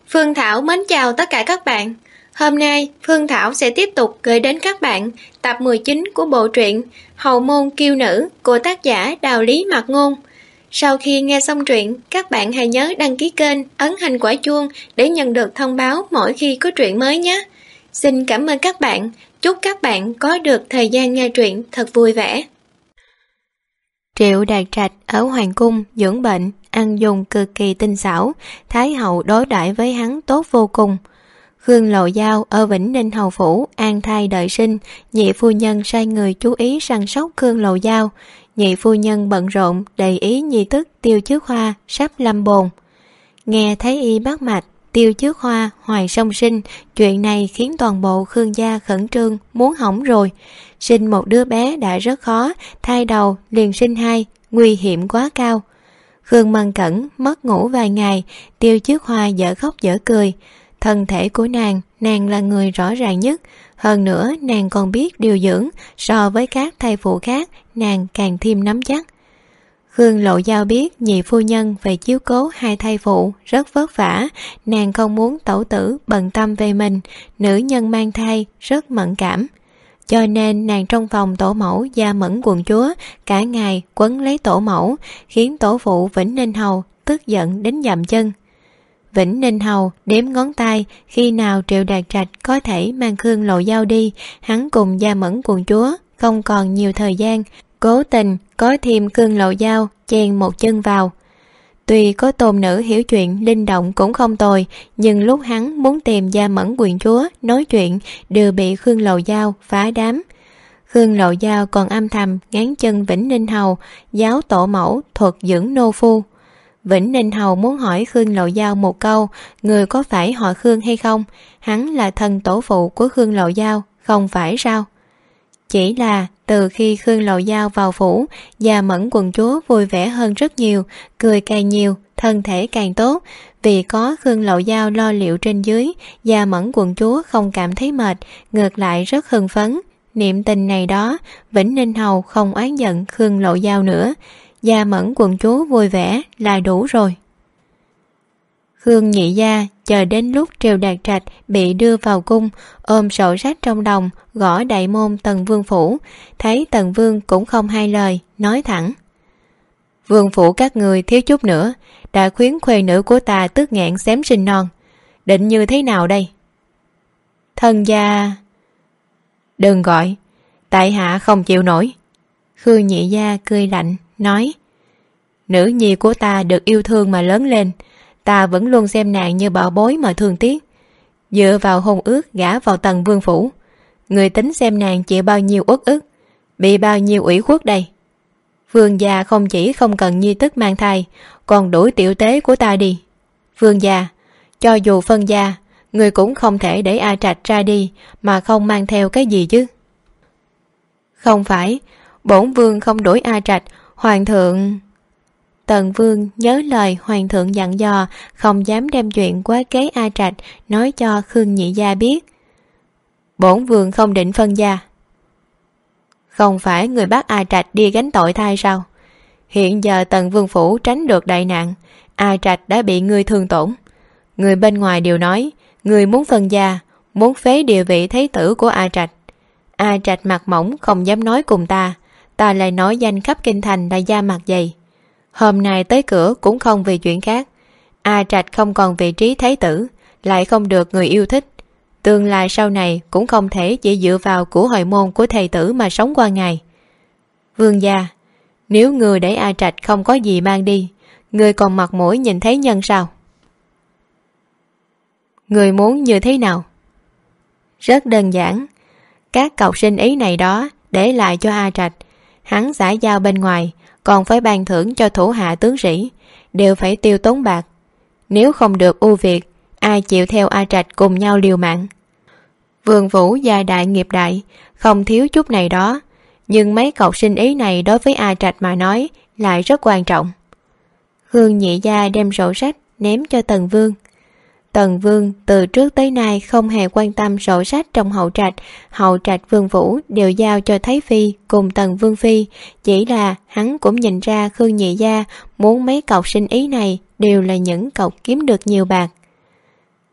Phương Thảo mến chào tất cả các bạn. Hôm nay, Phương Thảo sẽ tiếp tục gửi đến các bạn tập 19 của bộ truyện Hầu môn kiêu nữ của tác giả Đào Lý Mạc Ngôn. Sau khi nghe xong truyện, các bạn hãy nhớ đăng ký kênh, ấn hình quả chuông để nhận được thông báo mỗi khi có truyện mới nhé. Xin cảm ơn các bạn. Chúc các bạn có được thời gian nghe truyện thật vui vẻ. Triệu Đạt Trạch ở Hoàng cung dưỡng bệnh, ăn dùng cực kỳ tinh xảo, Thái hậu đối đãi với hắn tốt vô cùng. Khương Lộ Giao ở Vĩnh Ninh hầu phủ an thai đợi sinh, nhị phu nhân sai người chú ý săn sóc Khương Lộ Giao. Nhị phu nhân bận rộn đầy ý nhi tức Tiêu Chước Hoa sắp lâm bồn. Nghe thấy y bắt mạch, Tiêu Chước Hoa hoài song sinh, chuyện này khiến toàn bộ Khương gia khẩn trương muốn hỏng rồi. Sinh một đứa bé đã rất khó, thai đầu liền sinh hai, nguy hiểm quá cao. Khương Mân Cẩn mất ngủ vài ngày, Tiêu Chước Hoa dở khóc dở cười. Thân thể của nàng là người rõ ràng nhất, hơn nữa nàng còn biết điều dưỡng, so với các thai phụ khác nàng càng thêm nắm chắc. Khương Lộ Giao biết nhị phu nhân phải chiếu cố hai thai phụ rất vất vả, nàng không muốn tẩu tử bận tâm về mình, nữ nhân mang thai rất mẫn cảm. Cho nên nàng trong phòng tổ mẫu Gia Mẫn quận chúa cả ngày quấn lấy tổ mẫu, khiến tổ phụ Vĩnh Ninh hầu tức giận đến dậm chân. Vĩnh Ninh hầu đếm ngón tay khi nào Triệu Đạt Trạch có thể mang Khương Lộ Giao đi, hắn cùng Gia Mẫn quận chúa không còn nhiều thời gian, cố tình có thêm Khương Lộ Giao chèn một chân vào. Tuy có tôn nữ hiểu chuyện linh động cũng không tồi, nhưng lúc hắn muốn tìm Gia Mẫn quận chúa nói chuyện đều bị Khương Lộ Giao phá đám. Khương Lộ Giao còn âm thầm ngán chân Vĩnh Ninh hầu giáo tổ mẫu thuật dưỡng nô phu. Vĩnh Ninh hầu muốn hỏi Khương Lộ Giao một câu, người có phải họ Khương hay không? Hắn là thân tổ phụ của Khương Lộ Giao, không phải sao? Chỉ là từ khi Khương Lộ Giao vào phủ, Gia Mẫn quận chúa vui vẻ hơn rất nhiều, cười càng nhiều, thân thể càng tốt. Vì có Khương Lộ Giao lo liệu trên dưới, Gia Mẫn quận chúa không cảm thấy mệt, ngược lại rất hưng phấn. Niệm tình này đó, Vĩnh Ninh hầu không oán giận Khương Lộ Giao nữa. Gia Mẫn quận chúa vui vẻ là đủ rồi. Khương nhị gia chờ đến lúc Triệu Đạt Trạch bị đưa vào cung, ôm sổ sách trong đồng gõ đại môn Tần Vương phủ. Thấy Tần Vương cũng không hai lời, nói thẳng: Vương phủ các người thiếu chút nữa đã khuyến khuê nữ của ta tức nghẹn xém sinh non, định như thế nào đây? Thân gia... Đừng gọi, tại hạ không chịu nổi. Khương nhị gia cười lạnh nói: Nữ nhi của ta được yêu thương mà lớn lên, ta vẫn luôn xem nàng như bảo bối mà thương tiếc. Dựa vào hôn ước gả vào Tần Vương phủ, người tính xem nàng chịu bao nhiêu uất ức, bị bao nhiêu ủy khuất đây. Vương gia không chỉ không cần nhi tức mang thai, còn đuổi tiểu tế của ta đi. Vương gia, cho dù phân gia, người cũng không thể để A Trạch ra đi mà không mang theo cái gì chứ. Không phải, bổn vương không đuổi A Trạch, hoàng thượng... Tần Vương nhớ lời hoàng thượng dặn dò, không dám đem chuyện quá kế A Trạch nói cho Khương nhị gia biết. Bổn vương không định phân gia. Không phải người bắt A Trạch đi gánh tội thai sao? Hiện giờ Tần Vương phủ tránh được đại nạn, A Trạch đã bị ngươi thương tổn. Người bên ngoài đều nói người muốn phân gia, muốn phế địa vị thế tử của A Trạch. A Trạch mặt mỏng không dám nói cùng ta, ta lại nói danh khắp kinh thành là da mặt dày. Hôm nay tới cửa cũng không vì chuyện khác. A Trạch không còn vị trí thái tử, lại không được người yêu thích. Tương lai sau này cũng không thể chỉ dựa vào của hồi môn của thầy tử mà sống qua ngày. Vương gia, nếu người để A Trạch không có gì mang đi, người còn mặt mũi nhìn thấy nhân sao? Người muốn như thế nào? Rất đơn giản, các cọc sinh ý này đó để lại cho A Trạch, hắn xã giao bên ngoài còn phải ban thưởng cho thủ hạ tướng sĩ, đều phải tiêu tốn bạc. Nếu không được ưu việt, ai chịu theo A Trạch cùng nhau liều mạng? Vương phủ gia đại nghiệp đại, không thiếu chút này đó, nhưng mấy cọc sinh ý này đối với A Trạch mà nói lại rất quan trọng. Khương nhị gia đem sổ sách ném cho Tần Vương. Tần Vương từ trước tới nay không hề quan tâm sổ sách trong hậu trạch Vương phủ đều giao cho Thái Phi cùng Tần Vương Phi, chỉ là hắn cũng nhìn ra Khương nhị gia muốn mấy cọc sinh ý này đều là những cọc kiếm được nhiều bạc.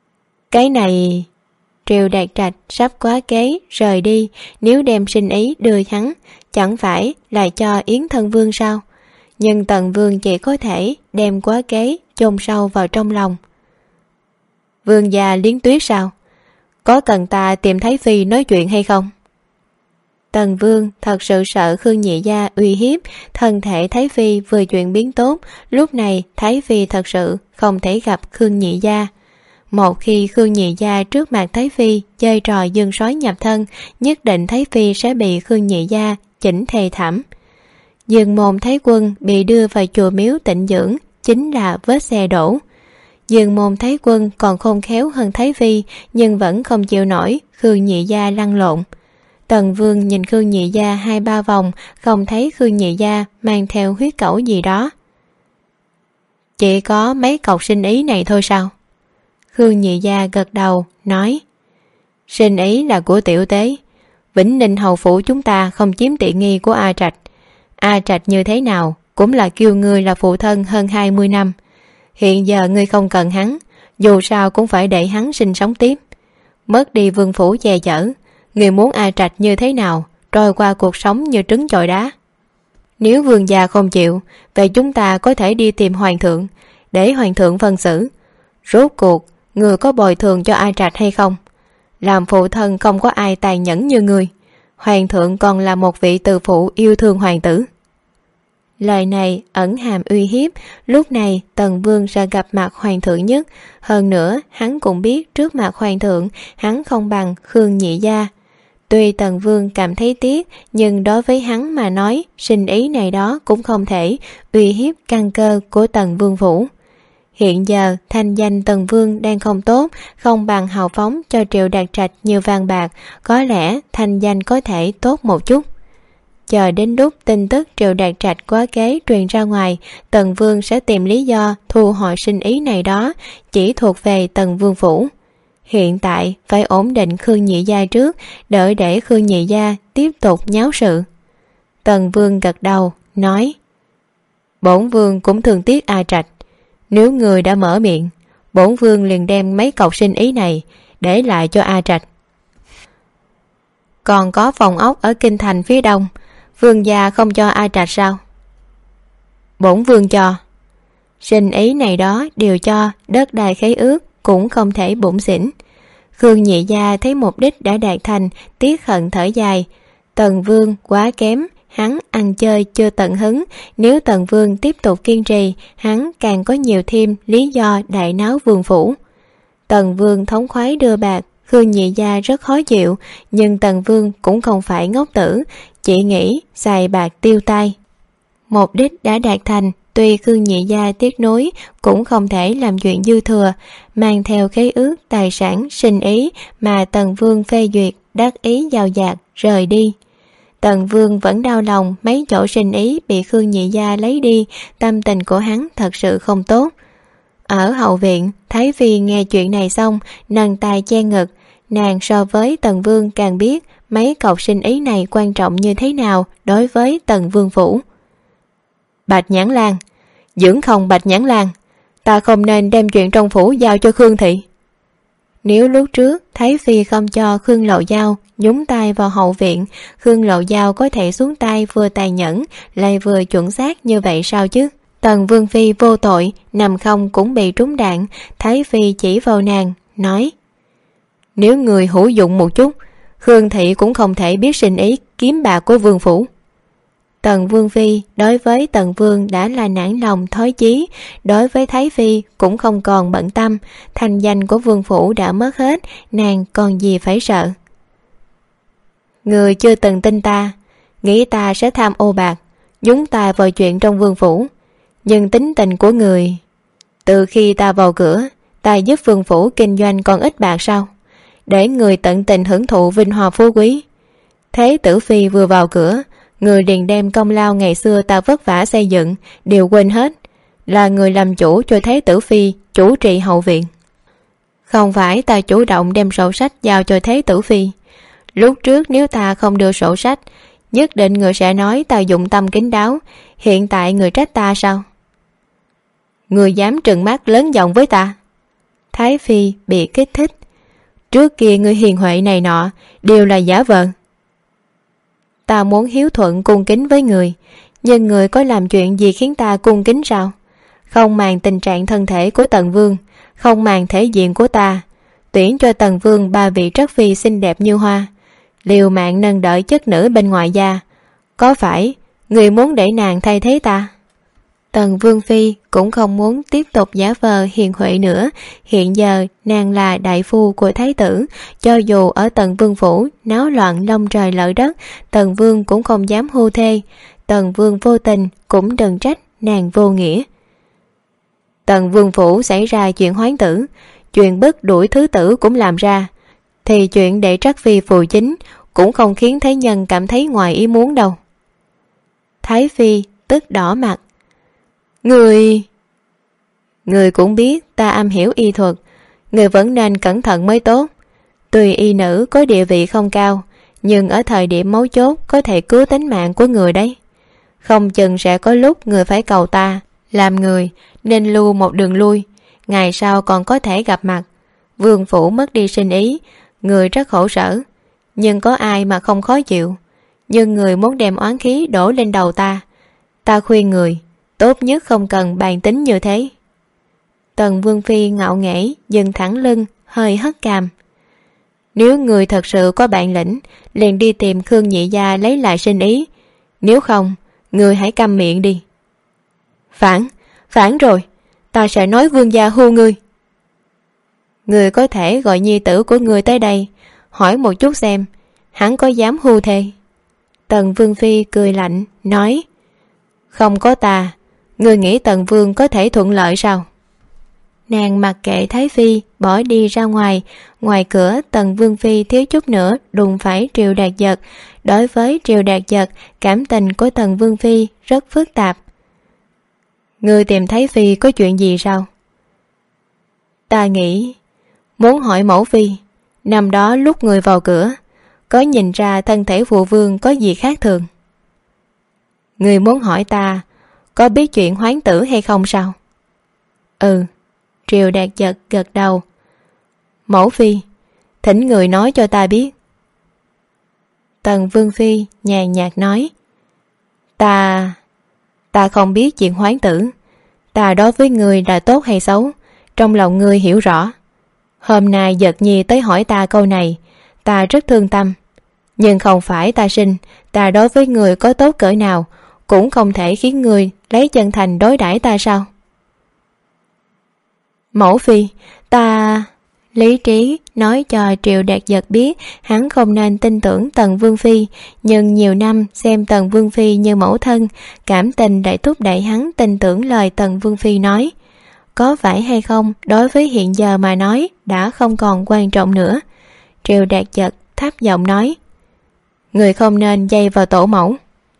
Cái này... Triệu Đạt Trạch sắp quá kế rời đi, nếu đem sinh ý đưa hắn, chẳng phải là cho Yến Thân Vương sao? Nhưng Tần Vương chỉ có thể đem quá kế chôn sâu vào trong lòng. Vương gia Liến Tuyết sao? Có cần ta tìm Thái Phi nói chuyện hay không? Tần Vương thật sự sợ Khương Nhị Gia uy hiếp, thân thể Thái Phi vừa chuyển biến tốt, lúc này Thái Phi thật sự không thể gặp Khương Nhị Gia. Một khi Khương Nhị Gia trước mặt Thái Phi chơi trò dương sói nhập thân, nhất định Thái Phi sẽ bị Khương Nhị Gia chỉnh thề thảm. Dương Môn Thái Quân bị đưa vào chùa miếu tịnh dưỡng, chính là vết xe đổ. Dương Môn Thái Quân còn khôn khéo hơn Thái Phi, nhưng vẫn không chịu nổi Khương Nhị Gia lăn lộn. Tần Vương nhìn Khương Nhị Gia 2-3 vòng, không thấy Khương Nhị Gia mang theo huyết cẩu gì đó. Chỉ có mấy cọc sinh ý này thôi sao? Khương Nhị Gia gật đầu, nói: sinh ý là của tiểu tế. Vĩnh Ninh hầu phủ chúng ta không chiếm tiện nghi của A Trạch. A Trạch như thế nào cũng là kêu ngươi là phụ thân hơn 20 năm. Hiện giờ ngươi không cần hắn, dù sao cũng phải để hắn sinh sống tiếp. Mất đi vương phủ che chở, ngươi muốn A Trạch như thế nào, trôi qua cuộc sống như trứng chọi đá. Nếu vương gia không chịu, vậy chúng ta có thể đi tìm hoàng thượng, để hoàng thượng phân xử. Rốt cuộc ngươi có bồi thường cho A Trạch hay không? Làm phụ thân không có ai tàn nhẫn như ngươi. Hoàng thượng còn là một vị từ phụ yêu thương hoàng tử. Lời này ẩn hàm uy hiếp. Lúc này Tần Vương sẽ gặp mặt hoàng thượng nhất. Hơn nữa hắn cũng biết trước mặt hoàng thượng hắn không bằng Khương Nhị Gia. Tuy Tần Vương cảm thấy tiếc, nhưng đối với hắn mà nói, sinh ý này đó cũng không thể uy hiếp căn cơ của Tần Vương phủ. Hiện giờ thanh danh Tần Vương đang không tốt, không bằng hào phóng cho Triệu Đạt Trạch nhiều vàng bạc, có lẽ thanh danh có thể tốt một chút. Chờ đến lúc tin tức Triệu Đạt Trạch quá kế truyền ra ngoài, Tần Vương sẽ tìm lý do thu hồi sinh ý này đó, chỉ thuộc về Tần Vương phủ. Hiện tại phải ổn định Khương Nhị Gia trước, đợi để Khương Nhị Gia tiếp tục nháo sự. Tần Vương gật đầu, nói: bổn vương cũng thường tiếc A Trạch. Nếu người đã mở miệng, bổn vương liền đem mấy cọc sinh ý này để lại cho A Trạch. Còn có phòng ốc ở kinh thành phía đông, vương gia không cho A Trạch sao? Bổn vương cho. Sinh ý này đó đều cho, đất đai khế ước cũng không thể bủn xỉn. Khương Nhị Gia thấy mục đích đã đạt thành, tiếc hận thở dài. Tần Vương quá kém, hắn ăn chơi chưa tận hứng. Nếu Tần Vương tiếp tục kiên trì, hắn càng có nhiều thêm lý do đại náo vương phủ. Tần Vương thống khoái đưa bạc, Khương Nhị Gia rất khó chịu, nhưng Tần Vương cũng không phải ngốc tử, chỉ nghĩ xài bạc tiêu tai. Mục đích đã đạt thành, tuy Khương Nhị Gia tiếc nuối cũng không thể làm chuyện dư thừa, mang theo khế ước tài sản sinh ý mà Tần Vương phê duyệt, đắc ý giàu dạt rời đi. Tần Vương vẫn đau lòng mấy chỗ sinh ý bị Khương Nhị Gia lấy đi, tâm tình của hắn thật sự không tốt. Ở hậu viện, Thái Phi nghe chuyện này xong, nâng tay che ngực. Nàng so với Tần Vương càng biết mấy cọc sinh ý này quan trọng như thế nào đối với Tần Vương phủ. Bạch Nhãn Lan, dưỡng không Bạch Nhãn Lan, ta không nên đem chuyện trong phủ giao cho Khương thị. Nếu lúc trước Thái Phi không cho Khương Lộ Giao nhúng tay vào hậu viện, Khương Lộ Giao có thể xuống tay vừa tài nhẫn lại vừa chuẩn xác như vậy sao chứ? Tần Vương Phi vô tội, nằm không cũng bị trúng đạn. Thái Phi chỉ vào nàng, nói: nếu người hữu dụng một chút, Khương thị cũng không thể biết sinh ý kiếm bạc của vương phủ. Tần Vương Phi đối với Tần Vương đã là nản lòng thói chí, đối với Thái Phi cũng không còn bận tâm. Thành danh của vương phủ đã mất hết, nàng còn gì phải sợ. Người chưa từng tin ta, nghĩ ta sẽ tham ô bạc, nhúng tay vào chuyện trong vương phủ. Nhưng tính tình của người, từ khi ta vào cửa, ta giúp vương phủ kinh doanh còn ít bạc sao? Để người tận tình hưởng thụ vinh hoa phú quý. Thế tử phi vừa vào cửa, người liền đem công lao ngày xưa ta vất vả xây dựng đều quên hết, là người làm chủ cho thế tử phi chủ trị hậu viện. Không phải ta chủ động đem sổ sách giao cho thế tử phi. Lúc trước nếu ta không đưa sổ sách, nhất định người sẽ nói ta dụng tâm kín đáo. Hiện tại người trách ta sao? Người dám trừng mắt lớn giọng với ta. Thái Phi bị kích thích, Trước kia ngươi hiền huệ này nọ đều là giả vờ. Ta muốn hiếu thuận cung kính với người, nhưng người có làm chuyện gì khiến ta cung kính sao? Không màng tình trạng thân thể của Tần Vương, không màng thể diện của ta, tuyển cho Tần Vương 3 vị trắc phi xinh đẹp như hoa, liều mạng nâng đỡ chất nữ bên ngoài gia. Có phải người muốn để nàng thay thế ta? Tần Vương phi cũng không muốn tiếp tục giả vờ hiền huệ nữa. Hiện giờ nàng là đại phu của thái tử, cho dù ở Tần Vương phủ náo loạn long trời lở đất, Tần Vương cũng không dám hưu thê. Tần Vương vô tình cũng đừng trách nàng vô nghĩa. Tần Vương phủ xảy ra chuyện hoán tử, chuyện bức đuổi thứ tử cũng làm ra, thì chuyện để trắc phi phù chính cũng không khiến thế nhân cảm thấy ngoài ý muốn đâu. Thái phi tức đỏ mặt. Người cũng biết ta am hiểu y thuật, người vẫn nên cẩn thận mới tốt. Tuy y nữ có địa vị không cao, nhưng ở thời điểm mấu chốt có thể cứu tính mạng của người đấy. Không chừng sẽ có lúc người phải cầu ta, làm người nên lưu một đường lui, ngày sau còn có thể gặp mặt. Vương phủ mất đi sinh ý, người rất khổ sở, nhưng có ai mà không khó chịu. Nhưng người muốn đem oán khí đổ lên đầu ta. Ta khuyên người tốt nhất không cần bàn tính như thế. Tần Vương phi ngạo nghễ dừng thẳng lưng, hơi hất cằm. Nếu người thật sự có bản lĩnh, liền đi tìm Khương nhị gia lấy lại sinh ý. Nếu không, người hãy câm miệng đi. Phản rồi, ta sẽ nói vương gia hưu ngươi. Người có thể gọi nhi tử của người tới đây, hỏi một chút xem hắn có dám hưu thê. Tần Vương phi cười lạnh nói, không có ta, người nghĩ Tần Vương có thể thuận lợi sao? Nàng mặc kệ Thái phi bỏ đi ra ngoài. Ngoài cửa Tần Vương phi thiếu chút nữa đụng phải Triệu Đạt Giật. Đối với Triệu Đạt Giật, cảm tình của Tần Vương phi rất phức tạp. Ngươi tìm Thái phi có chuyện gì sao? Ta nghĩ muốn hỏi mẫu phi, năm đó lúc người vào cửa có nhìn ra thân thể phụ vương có gì khác thường? Người muốn hỏi ta có biết chuyện hoán tử hay không sao? Ừ. Triệu Đạt Giật gật đầu. Mẫu phi, thỉnh người nói cho ta biết. Tần Vương phi nhàn nhạt nói, Ta không biết chuyện hoán tử. Ta đối với người là tốt hay xấu, trong lòng người hiểu rõ. Hôm nay Giật nhi tới hỏi ta câu này, ta rất thương tâm. Nhưng không phải ta sinh, ta đối với người có tốt cỡ nào cũng không thể khiến người lấy chân thành đối đãi ta sao? Mẫu phi, ta... Lý trí nói cho Triệu Đạt Giật biết hắn không nên tin tưởng Tần Vương phi, nhưng nhiều năm xem Tần Vương phi như mẫu thân, cảm tình đã thúc đẩy hắn tin tưởng lời Tần Vương phi nói. Có phải hay không đối với hiện giờ mà nói đã không còn quan trọng nữa. Triệu Đạt Giật thấp giọng nói, người không nên dây vào tổ mẫu.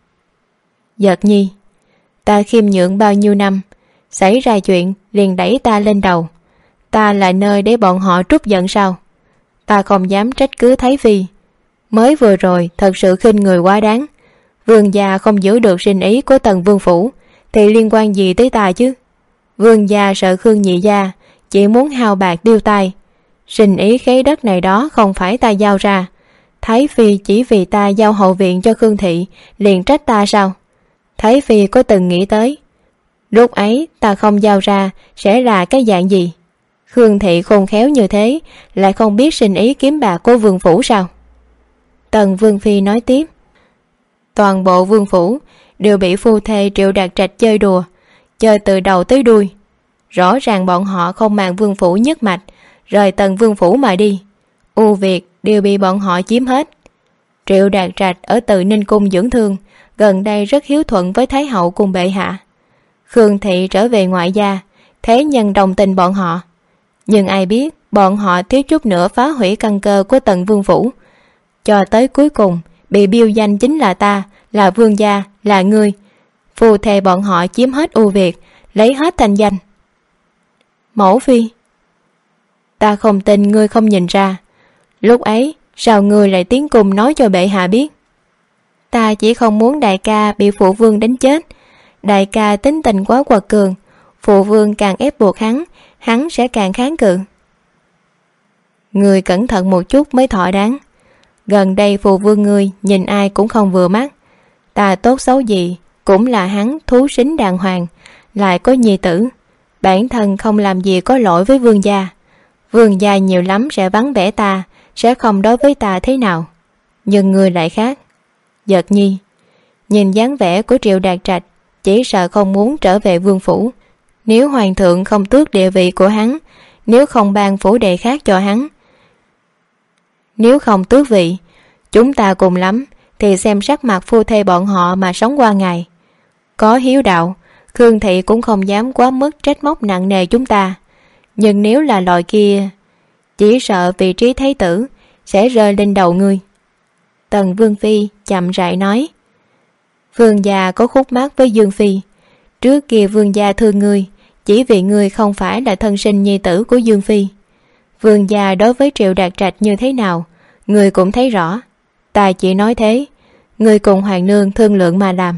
Giật nhi, ta khiêm nhượng bao nhiêu năm, xảy ra chuyện liền đẩy ta lên đầu. Ta là nơi để bọn họ trút giận sao? Ta không dám trách cứ Thái phi. Mới vừa rồi thật sự khinh người quá đáng. Vương gia không giữ được sinh ý của Tần Vương phủ thì liên quan gì tới ta chứ? Vương gia sợ Khương nhị gia chỉ muốn hao bạc điêu tài. Sinh ý khế đất này đó không phải ta giao ra. Thái phi chỉ vì ta giao hậu viện cho Khương thị liền trách ta sao? Thái phi có từng nghĩ tới lúc ấy ta không giao ra sẽ là cái dạng gì? Khương thị khôn khéo như thế lại không biết sinh ý kiếm bạc của vương phủ sao? Tần Vương phi nói tiếp, toàn bộ vương phủ đều bị phu thê Triệu Đạt Trạch chơi đùa, chơi từ đầu tới đuôi. Rõ ràng bọn họ không màng vương phủ nhất mạch, rời Tần Vương phủ mà đi. Ưu việt đều bị bọn họ chiếm hết. Triệu Đạt Trạch ở Từ Ninh cung dưỡng thương, gần đây rất hiếu thuận với Thái hậu cùng bệ hạ. Khương thị trở về ngoại gia, thế nhân đồng tình bọn họ. Nhưng ai biết bọn họ thiếu chút nữa phá hủy căn cơ của Tần Vương phủ. Cho tới cuối cùng bị biêu danh chính là ta, là vương gia, là ngươi. Phù thề bọn họ chiếm hết ưu việt, lấy hết thành danh. Mẫu phi, ta không tin ngươi không nhìn ra. Lúc ấy sao ngươi lại tiến cùng nói cho bệ hạ biết? Ta chỉ không muốn đại ca bị phụ vương đánh chết. Đại ca tính tình quá quật cường, phụ vương càng ép buộc hắn sẽ càng kháng cự. Người cẩn thận một chút mới thỏa đáng. Gần đây phù vương ngươi nhìn ai cũng không vừa mắt. Ta tốt xấu gì cũng là hắn thú sính đàng hoàng, lại có nhi tử. Bản thân không làm gì có lỗi với vương gia. Vương gia nhiều lắm sẽ vắng vẻ ta, sẽ không đối với ta thế nào. Nhưng ngươi lại khác. Giật Nhi, nhìn dáng vẻ của Triệu Đạt Trạch, chỉ sợ không muốn trở về vương phủ. Nếu hoàng thượng không tước địa vị của hắn, nếu không ban phủ đệ khác cho hắn, nếu không tước vị, chúng ta cùng lắm thì xem sắc mặt phu thê bọn họ mà sống qua ngày. Có hiếu đạo, Khương thị cũng không dám quá mức trách móc nặng nề chúng ta. Nhưng nếu là loại kia, chỉ sợ vị trí thái tử sẽ rơi lên đầu ngươi. Tần Vương Phi chậm rãi nói. Vương gia có khúc mắc với Dương Phi. Trước kia vương gia thương ngươi, chỉ vì ngươi không phải là thân sinh nhi tử của Dương Phi. Vương gia đối với Triệu Đạt Trạch như thế nào, ngươi cũng thấy rõ. Ta chỉ nói thế, ngươi cùng hoàng nương thương lượng mà làm.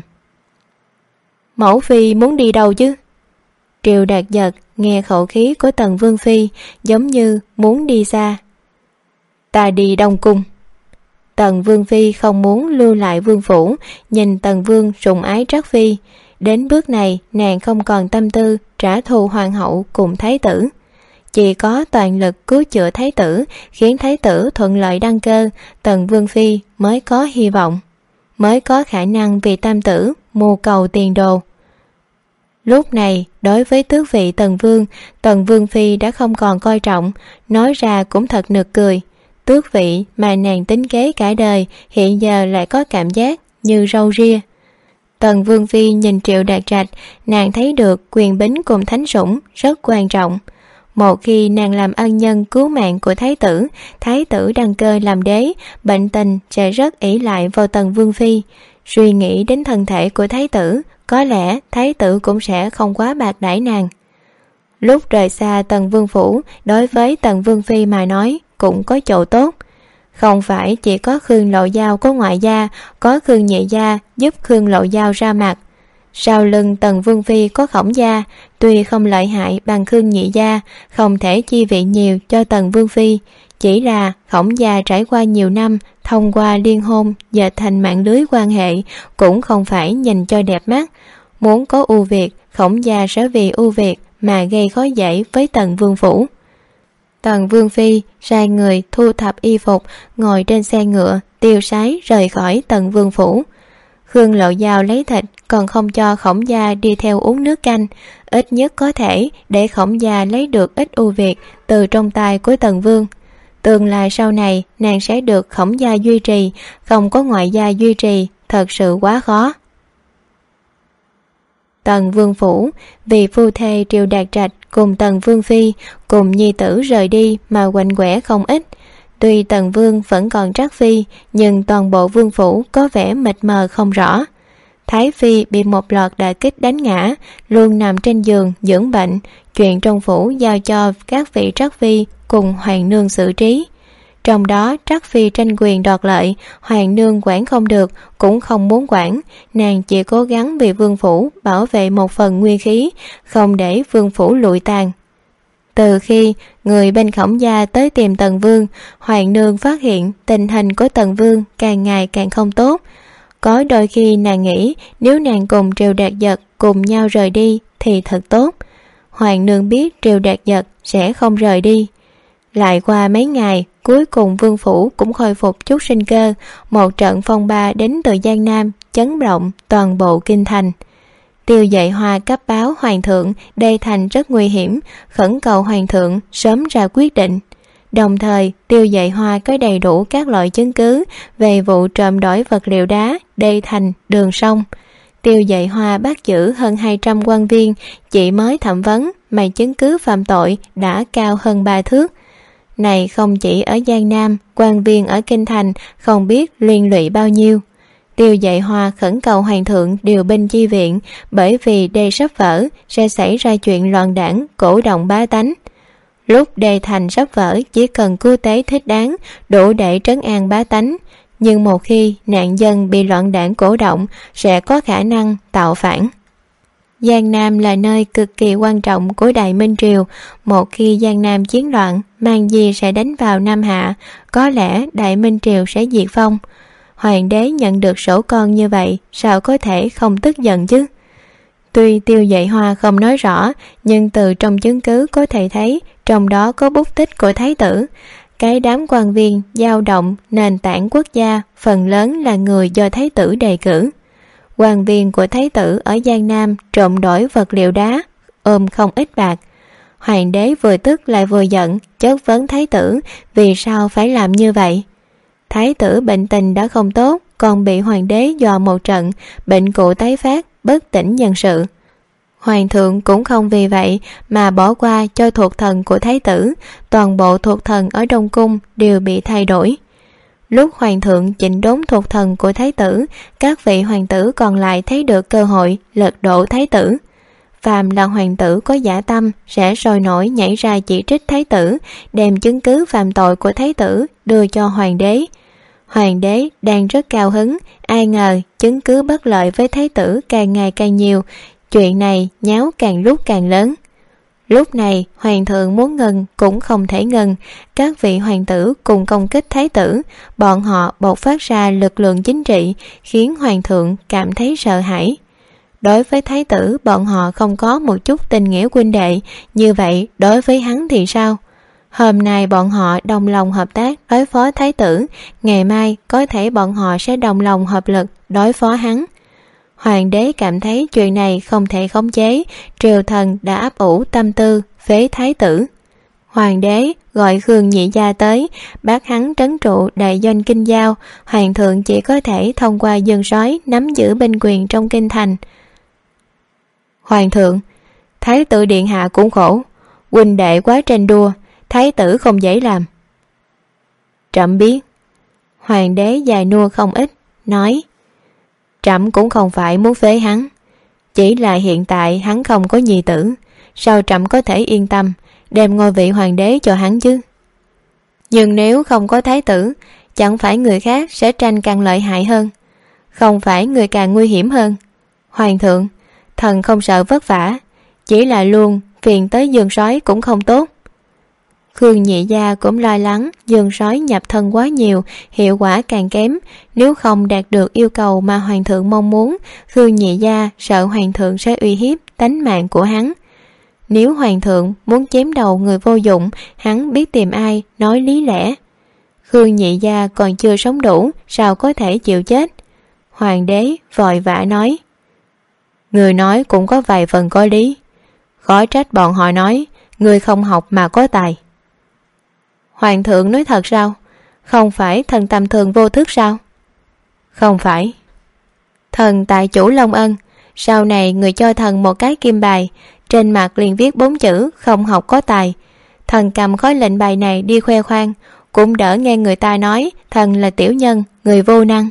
Mẫu phi muốn đi đâu chứ? Triệu Đạt Giật nghe khẩu khí của Tần Vương Phi giống như muốn đi xa. Ta đi Đông Cung. Tần Vương Phi không muốn lưu lại vương phủ, nhìn Tần Vương sủng ái Trắc Phi. Đến bước này nàng không còn tâm tư trả thù hoàng hậu cùng thái tử. Chỉ có toàn lực cứu chữa thái tử, khiến thái tử thuận lợi đăng cơ, Tần Vương Phi mới có hy vọng, mới có khả năng vì tam tử mưu cầu tiền đồ. Lúc này đối với tước vị Tần Vương Phi đã không còn coi trọng, nói ra cũng thật nực cười. Tước vị mà nàng tính kế cả đời hiện giờ lại có cảm giác như râu ria. Tần Vương Phi nhìn Triệu Đạt Trạch, nàng thấy được quyền bính cùng thánh sủng rất quan trọng. Một khi nàng làm ân nhân cứu mạng của thái tử đăng cơ làm đế, bệnh tình sẽ rất ỷ lại vào Tần Vương Phi. Suy nghĩ đến thân thể của thái tử, có lẽ thái tử cũng sẽ không quá bạc đãi nàng. Lúc rời xa Tần Vương phủ, đối với Tần Vương Phi mà nói cũng có chỗ tốt. Không phải chỉ có Khương Lộ Giao có ngoại gia, có Khương Nhị gia giúp Khương Lộ Giao ra mặt. Sau lưng Tần Vương Phi có Khổng gia, tuy không lợi hại bằng Khương Nhị gia, không thể chi vị nhiều cho Tần Vương Phi. Chỉ là Khổng gia trải qua nhiều năm, thông qua liên hôn dệt thành mạng lưới quan hệ, cũng không phải nhìn cho đẹp mắt. Muốn có ưu việt, Khổng gia sẽ vì ưu việt mà gây khó dễ với Tần Vương phủ. Tần Vương Phi sai người thu thập y phục, ngồi trên xe ngựa tiêu sái rời khỏi Tần Vương phủ. Khương Lộ Giao lấy thịt, còn không cho Khổng gia đi theo uống nước canh, ít nhất có thể để Khổng gia lấy được ít ưu việt từ trong tay của Tần Vương. Tương lai sau này nàng sẽ được Khổng gia duy trì, không có ngoại gia duy trì thật sự quá khó. Tần Vương phủ vì phu thê Triệu Đạt Trạch cùng Tần Vương Phi cùng nhi tử rời đi mà quạnh quẻ không ít. Tuy Tần Vương vẫn còn Trắc Phi, nhưng toàn bộ vương phủ có vẻ mịt mờ không rõ. Thái Phi bị một loạt đả kích đánh ngã, luôn nằm trên giường dưỡng bệnh, chuyện trong phủ giao cho các vị Trắc Phi cùng hoàng nương xử trí. Trong đó Trắc Phi tranh quyền đoạt lợi, hoàng nương quản không được, cũng không muốn quản, nàng chỉ cố gắng vì vương phủ bảo vệ một phần nguyên khí, không để vương phủ lụi tàn. Từ khi người bên Khổng gia tới tìm Tần Vương, hoàng nương phát hiện tình hình của Tần Vương càng ngày càng không tốt. Có đôi khi nàng nghĩ nếu nàng cùng Triệu Đạt Giật cùng nhau rời đi thì thật tốt. Hoàng nương biết Triệu Đạt Giật sẽ không rời đi. Lại qua mấy ngày, cuối cùng vương phủ cũng khôi phục chút sinh cơ. Một trận phong ba đến từ Giang Nam chấn động toàn bộ kinh thành. Tiêu Dệ Hoa cấp báo hoàng thượng đây thành rất nguy hiểm, khẩn cầu hoàng thượng sớm ra quyết định. Đồng thời Tiêu Dệ Hoa có đầy đủ các loại chứng cứ về vụ trộm đổi vật liệu đá đây thành đường sông. Tiêu Dệ Hoa bắt giữ hơn 200 quan viên, chỉ mới thẩm vấn mà chứng cứ phạm tội đã cao hơn 3 thước. Này không chỉ ở Giang Nam, quan viên ở Kinh Thành không biết liên lụy bao nhiêu. Tiêu Dệ Hoa khẩn cầu hoàng thượng điều binh chi viện, bởi vì đê sắp vỡ sẽ xảy ra chuyện loạn đảng cổ động bá tánh. Lúc đê thành sắp vỡ chỉ cần cứu tế thích đáng đủ để trấn an bá tánh, nhưng một khi nạn dân bị loạn đảng cổ động sẽ có khả năng tạo phản. Giang Nam là nơi cực kỳ quan trọng của Đại Minh Triều. Một khi Giang Nam chiến loạn, Mang Di sẽ đánh vào Nam Hạ, có lẽ Đại Minh Triều sẽ diệt vong. Hoàng đế nhận được sổ con như vậy, sao có thể không tức giận chứ? Tuy Tiêu Dạy Hoa không nói rõ, nhưng từ trong chứng cứ có thể thấy trong đó có bút tích của thái tử. Cái đám quan viên dao động nền tảng quốc gia phần lớn là người do thái tử đề cử. Quan viên của thái tử ở Giang Nam trộm đổi vật liệu đá, ôm không ít bạc. Hoàng đế vừa tức lại vừa giận, chất vấn thái tử vì sao phải làm như vậy. Thái tử bệnh tình đã không tốt, còn bị hoàng đế dọa một trận, bệnh cũ tái phát, bất tỉnh nhân sự. Hoàng thượng cũng không vì vậy mà bỏ qua cho thuộc thần của thái tử, toàn bộ thuộc thần ở Đông Cung đều bị thay đổi. Lúc hoàng thượng chỉnh đốn thuộc thần của thái tử, các vị hoàng tử còn lại thấy được cơ hội lật đổ thái tử. Phàm là hoàng tử có dã tâm sẽ sôi nổi nhảy ra chỉ trích thái tử, đem chứng cứ phạm tội của thái tử đưa cho hoàng đế. Hoàng đế đang rất cao hứng, ai ngờ chứng cứ bất lợi với thái tử càng ngày càng nhiều, chuyện này nháo càng lúc càng lớn. Lúc này hoàng thượng muốn ngừng cũng không thể ngừng, các vị hoàng tử cùng công kích thái tử, bọn họ bộc phát ra lực lượng chính trị khiến hoàng thượng cảm thấy sợ hãi. Đối với thái tử bọn họ không có một chút tình nghĩa huynh đệ, như vậy đối với hắn thì sao? Hôm nay bọn họ đồng lòng hợp tác đối phó thái tử, ngày mai có thể bọn họ sẽ đồng lòng hợp lực đối phó hắn. Hoàng đế cảm thấy chuyện này không thể khống chế, triều thần đã ấp ủ tâm tư phế thái tử. Hoàng đế gọi Khương Nhị Gia tới, bắt hắn trấn trụ đại doanh Kinh Giao. Hoàng thượng chỉ có thể thông qua dân sói nắm giữ binh quyền trong kinh thành. Hoàng thượng, thái tử điện hạ cũng khổ, huynh đệ quá tranh đua, thái tử không dễ làm. Trẫm biết. Hoàng đế dài nua không ít, nói: Trẫm cũng không phải muốn phế hắn, chỉ là hiện tại hắn không có nhi tử, sao trẫm có thể yên tâm đem ngôi vị hoàng đế cho hắn chứ? Nhưng nếu không có thái tử, chẳng phải người khác sẽ tranh càng lợi hại hơn, không phải người càng nguy hiểm hơn. Hoàng thượng, thần không sợ vất vả, chỉ là luôn phiền tới giường sói cũng không tốt. Khương Nhị Gia cũng lo lắng giường sói nhập thân quá nhiều, hiệu quả càng kém. Nếu không đạt được yêu cầu mà hoàng thượng mong muốn, Khương Nhị Gia sợ hoàng thượng sẽ uy hiếp tánh mạng của hắn. Nếu hoàng thượng muốn chém đầu người vô dụng, hắn biết tìm ai nói lý lẽ. Khương Nhị Gia còn chưa sống đủ, sao có thể chịu chết? Hoàng đế vội vã nói: Người nói cũng có vài phần có lý, khó trách bọn họ nói người không học mà có tài. Hoàng thượng nói thật sao? Không phải thần tầm thường vô thức sao? Không phải. Thần tại chủ Long Ân, sau này người cho thần một cái kim bài, trên mặt liền viết 4 chữ không học có tài. Thần cầm khối lệnh bài này đi khoe khoang, cũng đỡ nghe người ta nói thần là tiểu nhân, người vô năng.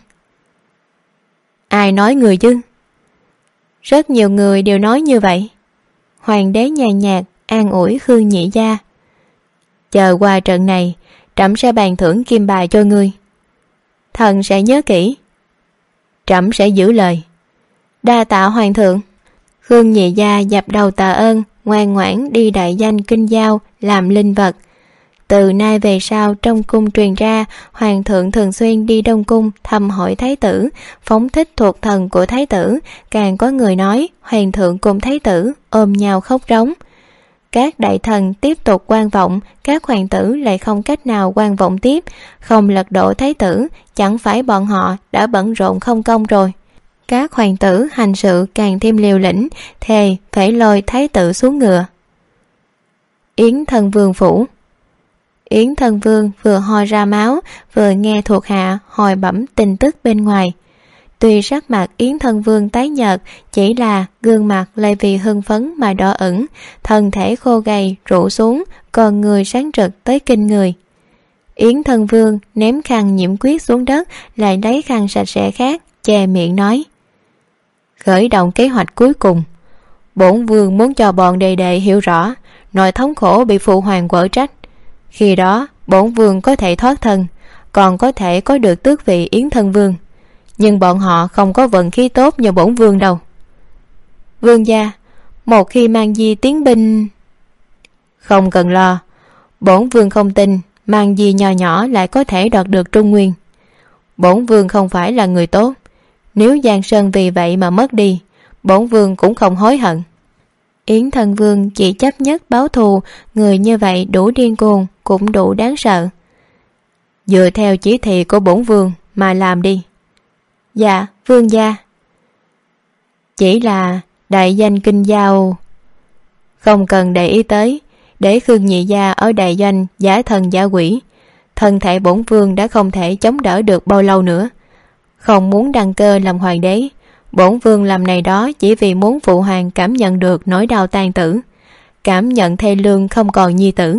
Ai nói người chứ? Rất nhiều người đều nói như vậy. Hoàng đế nhàn nhạt an ủi Khương Nhị Gia: Chờ qua trận này, trẫm sẽ bàn thưởng kim bài cho ngươi. Thần sẽ nhớ kỹ. Trẫm sẽ giữ lời. Đa tạ hoàng thượng. Khương Nhị Gia dập đầu tạ ơn, ngoan ngoãn đi đại danh Kinh Giao làm linh vật. Từ nay về sau trong cung truyền ra, hoàng thượng thường xuyên đi Đông Cung thăm hỏi thái tử, phóng thích thuộc thần của thái tử. Càng có người nói hoàng thượng cùng thái tử ôm nhau khóc rống. Các đại thần tiếp tục quan vọng, các hoàng tử lại không cách nào quan vọng tiếp, không lật đổ thái tử, chẳng phải bọn họ đã bận rộn không công rồi. Các hoàng tử hành sự càng thêm liều lĩnh, thề phải lôi thái tử xuống ngựa. Yến Thân Vương phủ. Yến Thân Vương vừa ho ra máu, vừa nghe thuộc hạ hồi bẩm tin tức bên ngoài. Tuy sắc mặt Yến Thân Vương tái nhợt, chỉ là gương mặt lại vì hưng phấn mà đỏ ửng, thân thể khô gầy rũ xuống, còn người sáng rực tới kinh người. Yến Thân Vương ném khăn nhiễm quyết xuống đất, lại lấy khăn sạch sẽ khác che miệng nói: Khởi động kế hoạch cuối cùng. Bổn vương muốn cho bọn đệ đệ hiểu rõ nỗi thống khổ bị phụ hoàng quở trách. Khi đó bổn vương có thể thoát thân, còn có thể có được tước vị Yến Thân Vương. Nhưng bọn họ không có vận khí tốt như bổn vương đâu. Vương gia, một khi Mang Di tiến binh... Không cần lo, bổn vương không tin Mang Di nho nhỏ lại có thể đoạt được Trung Nguyên. Bổn vương không phải là người tốt, nếu Giang Sơn vì vậy mà mất đi, bổn vương cũng không hối hận. Yến Thân Vương chỉ chấp nhất báo thù, người như vậy đủ điên cuồng cũng đủ đáng sợ. Dựa theo chỉ thị của bổn vương mà làm đi. Dạ, vương gia. Chỉ là đại danh Kinh Giao không cần để ý tới, để Khương nhị gia ở đại doanh giả thần giả quỷ, thân thể bổn vương đã không thể chống đỡ được bao lâu nữa. Không muốn đăng cơ làm hoàng đế, bổn vương làm này đó chỉ vì muốn phụ hoàng cảm nhận được nỗi đau tàn tử, cảm nhận thê lương không còn nhi tử.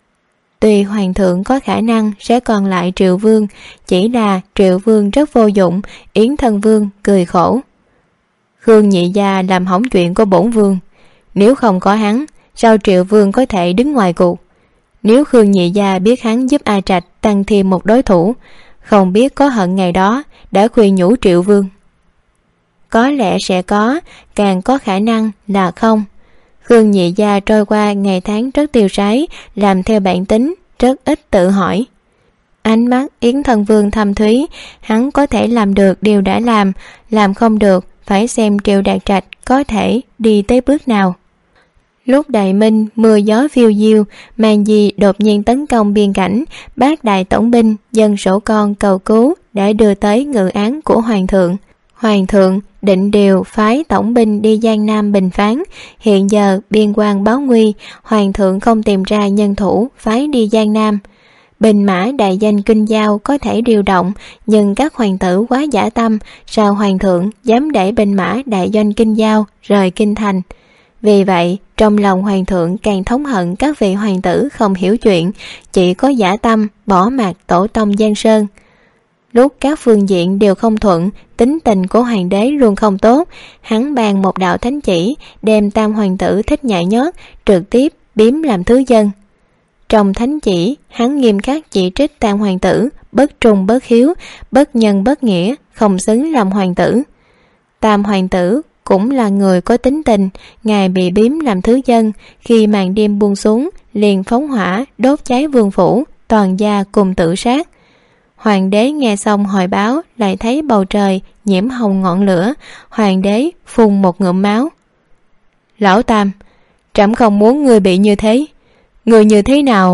Tuy hoàng thượng có khả năng sẽ còn lại Triệu Vương, chỉ là Triệu Vương rất vô dụng. Yến Thân Vương cười khổ. Khương nhị gia làm hỏng chuyện của bổn vương, nếu không có hắn, sao Triệu Vương có thể đứng ngoài cuộc? Nếu Khương nhị gia biết hắn giúp A Trạch tăng thêm một đối thủ, không biết có hận ngày đó đã khuyên nhủ Triệu Vương. Có lẽ sẽ có, càng có khả năng là không. Khương nhị gia trôi qua ngày tháng rất tiêu sái, làm theo bản tính, rất ít tự hỏi. Ánh mắt Yến Thân Vương thâm thúy, hắn có thể làm được điều đã làm không được phải xem Triệu Đạt Trạch có thể đi tới bước nào. Lúc đại minh mưa gió phiêu diêu, Mang Di đột nhiên tấn công biên cảnh, bác đại tổng binh dân sổ con cầu cứu đã đưa tới ngự án của hoàng thượng. Hoàng thượng định điều phái tổng binh đi Giang Nam bình phán. Hiện giờ biên quan báo nguy, hoàng thượng không tìm ra nhân thủ phái đi Giang Nam. Binh mã đại danh Kinh Giao có thể điều động, nhưng các hoàng tử quá dã tâm, sao hoàng thượng dám để binh mã đại doanh Kinh Giao rời kinh thành? Vì vậy, trong lòng hoàng thượng càng thống hận các vị hoàng tử không hiểu chuyện, chỉ có dã tâm bỏ mặc tổ tông Giang Sơn. Lúc các phương diện đều không thuận, tính tình của hoàng đế luôn không tốt, hắn ban một đạo thánh chỉ, đem tam hoàng tử Thích Nhại Nhót trực tiếp biếm làm thứ dân. Trong thánh chỉ, hắn nghiêm khắc chỉ trích tam hoàng tử bất trung bất hiếu, bất nhân bất nghĩa, không xứng làm hoàng tử. Tam hoàng tử cũng là người có tính tình, ngài bị biếm làm thứ dân, khi màn đêm buông xuống liền phóng hỏa đốt cháy vương phủ, toàn gia cùng tự sát. Hoàng đế nghe xong hồi báo, lại thấy bầu trời nhiễm hồng ngọn lửa, hoàng đế phun một ngụm máu. Lão Tam, trẫm không muốn người bị như thế. Người như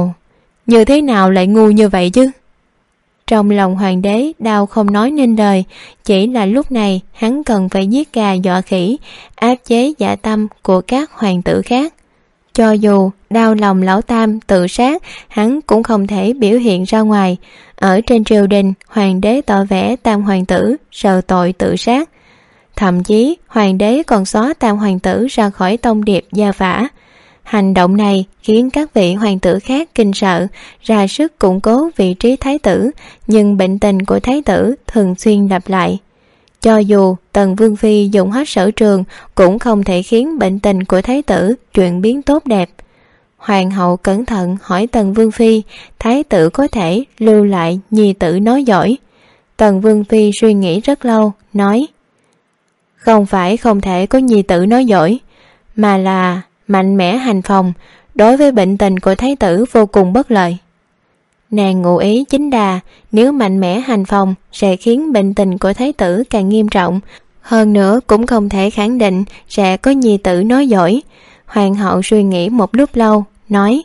thế nào lại ngu như vậy chứ? Trong lòng hoàng đế đau không nói nên lời, chỉ là lúc này hắn cần phải giết gà dọa khỉ, áp chế dạ tâm của các hoàng tử khác. Cho dù đau lòng lão Tam tự sát, hắn cũng không thể biểu hiện ra ngoài. Ở trên triều đình, hoàng đế tỏ vẻ tam hoàng tử sợ tội tự sát. Thậm chí hoàng đế còn xóa tam hoàng tử ra khỏi tông điệp gia phả. Hành động này khiến các vị hoàng tử khác kinh sợ, ra sức củng cố vị trí thái tử, nhưng bệnh tình của thái tử thường xuyên lặp lại. Cho dù Tần Vương Phi dùng hết sở trường, cũng không thể khiến bệnh tình của thái tử chuyển biến tốt đẹp. Hoàng hậu cẩn thận hỏi Tần Vương Phi, thái tử có thể lưu lại nhi tử nói giỏi. Tần Vương Phi suy nghĩ rất lâu, nói: không phải không thể có nhi tử nói giỏi, mà là mạnh mẽ hành phòng, đối với bệnh tình của thái tử vô cùng bất lợi. Nàng ngụ ý chính đà, nếu mạnh mẽ hành phòng sẽ khiến bệnh tình của thái tử càng nghiêm trọng, hơn nữa cũng không thể khẳng định sẽ có nhi tử nói giỏi. Hoàng hậu suy nghĩ một lúc lâu, nói: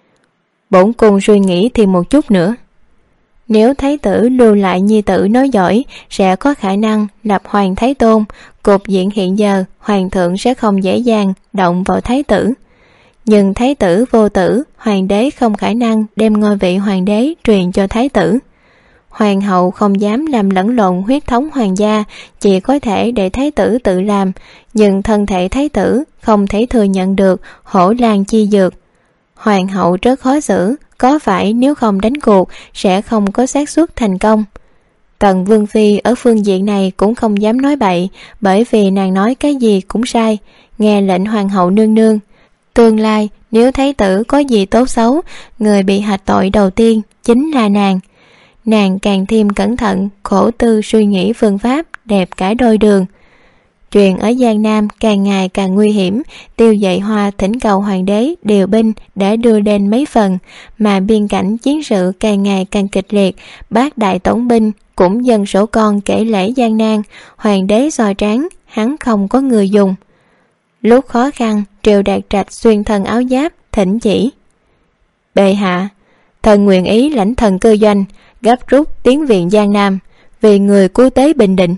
bổn cung suy nghĩ thêm một chút nữa. Nếu thái tử lưu lại nhi tử nói giỏi, sẽ có khả năng lập hoàng thái tôn. Cục diện hiện giờ, hoàng thượng sẽ không dễ dàng động vào thái tử. Nhưng thái tử vô tử, hoàng đế không khả năng đem ngôi vị hoàng đế truyền cho thái tử. Hoàng hậu không dám làm lẫn lộn huyết thống hoàng gia, chỉ có thể để thái tử tự làm, nhưng thân thể thái tử không thể thừa nhận được hổ lan chi dược. Hoàng hậu rất khó xử, có phải nếu không đánh cuộc sẽ không có xác suất thành công. Tần Vương Phi ở phương diện này cũng không dám nói bậy, bởi vì nàng nói cái gì cũng sai, nghe lệnh hoàng hậu nương nương. Tương lai nếu thái tử có gì tốt xấu, người bị hạch tội đầu tiên chính là nàng. Nàng càng thêm cẩn thận, khổ tư suy nghĩ phương pháp đẹp cả đôi đường. Chuyện ở Giang Nam càng ngày càng nguy hiểm, Tiêu Dậy Hoa thỉnh cầu hoàng đế điều binh đã đưa lên mấy phần, mà biên cảnh chiến sự càng ngày càng kịch liệt. Bác đại tổng binh cũng dần sổ con kể lễ gian nan, hoàng đế soi trán, hắn không có người dùng. Lúc khó khăn, Triệu Đạt Trạch xuyên thân áo giáp thỉnh chỉ: bệ hạ, thần nguyện ý lãnh thần Cơ Doanh gấp rút tiến viện Giang Nam, vì người cứu tế Bình Định.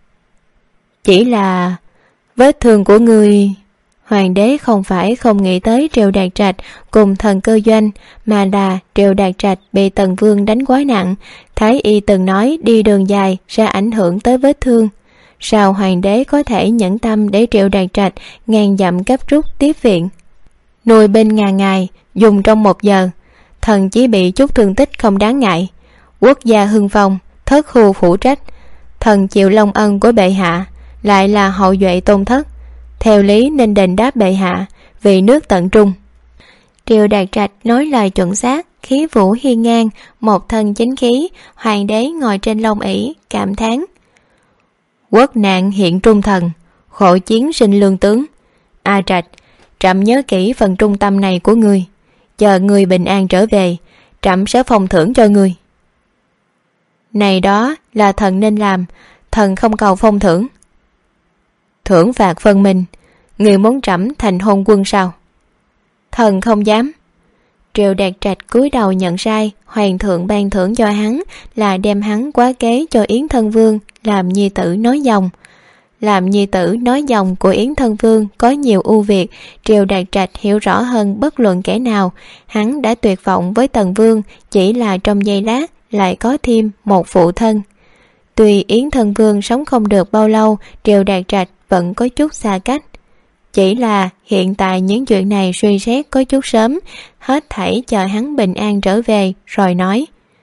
Chỉ là vết thương của ngươi... Hoàng đế không phải không nghĩ tới Triệu Đạt Trạch cùng thần Cơ Doanh, mà là Triệu Đạt Trạch bị Tần Vương đánh quá nặng. Thái y từng nói đi đường dài sẽ ảnh hưởng tới vết thương. Sao hoàng đế có thể nhẫn tâm để Triệu Đạt Trạch ngàn dặm gấp rút tiếp viện? Nuôi binh ngàn ngày, dùng trong 1 giờ. Thần chỉ bị chút thương tích không đáng ngại. Quốc gia hưng phong, thất khu phụ trách. Thần chịu long ân của bệ hạ, lại là hậu duệ tôn thất, theo lý nên đền đáp bệ hạ, vì nước tận trung. Triệu Đạt Trạch nói lời chuẩn xác, khí vũ hiên ngang, một thân chính khí. Hoàng đế ngồi trên long ỷ cảm thán: quốc nạn hiện trung thần, khổ chiến sinh lương tướng. A Trạch, trẫm nhớ kỹ phần trung tâm này của ngươi, chờ ngươi bình an trở về, trẫm sẽ phong thưởng cho ngươi. Này đó là thần nên làm, thần không cầu phong thưởng. Thưởng phạt phân minh, người muốn trẫm thành hôn quân sao? Thần không dám. Triệu Đạt Trạch cúi đầu nhận sai. Hoàng thượng ban thưởng cho hắn là đem hắn quá kế cho Yến Thân Vương làm nhi tử nói dòng. Làm nhi tử nói dòng của Yến Thân Vương có nhiều ưu việt, Triệu Đạt Trạch hiểu rõ hơn bất luận kẻ nào. Hắn đã tuyệt vọng với Tần Vương, chỉ là trong giây lát lại có thêm một phụ thân. Tuy Yến Thân Vương sống không được bao lâu, Triệu Đạt Trạch vẫn có chút xa cách. Chỉ là hiện tại những chuyện này suy xét có chút sớm, hết thảy chờ hắn bình an trở về rồi nói.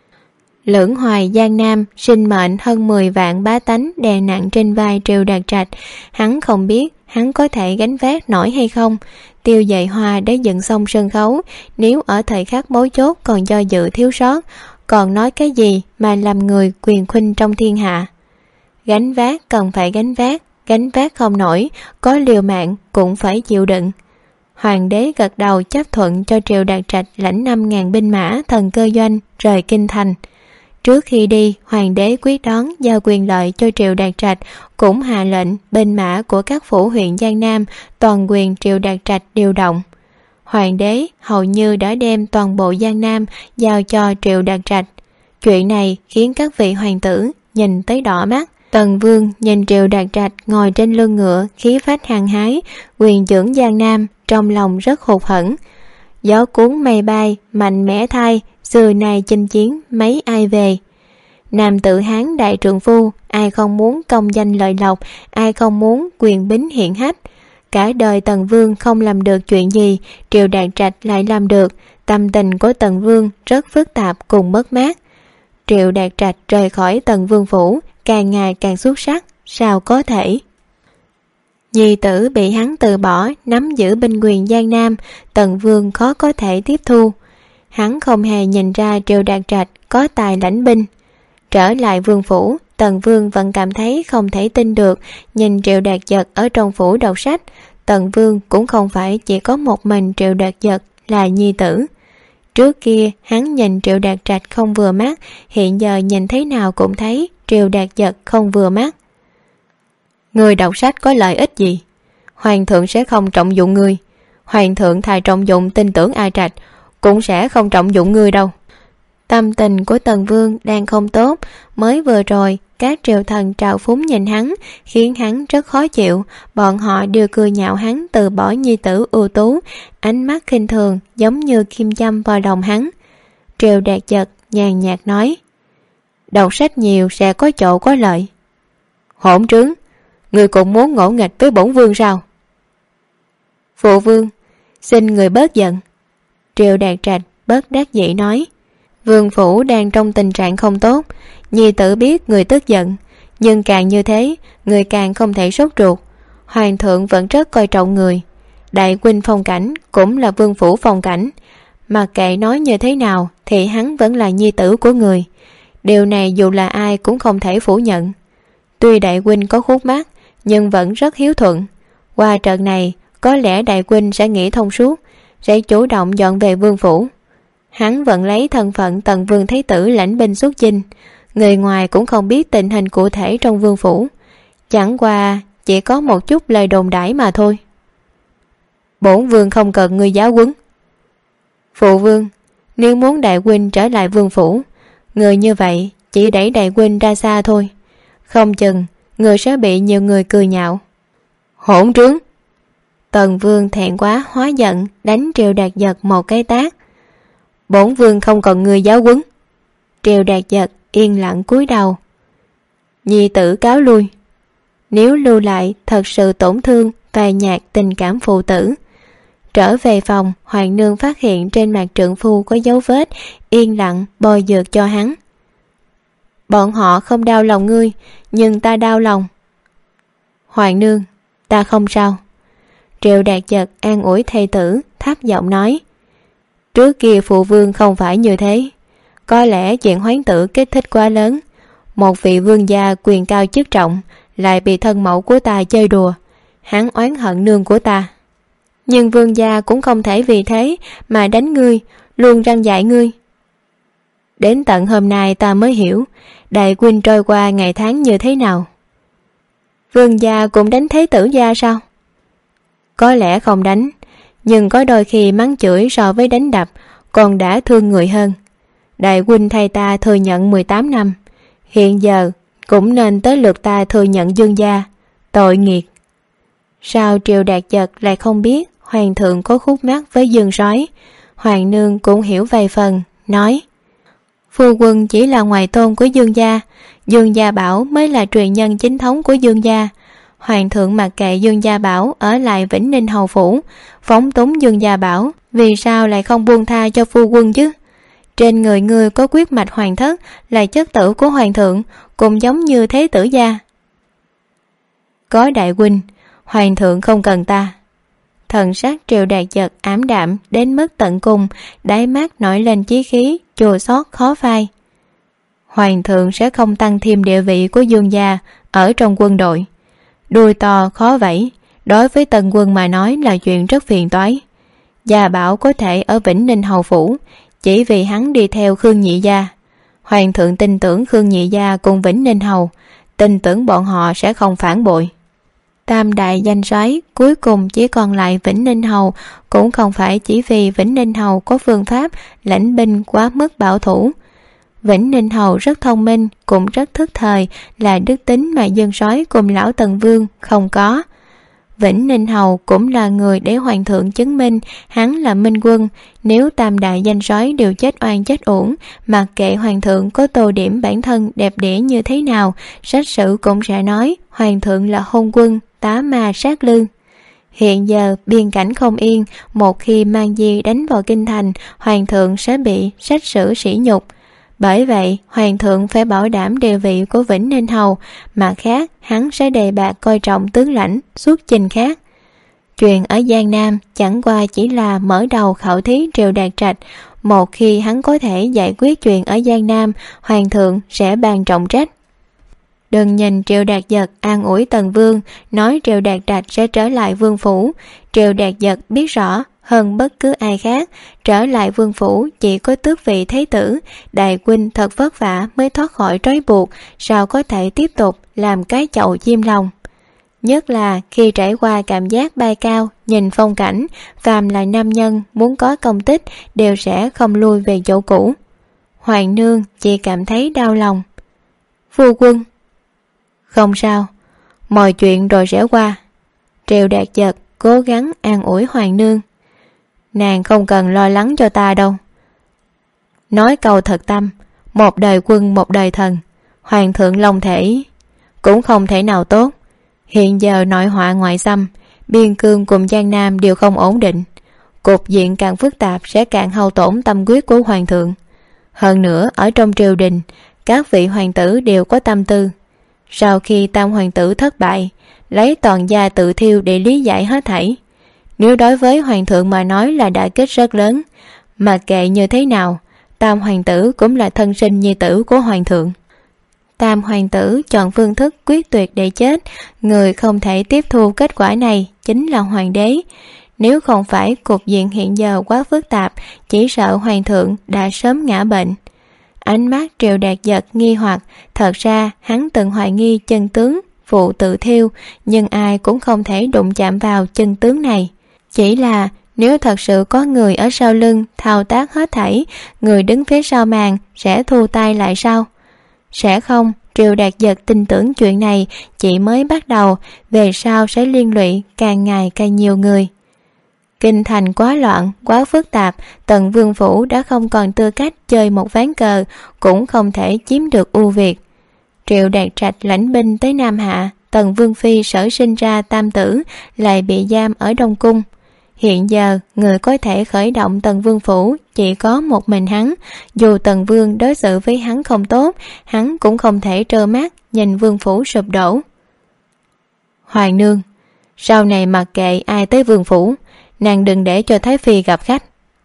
Lưỡng hoài Giang Nam, sinh mệnh hơn 10 vạn bá tánh đè nặng trên vai Triệu Đạt Trạch. Hắn không biết hắn có thể gánh vác nổi hay không. Tiêu Dậy Hoa đã dựng xong sân khấu, nếu ở thời khắc mấu chốt còn do dự thiếu sót, còn nói cái gì mà làm người quyền khuynh trong thiên hạ. Gánh vác cần phải gánh vác không nổi, có liều mạng cũng phải chịu đựng. Hoàng đế gật đầu chấp thuận cho Triệu Đạt Trạch lãnh 5.000 binh mã thần Cơ Doanh rời kinh thành. Trước khi đi, hoàng đế quyết đoán giao quyền lợi cho Triệu Đạt Trạch, cũng hạ lệnh binh mã của các phủ huyện Giang Nam toàn quyền Triệu Đạt Trạch điều động. Hoàng đế hầu như đã đem toàn bộ Giang Nam giao cho Triệu Đạt Trạch. Chuyện này khiến các vị hoàng tử nhìn tới đỏ mắt. Tần Vương nhìn Triệu Đạt Trạch ngồi trên lưng ngựa, khí phách hăng hái, quyền trưởng Giang Nam, trong lòng rất hụt hẫng. Gió cuốn mây bay, mạnh mẽ thay, xưa nay chinh chiến mấy ai về. Nam tự Hán đại trượng phu, ai không muốn công danh lợi lộc, ai không muốn quyền bính hiển hách. Cả đời Tần Vương không làm được chuyện gì, Triệu Đạt Trạch lại làm được. Tâm tình của Tần Vương rất phức tạp cùng mất mát. Triệu Đạt Trạch rời khỏi Tần Vương phủ, càng ngày càng xuất sắc, sao có thể? Nhi tử bị hắn từ bỏ, nắm giữ binh quyền Giang Nam, Tần Vương khó có thể tiếp thu. Hắn không hề nhìn ra Triệu Đạt Trạch có tài lãnh binh. Trở lại vương phủ, Tần Vương vẫn cảm thấy không thể tin được, nhìn Triệu Đạt Giật ở trong phủ đọc sách. Tần Vương cũng không phải chỉ có một mình Triệu Đạt Giật là nhi tử. Trước kia hắn nhìn Triệu Đạt Trạch không vừa mắt, hiện giờ nhìn thế nào cũng thấy Triệu Đạt Giật không vừa mắt. Người đọc sách có lợi ích gì? Hoàng thượng sẽ không trọng dụng ngươi. Hoàng thượng thà trọng dụng tin tưởng A Trạch, cũng sẽ không trọng dụng ngươi đâu. Tâm tình của Tần Vương đang không tốt. Mới vừa rồi các triều thần trào phúng nhìn hắn, khiến hắn rất khó chịu. Bọn họ đều cười nhạo hắn từ bỏ nhi tử ưu tú, ánh mắt khinh thường giống như kim châm vào lòng hắn. Triệu Đạt Giật nhàn nhạt nói: đọc sách nhiều sẽ có chỗ có lợi. Hỗn trướng, người cũng muốn ngỗ nghịch với bổn vương sao? Phụ vương, xin người bớt giận. Triệu Đạt Trạch bất đắc dĩ nói: vương phủ đang trong tình trạng không tốt, nhi tử biết người tức giận, nhưng càng như thế người càng không thể sốt ruột. Hoàng thượng vẫn rất coi trọng người. Đại huynh Phong Cảnh cũng là vương phủ Phong Cảnh, mặc kệ nói như thế nào thì hắn vẫn là nhi tử của người. Điều này dù là ai cũng không thể phủ nhận. Tuy đại huynh có khúc mắc, nhưng vẫn rất hiếu thuận. Qua trận này có lẽ đại huynh sẽ nghĩ thông suốt, sẽ chủ động dọn về vương phủ. Hắn vẫn lấy thân phận Tần Vương Thái tử lãnh binh xuất chinh, người ngoài cũng không biết tình hình cụ thể trong vương phủ, chẳng qua chỉ có một chút lời đồn đãi mà thôi. Bổn vương không cần người giáo huấn. Phụ vương, nếu muốn đại huynh trở lại vương phủ, người như vậy chỉ đẩy đại huynh ra xa thôi, không chừng người sẽ bị nhiều người cười nhạo. Hỗn trướng! Tần Vương thẹn quá hóa giận, đánh Triệu Đạt Giật một cái tát. Bổn vương không cần người giáo huấn. Triệu Đạt Giật yên lặng cúi đầu. Nhi tử cáo lui. Nếu lưu lại thật sự tổn thương phai nhạt tình cảm phụ tử. Trở về phòng, Hoàng nương phát hiện trên mặt trượng phu có dấu vết, yên lặng bôi dược cho hắn. Bọn họ không đau lòng ngươi, nhưng ta đau lòng. Hoàng nương, ta không sao. Triệu Đạt Giật an ủi thê tử, thấp giọng nói. Trước kia phụ vương không phải như thế. Có lẽ chuyện hoán tử kích thích quá lớn. Một vị vương gia quyền cao chức trọng lại bị thân mẫu của ta chơi đùa. Hắn oán hận nương của ta. Nhưng vương gia cũng không thể vì thế mà đánh ngươi, luôn răn dạy ngươi. Đến tận hôm nay ta mới hiểu đại huynh trôi qua ngày tháng như thế nào. Vương gia cũng đánh thế tử gia sao? Có lẽ không đánh, nhưng có đôi khi mắng chửi so với đánh đập còn đã thương người hơn. Đại huynh thay ta thừa nhận 18 năm, hiện giờ cũng nên tới lượt ta thừa nhận dương gia. Tội nghiệt! Sao Triệu Đạt Giật lại không biết hoàng thượng có khúc mắc với Dương Sói? Hoàng nương cũng hiểu vài phần, nói. Phu quân chỉ là ngoại tôn của Dương gia, Dương gia bảo mới là truyền nhân chính thống của Dương gia. Hoàng thượng mặc kệ Dương gia bảo ở lại Vĩnh Ninh hầu phủ, phóng túng Dương gia bảo, vì sao lại không buông tha cho phu quân chứ? Trên người ngươi có quyết mạch hoàng thất, là chất tử của hoàng thượng, cũng giống như thế tử gia. Có đại huynh, hoàng thượng không cần ta. Thần sắc Triệu Đạt Giật ám đạm đến mức tận cùng, đáy mắt nổi lên chí khí, chua xót khó phai. Hoàng thượng sẽ không tăng thêm địa vị của Dương gia ở trong quân đội. Đuôi to khó vẫy, đối với Tần quân mà nói là chuyện rất phiền toái. Gia bảo có thể ở Vĩnh Ninh hầu phủ, chỉ vì hắn đi theo Khương Nhị gia. Hoàng thượng tin tưởng Khương Nhị gia cùng Vĩnh Ninh hầu, tin tưởng bọn họ sẽ không phản bội. Tam đại danh soái cuối cùng chỉ còn lại Vĩnh Ninh hầu, cũng không phải chỉ vì Vĩnh Ninh hầu có phương pháp lãnh binh quá mức bảo thủ. Vĩnh Ninh hầu rất thông minh, cũng rất thức thời, là đức tính mà Dương Sói cùng lão Tần Vương không có. Vĩnh Ninh hầu cũng là người để hoàng thượng chứng minh hắn là minh quân. Nếu tam đại danh soái đều chết oan chết uổng, mặc kệ hoàng thượng có tô điểm bản thân đẹp đẽ như thế nào, sách sử cũng sẽ nói hoàng thượng là hôn quân, tá ma sát lương. Hiện giờ biên cảnh không yên, một khi mang di đánh vào kinh thành, hoàng thượng sẽ bị sách sử sỉ nhục. Bởi vậy hoàng thượng phải bảo đảm địa vị của Vĩnh Ninh hầu, mà khác hắn sẽ đề bạt coi trọng tướng lãnh xuất chinh khác. Chuyện ở Giang Nam chẳng qua chỉ là mở đầu khảo thí Triệu Đạt Trạch. Một khi hắn có thể giải quyết chuyện ở Giang Nam, hoàng thượng sẽ ban trọng trách. Đừng nhìn Triệu Đạt Giật an ủi Tần Vương, nói Triệu Đạt Trạch sẽ trở lại vương phủ. Triệu Đạt Giật biết rõ hơn bất cứ ai khác, trở lại vương phủ chỉ có tước vị thế tử. Đại huynh thật vất vả mới thoát khỏi trói buộc, sao có thể tiếp tục làm cái chậu chim lòng. Nhất là khi trải qua cảm giác bay cao, nhìn phong cảnh, phàm là nam nhân muốn có công tích đều sẽ không lui về chỗ cũ. Hoàng nương chỉ cảm thấy đau lòng. Phu quân, không sao, mọi chuyện rồi sẽ qua. Triệu Đạt Giật cố gắng an ủi hoàng nương. Nàng không cần lo lắng cho ta đâu. Nói câu thật tâm, một đời quân một đời thần, hoàng thượng long thể cũng không thể nào tốt. Hiện giờ nội họa ngoại xâm, biên cương cùng Giang Nam đều không ổn định, cục diện càng phức tạp sẽ càng hao tổn tâm quyết của hoàng thượng. Hơn nữa ở trong triều đình, các vị hoàng tử đều có tâm tư. Sau khi tam hoàng tử thất bại, lấy toàn gia tự thiêu để lý giải hết thảy. Nếu đối với hoàng thượng mà nói là đả kích rất lớn, mà kệ như thế nào, tam hoàng tử cũng là thân sinh nhi tử của hoàng thượng. Tam hoàng tử chọn phương thức quyết tuyệt để chết. Người không thể tiếp thu kết quả này chính là hoàng đế. Nếu không phải cục diện hiện giờ quá phức tạp, chỉ sợ hoàng thượng đã sớm ngã bệnh. Ánh mắt Triệu Đạt Giật nghi hoặc. Thật ra hắn từng hoài nghi chân tướng phụ tự thiêu, nhưng ai cũng không thể đụng chạm vào chân tướng này. Chỉ là nếu thật sự có người ở sau lưng thao tác hết thảy, người đứng phía sau màn sẽ thu tay lại sao? Sẽ không. Triệu Đạt Giật tin tưởng chuyện này chỉ mới bắt đầu, về sau sẽ liên lụy càng ngày càng nhiều người. Kinh thành quá loạn, quá phức tạp, Tần Vương Phủ đã không còn tư cách chơi một ván cờ, cũng không thể chiếm được ưu việt. Triệu Đạt Trạch lãnh binh tới Nam Hạ, Tần Vương Phi sở sinh ra tam tử lại bị giam ở Đông Cung. Hiện giờ người có thể khởi động Tần Vương Phủ chỉ có một mình hắn. Dù Tần Vương đối xử với hắn không tốt, hắn cũng không thể trơ mắt nhìn Vương Phủ sụp đổ. Hoàng nương, sau này mặc kệ ai tới Vương Phủ, nàng đừng để cho Thái Phi gặp khách.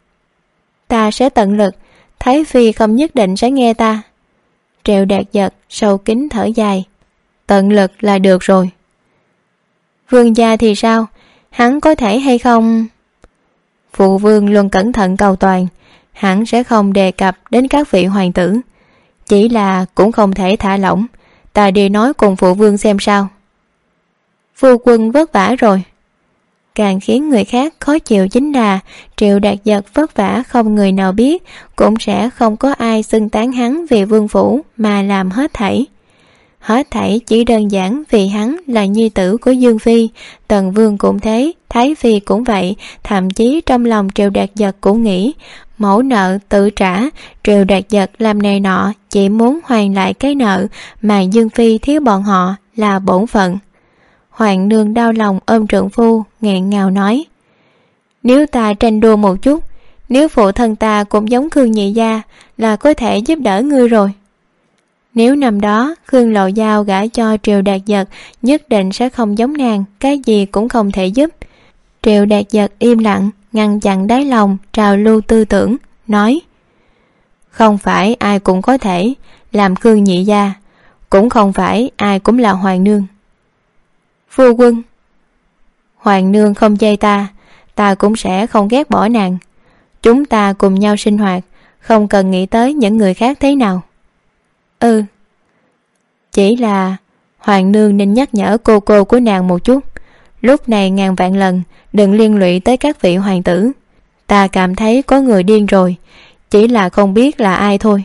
Ta sẽ tận lực, Thái Phi không nhất định sẽ nghe ta. Triệu Đạt Giật sâu kín thở dài. Tận lực là được rồi. Vương gia thì sao? Hắn có thể hay không? Phụ vương luôn cẩn thận cầu toàn, hắn sẽ không đề cập đến các vị hoàng tử. Chỉ là cũng không thể thả lỏng. Ta đi nói cùng phụ vương xem sao. Phu quân vất vả rồi. Càng khiến người khác khó chịu chính là Triệu Đạt Giật vất vả không người nào biết, cũng sẽ không có ai xưng tán hắn vì vương phủ mà làm hết thảy. Hết thảy chỉ đơn giản vì hắn là nhi tử của Dương Phi. Tần Vương cũng thế, Thái Phi cũng vậy. Thậm chí trong lòng Triệu Đạt Giật cũng nghĩ mẫu nợ tự trả. Triệu Đạt Giật làm này nọ chỉ muốn hoàn lại cái nợ mà Dương Phi thiếu bọn họ là bổn phận. Hoàng nương đau lòng ôm trượng phu, nghẹn ngào nói: Nếu ta tranh đua một chút, nếu phụ thân ta cũng giống Khương nhị gia là có thể giúp đỡ ngươi rồi. Nếu năm đó Khương Lộ Giao gả cho Triệu Đạt Giật, nhất định sẽ không giống nàng, cái gì cũng không thể giúp. Triệu Đạt Giật im lặng, ngăn chặn đáy lòng trào lưu tư tưởng, nói: Không phải ai cũng có thể làm Khương nhị gia, cũng không phải ai cũng là hoàng nương. Phu quân, hoàng nương không chê ta, ta cũng sẽ không ghét bỏ nàng. Chúng ta cùng nhau sinh hoạt, không cần nghĩ tới những người khác thế nào. Chỉ là hoàng nương nên nhắc nhở cô của nàng một chút. Lúc này ngàn vạn lần đừng liên lụy tới các vị hoàng tử. Ta cảm thấy có người điên rồi, chỉ là không biết là ai thôi.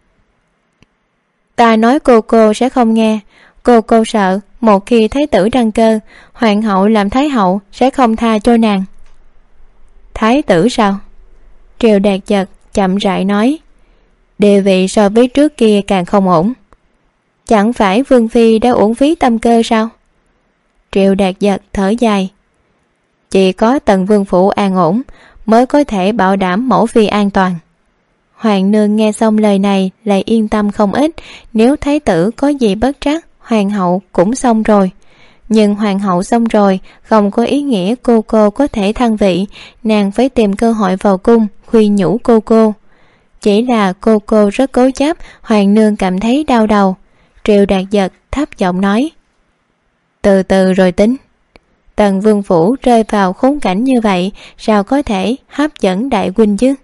Ta nói cô sẽ không nghe. Cô sợ một khi thái tử đăng cơ, hoàng hậu làm thái hậu sẽ không tha cho nàng. Thái tử sao? Triệu Đạt Giật chậm rãi nói: Địa vị so với trước kia càng không ổn. Chẳng phải Vương Phi đã uổng phí tâm cơ sao? Triệu Đạt Giật thở dài: Chỉ có Tần Vương Phủ an ổn mới có thể bảo đảm mẫu phi an toàn. Hoàng nương nghe xong lời này lại yên tâm không ít. Nếu thái tử có gì bất trắc, hoàng hậu cũng xong rồi. Nhưng hoàng hậu xong rồi không có ý nghĩa cô có thể thăng vị. Nàng phải tìm cơ hội vào cung khuyên nhủ cô. Chỉ là cô rất cố chấp. Hoàng nương cảm thấy đau đầu. Triệu Đạt Giật thấp giọng nói: Từ từ rồi tính. Tần Vương Phủ rơi vào khốn cảnh như vậy, sao có thể hấp dẫn đại huynh chứ?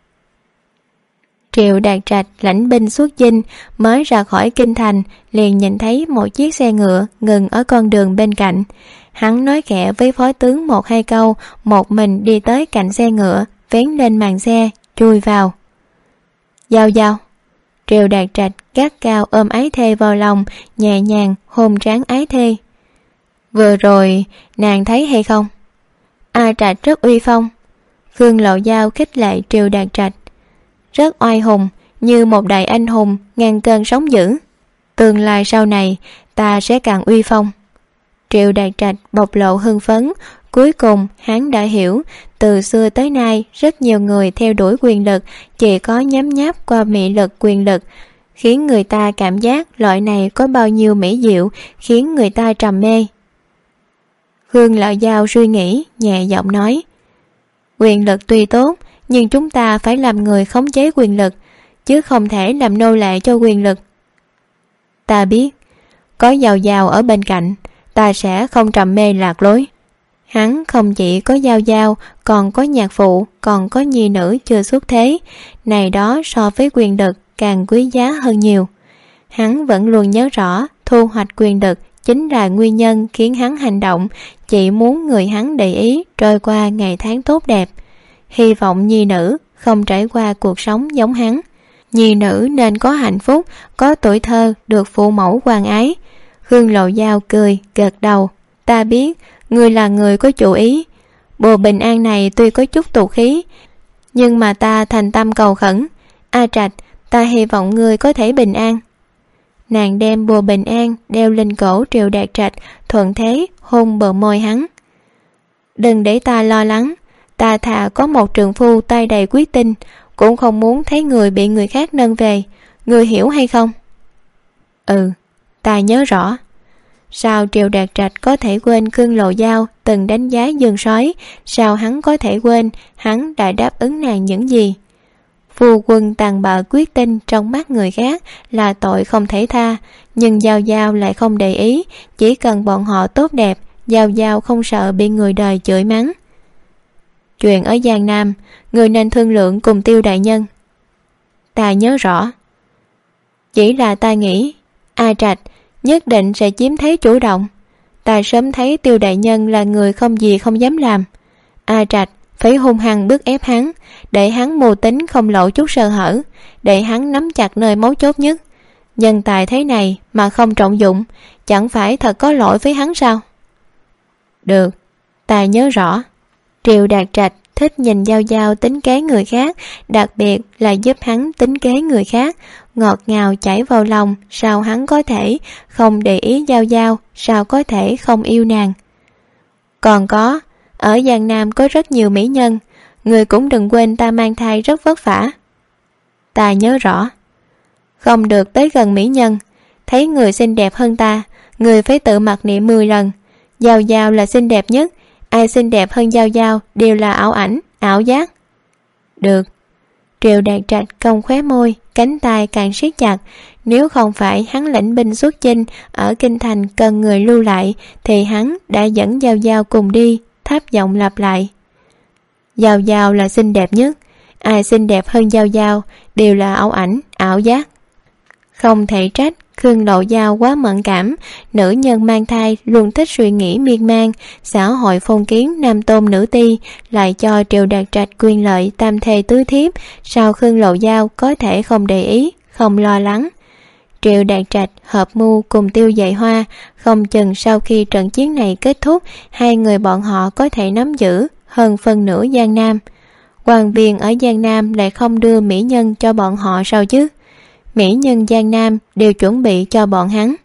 Triệu Đạt Trạch lãnh binh xuất dinh, mới ra khỏi kinh thành liền nhìn thấy một chiếc xe ngựa ngừng ở con đường bên cạnh. Hắn nói khẽ với phó tướng một hai câu, một mình đi tới cạnh xe ngựa, vén lên màn xe chui vào. Giao. Triệu Đạt Trạch gắt cao ôm ái thê vào lòng, nhẹ nhàng hôn trán ái thê. Vừa rồi nàng thấy hay không? A Trạch rất uy phong. Khương Lộ Giao khích lệ Triệu Đạt Trạch: Rất oai hùng, như một đại anh hùng ngàn cơn sóng dữ. Tương lai sau này ta sẽ càng uy phong. Triệu Đạt Trạch bộc lộ hưng phấn. Cuối cùng hắn đã hiểu, từ xưa tới nay rất nhiều người theo đuổi quyền lực, chỉ có nhấm nháp qua mị lực quyền lực, khiến người ta cảm giác loại này có bao nhiêu mỹ diệu, khiến người ta trầm mê. Khương Lộ Giao suy nghĩ, nhẹ giọng nói: Quyền lực tuy tốt, nhưng chúng ta phải làm người khống chế quyền lực, chứ không thể làm nô lệ cho quyền lực. Ta biết, có Giao Giao ở bên cạnh, ta sẽ không trầm mê lạc lối. Hắn không chỉ có Giao Giao, còn có nhạc phụ, còn có nhi nữ chưa xuất thế. Này đó so với quyền lực càng quý giá hơn nhiều. Hắn vẫn luôn nhớ rõ thu hoạch quyền lực chính là nguyên nhân khiến hắn hành động, chỉ muốn người hắn để ý trôi qua ngày tháng tốt đẹp. Hy vọng nhi nữ không trải qua cuộc sống giống hắn. Nhi nữ nên có hạnh phúc, có tuổi thơ được phụ mẫu quan ái. Khương Lộ Giao cười, gật đầu. Ta biết, ngươi là người có chủ ý. Bùa bình an này tuy có chút tục khí, nhưng mà ta thành tâm cầu khẩn. A Trạch, ta hy vọng ngươi có thể bình an. Nàng đem bùa bình an đeo lên cổ Triệu Đạt Trạch, thuận thế hôn bờ môi hắn. Đừng để ta lo lắng, ta thà có một trượng phu tay đầy quyết tinh, cũng không muốn thấy người bị người khác nâng về. Ngươi hiểu hay không? Ừ, ta nhớ rõ. Sao Triệu Đạt Trạch có thể quên Khương Lộ Giao từng đánh giá Dương Sói? Sao hắn có thể quên hắn đã đáp ứng nàng những gì? Phu quân tàn bạo quyết tinh trong mắt người khác là tội không thể tha, nhưng Giao Giao lại không để ý. Chỉ cần bọn họ tốt đẹp, Giao Giao không sợ bị người đời chửi mắng. Chuyện ở Giang Nam, người nên thương lượng cùng Tiêu đại nhân. Ta nhớ rõ. Chỉ là ta nghĩ A Trạch nhất định sẽ chiếm thế chủ động. Ta sớm thấy Tiêu đại nhân là người không gì không dám làm. A Trạch phải hung hăng bức ép hắn, để hắn mưu tính không lộ chút sơ hở, để hắn nắm chặt nơi mấu chốt nhất. Nhân tài thế này mà không trọng dụng, chẳng phải thật có lỗi với hắn sao? Được, ta nhớ rõ. Triệu Đạt Trạch thích nhìn Giao Giao tính kế người khác, đặc biệt là giúp hắn tính kế người khác. Ngọt ngào chảy vào lòng, sao hắn có thể không để ý Giao Giao, sao có thể không yêu nàng. Còn có, ở Giang Nam có rất nhiều mỹ nhân, người cũng đừng quên ta mang thai rất vất vả. Ta nhớ rõ. Không được tới gần mỹ nhân, thấy người xinh đẹp hơn ta, người phải tự mặc niệm 10 lần. Giao Giao là xinh đẹp nhất, ai xinh đẹp hơn Giao Giao đều là ảo ảnh, ảo giác. Được. Triệu Đạt Trạch cong khóe môi, cánh tay càng siết chặt. Nếu không phải hắn lãnh binh xuất chinh ở kinh thành cần người lưu lại, thì hắn đã dẫn Giao Giao cùng đi. Thấp giọng lặp lại. Giao Giao là xinh đẹp nhất, ai xinh đẹp hơn Giao Giao đều là ảo ảnh, ảo giác. Không thể trách Khương Lộ Giao quá mẫn cảm. Nữ nhân mang thai luôn thích suy nghĩ miên man. Xã hội phong kiến nam tôn nữ ti, lại cho Triệu Đạt Trạch quyền lợi tam thê tứ thiếp. Sao Khương Lộ Giao có thể không để ý, không lo lắng? Triệu Đạt Trạch hợp mưu cùng Tiêu Dạy Hoa, không chừng sau khi trận chiến này kết thúc, hai người bọn họ có thể nắm giữ hơn phân nửa Giang Nam. Quan viên ở Giang Nam lại không đưa mỹ nhân cho bọn họ sao chứ? Mỹ nhân Giang Nam đều chuẩn bị cho bọn hắn.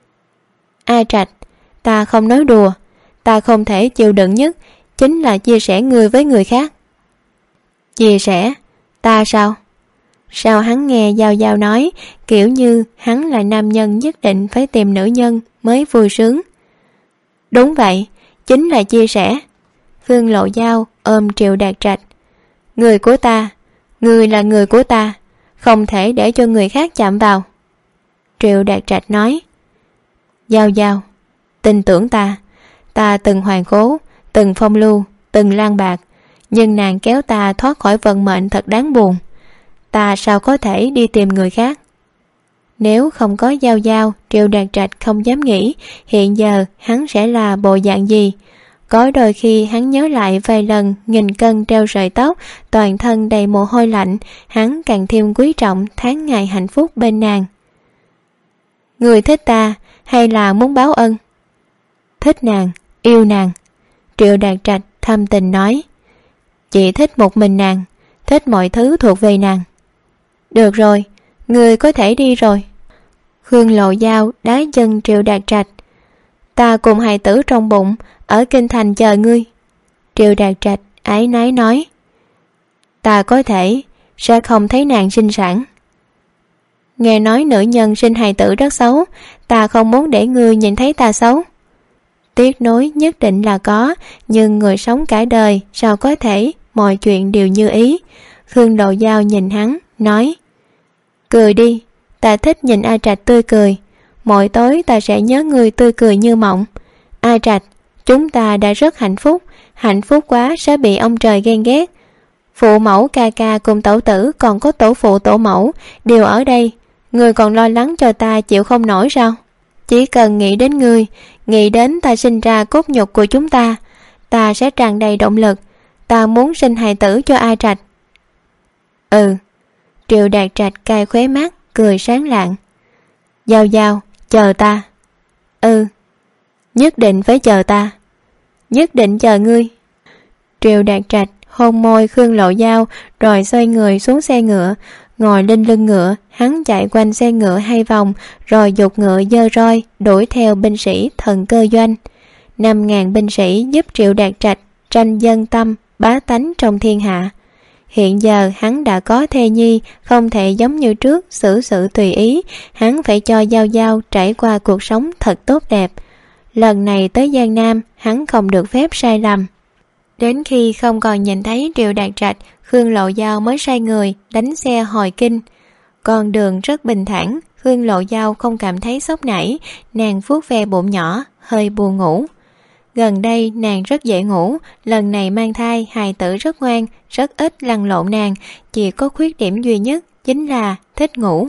A Trạch, ta không nói đùa, ta không thể chịu đựng nhất chính là chia sẻ người với người khác. Chia sẻ? Ta sao? Sao hắn nghe Giao Giao nói kiểu như hắn là nam nhân nhất định phải tìm nữ nhân mới vui sướng? Đúng vậy, chính là chia sẻ. Khương Lộ Giao ôm Triệu Đạt Trạch. Người của ta, người là người của ta, không thể để cho người khác chạm vào. Triệu Đạt Trạch nói. Giao Giao, tin tưởng ta, ta từng hoàn cố, từng phong lưu, từng lang bạc, nhưng nàng kéo ta thoát khỏi vận mệnh thật đáng buồn. Ta sao có thể đi tìm người khác? Nếu không có Giao Giao, Triệu Đạt Trạch không dám nghĩ hiện giờ hắn sẽ là bộ dạng gì. Có đôi khi hắn nhớ lại vài lần nghìn cân treo sợi tóc, toàn thân đầy mồ hôi lạnh, hắn càng thêm quý trọng tháng ngày hạnh phúc bên nàng. Người thích ta hay là muốn báo ân? Thích nàng, yêu nàng. Triệu Đạt Trạch thâm tình nói. Chị thích một mình nàng, thích mọi thứ thuộc về nàng. Được rồi, người có thể đi rồi. Khương Lộ Giao đá chân Triệu Đạt Trạch. Ta cùng hài tử trong bụng ở kinh thành chờ ngươi. Triệu Đạt Trạch ái nái nói. Ta có thể sẽ không thấy nàng sinh sản. Nghe nói nữ nhân sinh hài tử rất xấu, ta không muốn để ngươi nhìn thấy ta xấu. Tiếc nối nhất định là có, nhưng người sống cả đời sao có thể mọi chuyện đều như ý. Khương Lộ Giao nhìn hắn nói. Cười đi, ta thích nhìn A Trạch tươi cười. mỗi tối ta sẽ nhớ người tươi cười như mộng. A Trạch, chúng ta đã rất hạnh phúc quá sẽ bị ông trời ghen ghét. Phụ mẫu ca ca cùng tẩu tử còn có tổ phụ tổ mẫu đều ở đây, người còn lo lắng cho ta chịu không nổi sao? Chỉ cần nghĩ đến người, nghĩ đến ta sinh ra cốt nhục của chúng ta sẽ tràn đầy động lực. Ta muốn sinh hài tử cho A Trạch. Ừ. Triệu Đạt Trạch cay khóe mắt, cười sáng lạng. Giao Giao, chờ ta. Ừ. Nhất định phải chờ ta. Nhất định chờ ngươi. Triệu Đạt Trạch hôn môi Khương Lộ Giao, rồi xoay người xuống xe ngựa, ngồi lên lưng ngựa. Hắn chạy quanh xe ngựa 2 vòng, rồi giục ngựa giơ roi đuổi theo binh sĩ Thần Cơ Doanh. 5.000 binh sĩ giúp Triệu Đạt Trạch tranh dân tâm bá tánh trong thiên hạ. Hiện giờ hắn đã có thê nhi, không thể giống như trước xử sự tùy ý. Hắn phải cho Giao Giao trải qua cuộc sống thật tốt đẹp. Lần này tới Giang Nam, hắn không được phép sai lầm. Đến khi không còn nhìn thấy Triệu Đạt Trạch, Khương Lộ Giao mới sai người đánh xe hồi kinh. Con đường rất bình thản, Khương Lộ Giao không cảm thấy sốc nảy. Nàng vuốt ve bụng nhỏ, hơi buồn ngủ. Gần đây nàng rất dễ ngủ, lần này mang thai, hài tử rất ngoan, rất ít lăn lộn nàng, chỉ có khuyết điểm duy nhất chính là thích ngủ.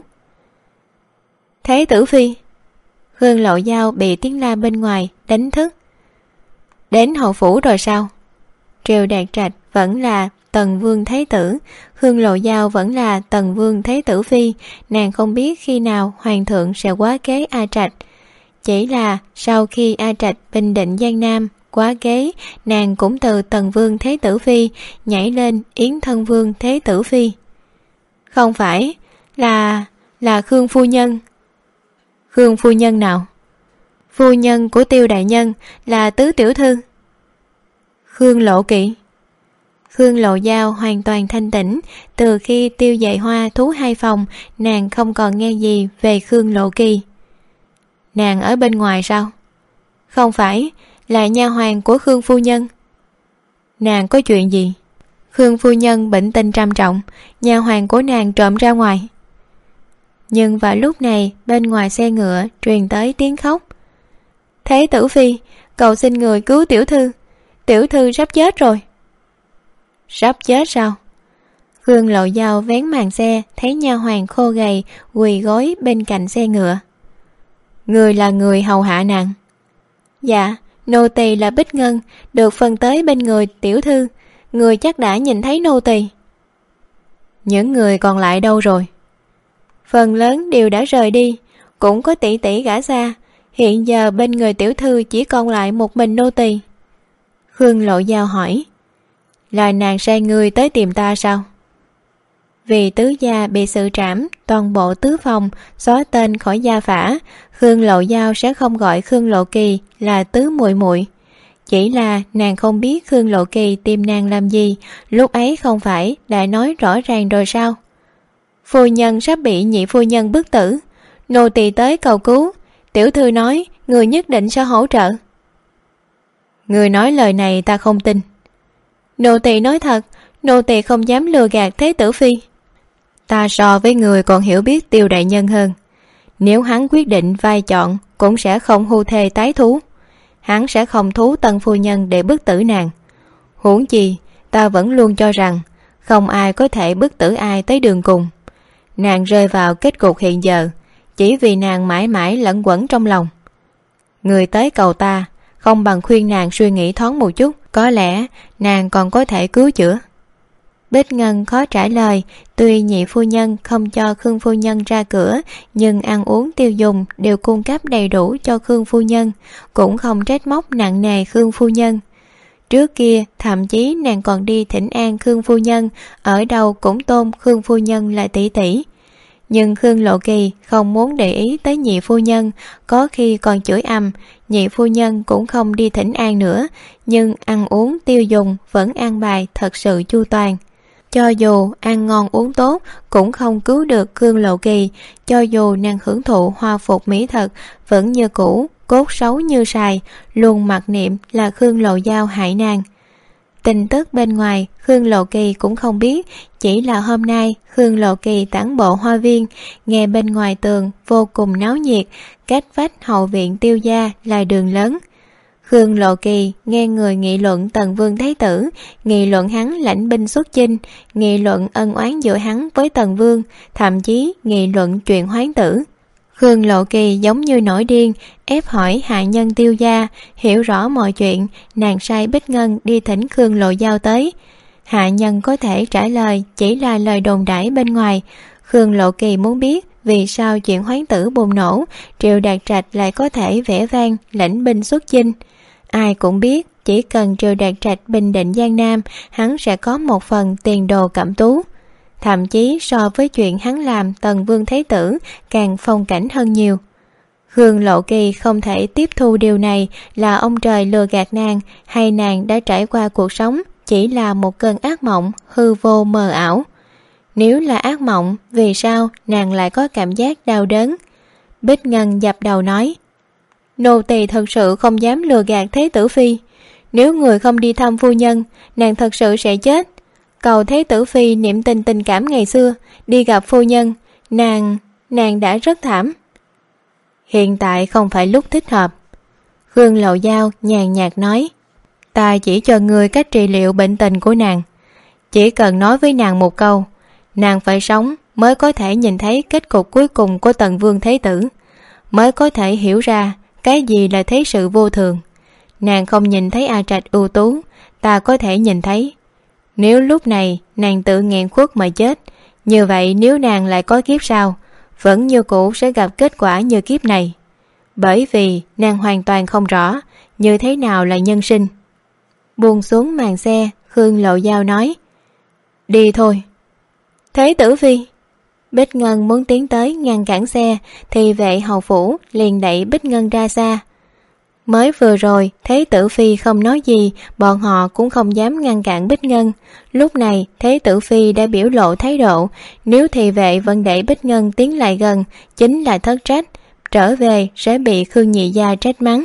Thế tử phi. Khương Lộ Giao bị tiếng la bên ngoài đánh thức. Đến hậu phủ rồi sao? Triệu Đạt Trạch vẫn là Tần Vương Thế Tử, Khương Lộ Giao vẫn là Tần Vương Thế Tử phi. Nàng không biết khi nào hoàng thượng sẽ quá kế A Trạch. Chỉ là sau khi A Trạch bình định Giang Nam quá kế, nàng cũng từ Tần Vương Thế Tử phi nhảy lên Yến Thân Vương Thế Tử phi. Không phải, là Khương phu nhân. Khương phu nhân nào? Phu nhân của Tiêu đại nhân, là tứ tiểu thư. Khương Lộ Kỵ. Khương Lộ Giao hoàn toàn thanh tĩnh. Từ khi Tiêu dạy hoa thú 2 phòng, nàng không còn nghe gì về Khương Lộ Kỳ. Nàng ở bên ngoài sao? Không phải, là nha hoàn của Khương phu nhân. Nàng có chuyện gì? Khương phu nhân bệnh tình trầm trọng, nha hoàn của nàng trộm ra ngoài. Nhưng vào lúc này, bên ngoài xe ngựa truyền tới tiếng khóc. Thế tử phi, cầu xin người cứu tiểu thư. Tiểu thư sắp chết rồi. Sắp chết sao? Khương Lộ Giao vén màn xe, thấy nha hoàn khô gầy quỳ gối bên cạnh xe ngựa. Người là người hầu hạ nàng? Dạ, nô tỳ là Bích Ngân, được phân tới bên người tiểu thư. Người chắc đã nhìn thấy nô tỳ. Những người còn lại đâu rồi? Phần lớn đều đã rời đi, cũng có tỷ tỷ gả xa. Hiện giờ bên người tiểu thư chỉ còn lại một mình nô tỳ. Khương Lộ Giao hỏi. Là nàng sai người tới tìm ta sao? Vì tứ gia bị sự trảm, toàn bộ tứ phòng xóa tên khỏi gia phả, Khương Lộ Giao sẽ không gọi Khương Lộ Kỳ là tứ muội muội. Chỉ là nàng không biết Khương Lộ Kỳ tìm nàng làm gì, lúc ấy không phải đã nói rõ ràng rồi sao? Phu nhân sắp bị nhị phu nhân bức tử, nô tỳ tới cầu cứu, tiểu thư nói người nhất định sẽ hỗ trợ. Người nói lời này ta không tin. Nô tỳ nói thật, nô tỳ không dám lừa gạt thế tử phi. Ta so với người còn hiểu biết Tiêu đại nhân hơn. Nếu hắn quyết định vai chọn, cũng sẽ không hưu thê tái thú. Hắn sẽ không thú tân phu nhân để bức tử nàng. Huống chi, ta vẫn luôn cho rằng không ai có thể bức tử ai tới đường cùng. Nàng rơi vào kết cục hiện giờ chỉ vì nàng mãi mãi lẫn quẩn trong lòng. Người tới cầu ta, không bằng khuyên nàng suy nghĩ thoáng một chút, có lẽ nàng còn có thể cứu chữa. Bích Ngân khó trả lời. Tuy nhị phu nhân không cho Khương phu nhân ra cửa, nhưng ăn uống tiêu dùng đều cung cấp đầy đủ cho Khương phu nhân, cũng không trách móc nặng nề Khương phu nhân. Trước kia thậm chí nàng còn đi thỉnh an Khương phu nhân, ở đâu cũng tôn Khương phu nhân là tỷ tỷ. Nhưng Khương Lộ Kỳ không muốn để ý tới nhị phu nhân, có khi còn chửi ầm. Nhị phu nhân cũng không đi thỉnh an nữa, nhưng ăn uống tiêu dùng vẫn an bài thật sự chu toàn. Cho dù ăn ngon uống tốt cũng không cứu được Khương Lộ Kỳ. Cho dù nàng hưởng thụ hoa phục mỹ thực, vẫn như cũ cốt xấu như sài, luôn mặc niệm là Khương Lộ Giao hại nàng. Tin tức bên ngoài Khương Lộ Kỳ cũng không biết, chỉ là hôm nay Khương Lộ Kỳ tản bộ hoa viên, nghe bên ngoài tường vô cùng náo nhiệt, cách vách hậu viện Tiêu gia là đường lớn. Khương Lộ Kỳ nghe người nghị luận Tần Vương Thái Tử, nghị luận hắn lãnh binh xuất chinh, nghị luận ân oán giữa hắn với Tần Vương, thậm chí nghị luận chuyện hoán tử. Khương Lộ Kỳ giống như nổi điên, ép hỏi hạ nhân Tiêu gia, hiểu rõ mọi chuyện, nàng sai Bích Ngân đi thỉnh Khương Lộ Giao tới. Hạ nhân có thể trả lời chỉ là lời đồn đãi bên ngoài. Khương Lộ Kỳ muốn biết vì sao chuyện hoán tử bùng nổ, Triệu Đạt Trạch lại có thể vẻ vang lãnh binh xuất chinh. Ai cũng biết chỉ cần Triệu Đạt Trạch bình định Giang Nam, hắn sẽ có một phần tiền đồ cẩm tú. Thậm chí so với chuyện hắn làm Tần Vương Thái Tử càng phong cảnh hơn nhiều. Khương Lộ Kỳ không thể tiếp thu điều này, là ông trời lừa gạt nàng, hay nàng đã trải qua cuộc sống chỉ là một cơn ác mộng hư vô mờ ảo. Nếu là ác mộng, vì sao nàng lại có cảm giác đau đớn? Bích Ngân dập đầu nói, nô tỳ thật sự không dám lừa gạt Thế Tử Phi. Nếu người không đi thăm phu nhân, nàng thật sự sẽ chết. Cầu Thế Tử Phi niệm tình cảm ngày xưa, đi gặp phu nhân. Nàng đã rất thảm. Hiện tại không phải lúc thích hợp. Khương Lộ Giao nhàn nhạt nói, ta chỉ cho ngươi cách trị liệu bệnh tình của nàng. Chỉ cần nói với nàng một câu, nàng phải sống mới có thể nhìn thấy kết cục cuối cùng của Tần Vương Thái Tử, mới có thể hiểu ra cái gì là thế sự vô thường. Nàng không nhìn thấy A Trạch ưu tú, ta có thể nhìn thấy. Nếu lúc này nàng tự nghẹn khuất mà chết, như vậy nếu nàng lại có kiếp sau, vẫn như cũ sẽ gặp kết quả như kiếp này. Bởi vì nàng hoàn toàn không rõ như thế nào là nhân sinh. Buông xuống màn xe, Khương Lộ Giao nói, đi thôi. Thế Tử Phi. Bích Ngân muốn tiến tới ngăn cản xe, thì vệ hầu phủ liền đẩy Bích Ngân ra xa. Mới vừa rồi Thế Tử Phi không nói gì, bọn họ cũng không dám ngăn cản Bích Ngân. Lúc này Thế Tử Phi đã biểu lộ thái độ, nếu thị vệ vẫn đẩy Bích Ngân tiến lại gần, chính là thất trách, trở về sẽ bị Khương Nhị Gia trách mắng.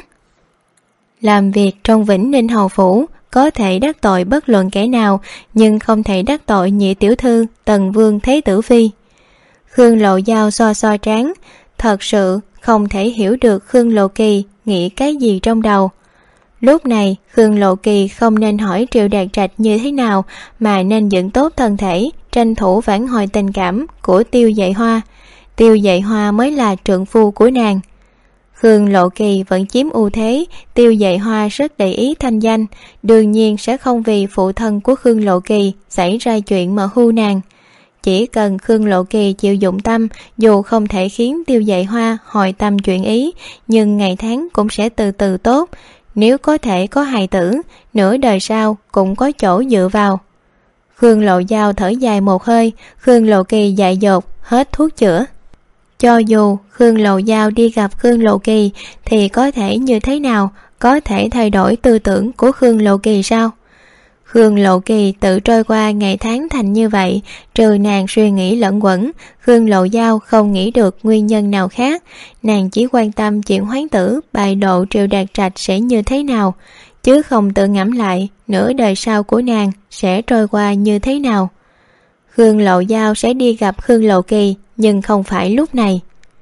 Làm việc trong Vĩnh Ninh hầu phủ có thể đắc tội bất luận kẻ nào, nhưng không thể đắc tội nhị tiểu thư Tần Vương Thế Tử Phi. Khương Lộ Giao xoa trán, thật sự không thể hiểu được Khương Lộ Kỳ nghĩ cái gì trong đầu. Lúc này Khương Lộ Kỳ không nên hỏi Triệu Đạt Trạch như thế nào, mà nên dựng tốt thân thể, tranh thủ vãn hồi tình cảm của Tiêu Dạy Hoa. Tiêu Dạy Hoa mới là trượng phu của nàng. Khương Lộ Kỳ vẫn chiếm ưu thế, Tiêu Dạy Hoa rất để ý thanh danh, đương nhiên sẽ không vì phụ thân của Khương Lộ Kỳ xảy ra chuyện mà hưu nàng. Chỉ cần Khương Lộ Kỳ chịu dụng tâm, dù không thể khiến Tiêu Dạy Hoa hồi tâm chuyển ý, nhưng ngày tháng cũng sẽ từ từ tốt. Nếu có thể có hài tử, nửa đời sau cũng có chỗ dựa vào. Khương Lộ Giao thở dài một hơi, Khương Lộ Kỳ dại dột hết thuốc chữa. Cho dù Khương Lộ Giao đi gặp Khương Lộ Kỳ thì có thể như thế nào, có thể thay đổi tư tưởng của Khương Lộ Kỳ sao? Khương Lộ Kỳ tự trôi qua ngày tháng thành như vậy, trừ nàng suy nghĩ lẫn quẩn, Khương Lộ Giao không nghĩ được nguyên nhân nào khác. Nàng chỉ quan tâm chuyện hoán tử, bại lộ Triệu Đạt Trạch sẽ như thế nào, chứ không tự ngẫm lại nửa đời sau của nàng sẽ trôi qua như thế nào. Khương Lộ Giao sẽ đi gặp Khương Lộ Kỳ, nhưng không phải lúc này.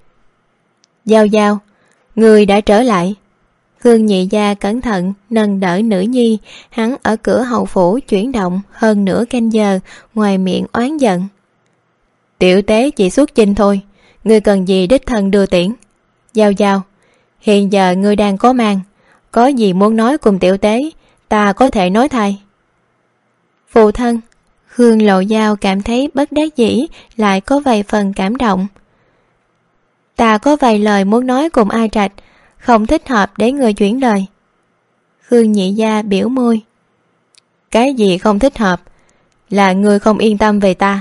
Giao Giao, người đã trở lại. Khương Nhị Gia cẩn thận nâng đỡ nữ nhi, hắn ở cửa hậu phủ chuyển động hơn nửa canh giờ, ngoài miệng oán giận. Tiểu tế chỉ xuất chinh thôi, ngươi cần gì đích thân đưa tiễn? Giao Giao, hiện giờ ngươi đang có mang, có gì muốn nói cùng tiểu tế, ta có thể nói thay. Phụ thân. Khương Lộ Giao cảm thấy bất đắc dĩ, lại có vài phần cảm động. Ta có vài lời muốn nói cùng A Trạch, không thích hợp để người chuyển lời. Khương Nhị Gia biểu môi. Cái gì không thích hợp? Là người không yên tâm về ta.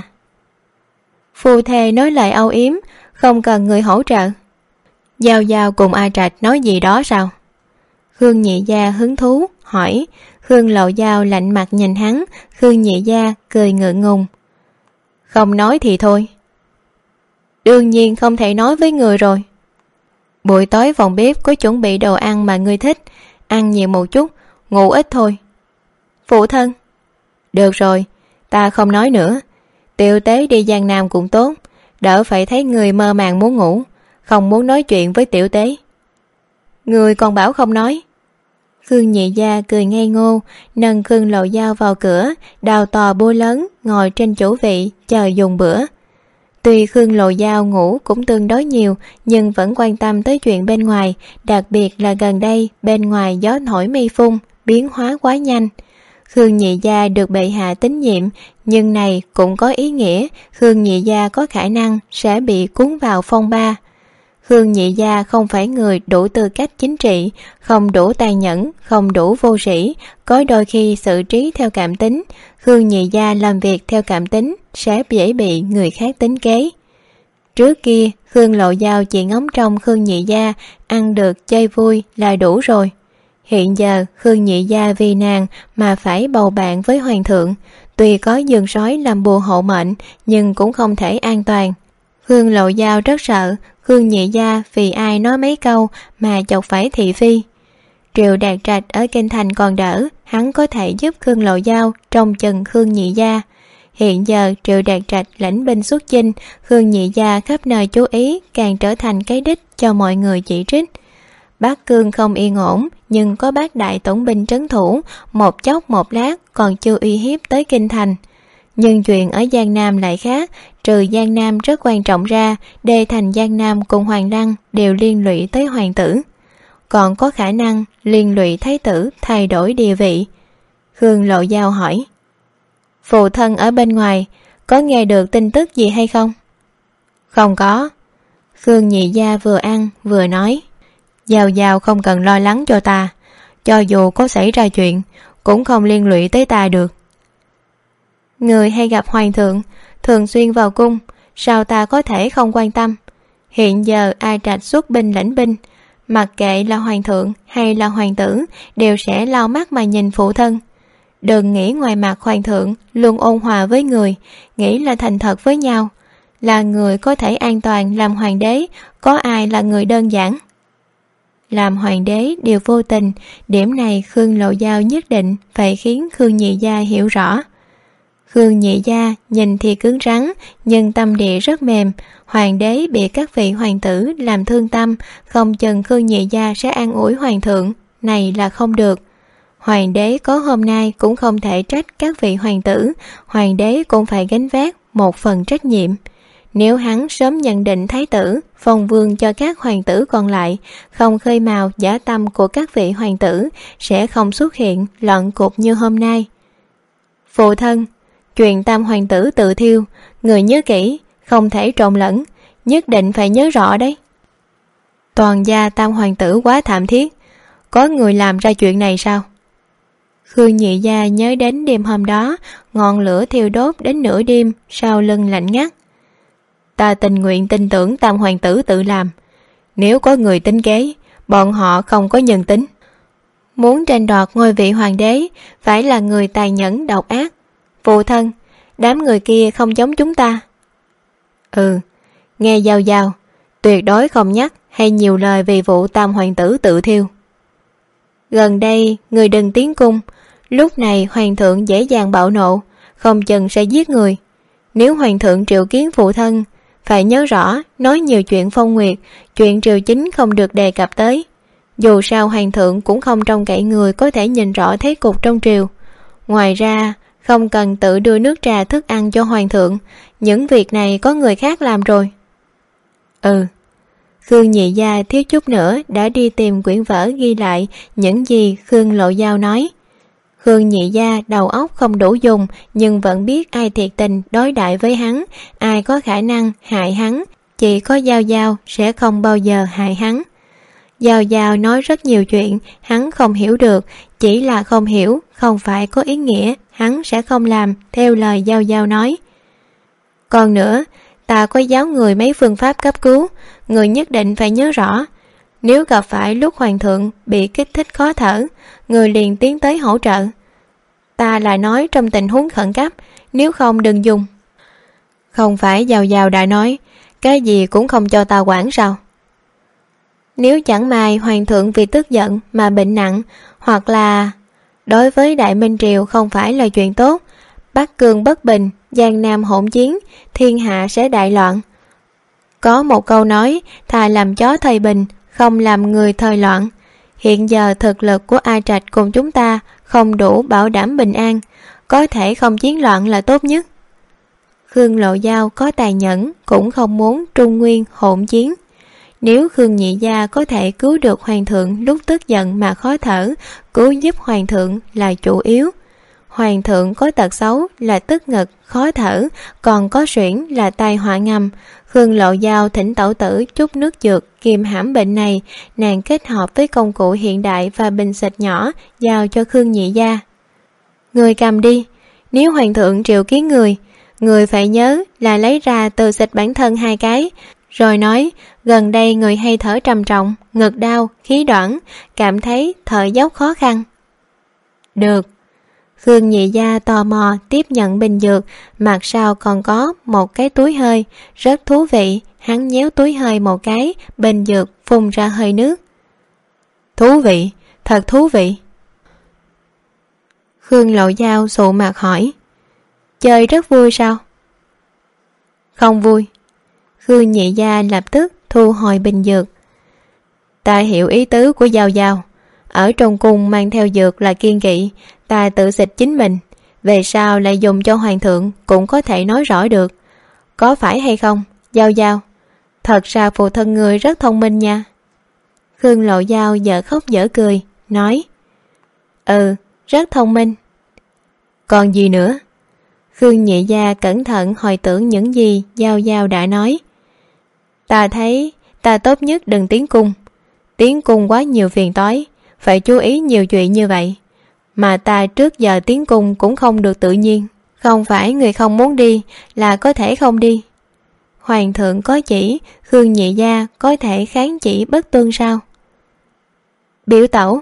Phu thê nói lời âu yếm, không cần người hỗ trợ. Giao Giao cùng A Trạch nói gì đó sao? Khương Nhị Gia hứng thú hỏi. Khương Lộ Giao lạnh mặt nhìn hắn, Khương Nhị Gia cười ngượng ngùng. Không nói thì thôi. Đương nhiên không thể nói với người rồi. Buổi tối phòng bếp có chuẩn bị đồ ăn mà ngươi thích, ăn nhiều một chút, ngủ ít thôi. Phụ thân. Được rồi, ta không nói nữa. Tiểu tế đi Giang Nam cũng tốt, đỡ phải thấy người mơ màng muốn ngủ, không muốn nói chuyện với tiểu tế. Người còn bảo không nói. Khương Nhị Gia cười ngây ngô, nâng Khương Lộ Dao vào cửa, đào to búa lớn, ngồi trên chủ vị, chờ dùng bữa. Tuy Khương Lộ Dao ngủ cũng tương đối nhiều, nhưng vẫn quan tâm tới chuyện bên ngoài, đặc biệt là gần đây bên ngoài gió thổi mây phun, biến hóa quá nhanh. Khương Nhị Gia được bệ hạ tín nhiệm, nhưng này cũng có ý nghĩa Khương Nhị Gia có khả năng sẽ bị cuốn vào phong ba. Khương Nhị Gia không phải người đủ tư cách chính trị, không đủ tàn nhẫn, không đủ vô sĩ, có đôi khi xử trí theo cảm tính. Khương Nhị Gia làm việc theo cảm tính sẽ dễ bị người khác tính kế. Trước kia, Khương Lộ Dao chỉ ngóng trông Khương Nhị Gia ăn được chơi vui là đủ rồi. Hiện giờ, Khương Nhị Gia vì nàng mà phải bầu bạn với hoàng thượng. Tuy có giường sói làm bùa hộ mệnh, nhưng cũng không thể an toàn. Khương Lộ Dao rất sợ Khương Nhị Gia vì ai nói mấy câu mà chọc phải thị phi. Triệu Đạt Trạch ở kinh thành còn đỡ, hắn có thể giúp Khương Lộ Dao trông chừng Khương Nhị Gia. Hiện giờ Triệu Đạt Trạch lãnh binh xuất chinh, Khương Nhị Gia khắp nơi chú ý, càng trở thành cái đích cho mọi người chỉ trích. Bắc Cương không yên ổn, nhưng có Bác đại tổng binh trấn thủ, một chốc một lát còn chưa uy hiếp tới kinh thành. Nhưng chuyện ở Giang Nam lại khác, trừ Giang Nam rất quan trọng ra, đê thành Giang Nam cùng Hoàng Lăng đều liên lụy tới hoàng tử. Còn có khả năng liên lụy thái tử thay đổi địa vị. Khương Lộ Dao hỏi, phụ thân ở bên ngoài có nghe được tin tức gì hay không? Không có. Khương Nhị Gia vừa ăn vừa nói, Dao Dao không cần lo lắng cho ta, cho dù có xảy ra chuyện cũng không liên lụy tới ta được. Người hay gặp hoàng thượng, thường xuyên vào cung, sao ta có thể không quan tâm? Hiện giờ ai Trạch xuất binh lãnh binh, mặc kệ là hoàng thượng hay là hoàng tử đều sẽ lau mắt mà nhìn phụ thân. Đừng nghĩ ngoài mặt hoàng thượng luôn ôn hòa với người, nghĩ là thành thật với nhau. Là người có thể an toàn làm hoàng đế, có ai là người đơn giản? Làm hoàng đế đều vô tình, điểm này Khương Lộ Dao nhất định phải khiến Khương Nhị Gia hiểu rõ. Khương Nhị Gia nhìn thì cứng rắn, nhưng tâm địa rất mềm. Hoàng đế bị các vị hoàng tử làm thương tâm, không chừng Khương Nhị Gia sẽ an ủi hoàng thượng, này là không được. Hoàng đế có hôm nay cũng không thể trách các vị hoàng tử, hoàng đế cũng phải gánh vác một phần trách nhiệm. Nếu hắn sớm nhận định thái tử, phong vương cho các hoàng tử còn lại, không khơi mào dã tâm của các vị hoàng tử, sẽ không xuất hiện loạn cục như hôm nay. Phụ thân, chuyện tam hoàng tử tự thiêu, người nhớ kỹ, không thể trộn lẫn, nhất định phải nhớ rõ đấy. Toàn gia tam hoàng tử quá thảm thiết, có người làm ra chuyện này sao? Khương Nhị Gia nhớ đến đêm hôm đó, ngọn lửa thiêu đốt đến nửa đêm, sau lưng lạnh ngắt. Ta tình nguyện tin tưởng tam hoàng tử tự làm. Nếu có người tính kế, bọn họ không có nhân tính. Muốn tranh đoạt ngôi vị hoàng đế, phải là người tàn nhẫn độc ác. Phụ thân, đám người kia không giống chúng ta. Nghe Dao Dao, tuyệt đối không nhắc hay nhiều lời về vụ tam hoàng tử tự thiêu. Gần đây, người đừng tiến cung, lúc này hoàng thượng dễ dàng bạo nộ, không chừng sẽ giết người. Nếu hoàng thượng triệu kiến phụ thân, phải nhớ rõ, nói nhiều chuyện phong nguyệt, chuyện triều chính không được đề cập tới. Dù sao hoàng thượng cũng không trông cậy người có thể nhìn rõ thế cục trong triều. Ngoài ra, không cần tự đưa nước trà thức ăn cho hoàng thượng, những việc này có người khác làm rồi. Khương Nhị Gia thiếu chút nữa đã đi tìm quyển vở ghi lại những gì Khương Lộ Dao nói. Khương Nhị Gia đầu óc không đủ dùng, nhưng vẫn biết ai thiệt tình đối đãi với hắn, ai có khả năng hại hắn, chỉ có Dao Dao sẽ không bao giờ hại hắn. Dao Dao nói rất nhiều chuyện hắn không hiểu được, chỉ là không hiểu, không phải có ý nghĩa hắn sẽ không làm theo lời Dao Dao nói. Còn nữa, ta có giáo người mấy phương pháp cấp cứu, người nhất định phải nhớ rõ. Nếu gặp phải lúc hoàng thượng bị kích thích khó thở, người liền tiến tới hỗ trợ. Ta là nói trong tình huống khẩn cấp, nếu không đừng dùng. Không phải Dao Dao đã nói, cái gì cũng không cho ta quản sao? Nếu chẳng may hoàng thượng vì tức giận mà bệnh nặng, hoặc là đối với Đại Minh Triều không phải là chuyện tốt, Bắc cương bất bình, Giang Nam hỗn chiến, thiên hạ sẽ đại loạn. Có một câu nói, thà làm chó thời bình, không làm người thời loạn. Hiện giờ thực lực của A Trạch cùng chúng ta không đủ bảo đảm bình an, có thể không chiến loạn là tốt nhất. Khương Lộ Giao có tài nhẫn, cũng không muốn Trung Nguyên hỗn chiến. Nếu Khương Nhị Gia có thể cứu được hoàng thượng lúc tức giận mà khó thở, cứu giúp hoàng thượng là chủ yếu. Hoàng thượng có tật xấu là tức ngực, khó thở, còn có suyễn là tai họa ngầm. Khương Lộ Giao thỉnh tẩu tử chút nước dược kiềm hãm bệnh này, nàng kết hợp với công cụ hiện đại và bình xịt nhỏ giao cho Khương Nhị Gia. Người cầm đi, nếu hoàng thượng triệu kiến người phải nhớ là lấy ra từ xịt bản thân 2 cái, rồi nói gần đây người hay thở trầm trọng, ngực đau, khí đoạn, cảm thấy thở dốc khó khăn. Được. Khương Nhị Gia tò mò tiếp nhận bình dược, mặt sau còn có một cái túi hơi, rất thú vị. Hắn nhéo túi hơi một cái, bình dược phun ra hơi nước. Thú vị, thật thú vị. Khương Lộ Giao sụ mặt hỏi, chơi rất vui sao? Không vui. Khương Nhị Gia lập tức thu hồi bình dược. Ta hiểu ý tứ của Giao Giao. Ở trong cung mang theo dược là kiêng kỵ, ta tự xịt chính mình, về sau lại dùng cho hoàng thượng cũng có thể nói rõ được. Có phải hay không, Giao Giao? Thật ra phụ thân người rất thông minh nha. Khương Lộ Giao dở khóc dở cười, nói, rất thông minh. Còn gì nữa? Khương Nhị Gia cẩn thận hồi tưởng những gì Giao Giao đã nói. Ta thấy ta tốt nhất đừng tiến cung. Tiến cung quá nhiều phiền toái, phải chú ý nhiều chuyện như vậy. Mà ta trước giờ tiến cung cũng không được tự nhiên. Không phải người không muốn đi là có thể không đi. Hoàng thượng có chỉ, Khương Nhị Gia có thể kháng chỉ bất tuân sao? Biểu tẩu.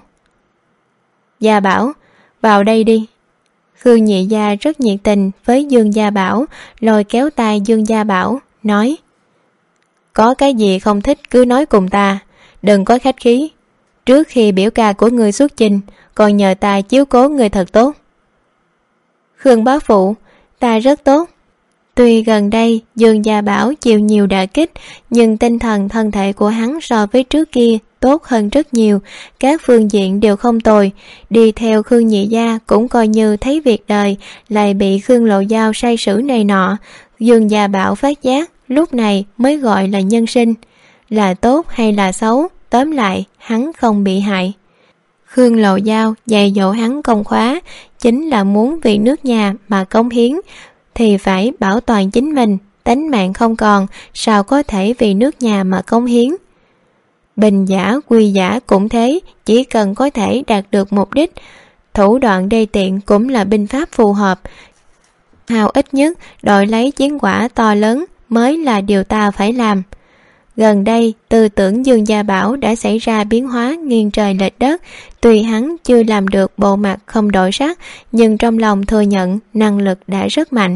Gia Bảo, vào đây đi. Khương Nhị Gia rất nhiệt tình với Dương Gia Bảo, lôi kéo tay Dương Gia Bảo, nói, có cái gì không thích cứ nói cùng ta, đừng có khách khí. Trước khi biểu ca của người xuất chinh, còn nhờ ta chiếu cố người thật tốt. Khương bá phụ, ta rất tốt. Tuy gần đây Dương Gia Bảo chịu nhiều đả kích, nhưng tinh thần thân thể của hắn so với trước kia tốt hơn rất nhiều, các phương diện đều không tồi. Đi theo Khương Nhị Gia cũng coi như thấy việc đời, lại bị Khương Lộ Giao sai sử này nọ. Dương Gia Bảo phát giác lúc này mới gọi là nhân sinh. Là tốt hay là xấu, tóm lại hắn không bị hại. Khương Lộ Giao dạy dỗ hắn công khóa, chính là muốn vì nước nhà mà cống hiến, thì phải bảo toàn chính mình, tánh mạng không còn, sao có thể vì nước nhà mà cống hiến. Bình giả quy giả cũng thế, chỉ cần có thể đạt được mục đích, thủ đoạn đê tiện cũng là binh pháp phù hợp. Hào ít nhất đổi lấy chiến quả to lớn mới là điều ta phải làm. Gần đây, tư tưởng Dương Gia Bảo đã xảy ra biến hóa nghiêng trời lệch đất. Tuy hắn chưa làm được bộ mặt không đổi sắc, nhưng trong lòng thừa nhận năng lực đã rất mạnh.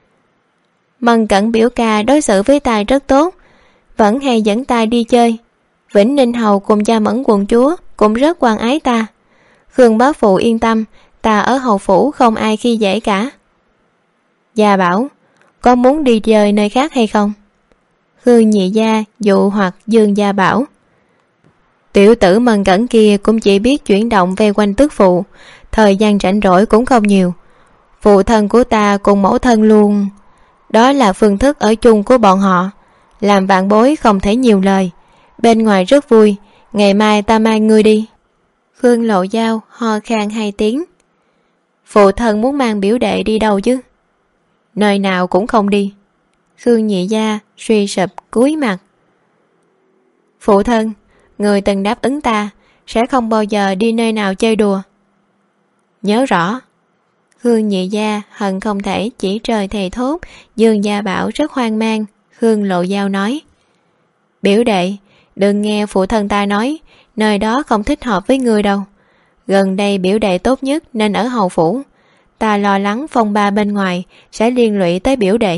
Mân Cẩn biểu ca đối xử với ta rất tốt, vẫn hay dẫn ta đi chơi. Vĩnh Ninh Hầu cùng Gia Mẫn quận chúa cũng rất quan ái ta. Khương bá phụ yên tâm, ta ở hầu phủ không ai khi dễ cả. Gia Bảo, có muốn đi chơi nơi khác hay không? Khương Nhị Gia dụ hoặc Dương Gia Bảo. Tiểu tử Mân Cẩn kia cũng chỉ biết chuyển động vây quanh tức phụ, thời gian rảnh rỗi cũng không nhiều. Phụ thân của ta cùng mẫu thân luôn. Đó là phương thức ở chung của bọn họ. Làm vạn bối không thể nhiều lời. Bên ngoài rất vui, ngày mai ta mang ngươi đi. Khương Lộ Giao ho khan 2 tiếng. Phụ thân muốn mang biểu đệ đi đâu chứ? Nơi nào cũng không đi. Khương Nhị Gia suy sụp cúi mặt. Phụ thân, người từng đáp ứng ta sẽ không bao giờ đi nơi nào chơi đùa. Nhớ rõ. Khương Nhị Gia hận không thể chỉ trời thề thốt. Dương Gia Bảo rất hoang mang. Khương Lộ Giao nói, biểu đệ, đừng nghe phụ thân ta nói, nơi đó không thích hợp với người đâu. Gần đây biểu đệ tốt nhất nên ở hầu phủ. Ta lo lắng phong ba bên ngoài sẽ liên lụy tới biểu đệ.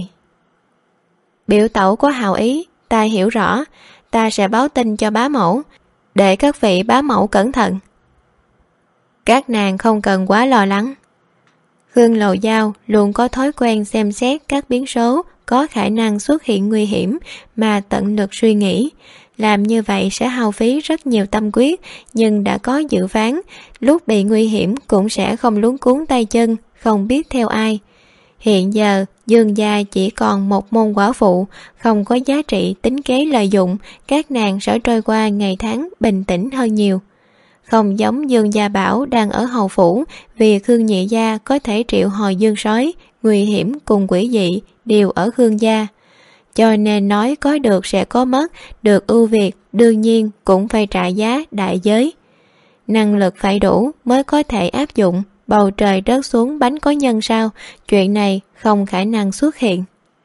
Biểu tẩu có hào ý, ta hiểu rõ, ta sẽ báo tin cho bá mẫu, để các vị bá mẫu cẩn thận. Các nàng không cần quá lo lắng. Hương Lầu Giao luôn có thói quen xem xét các biến số có khả năng xuất hiện nguy hiểm mà tận lực suy nghĩ. Làm như vậy sẽ hao phí rất nhiều tâm quyết, nhưng đã có dự phán, lúc bị nguy hiểm cũng sẽ không luống cuống tay chân, không biết theo ai. Hiện giờ, Dương gia chỉ còn một môn quả phụ, không có giá trị tính kế lợi dụng, các nàng sẽ trôi qua ngày tháng bình tĩnh hơn nhiều. Không giống Dương Gia Bảo đang ở hầu phủ, vì Khương Nhị Gia có thể triệu hồi dương sói, nguy hiểm cùng quỷ dị đều ở Khương gia. Cho nên nói có được sẽ có mất, được ưu việt đương nhiên cũng phải trả giá đại giới. Năng lực phải đủ mới có thể áp dụng, bầu trời rớt xuống bánh có nhân sao, chuyện này không khả năng xuất hiện.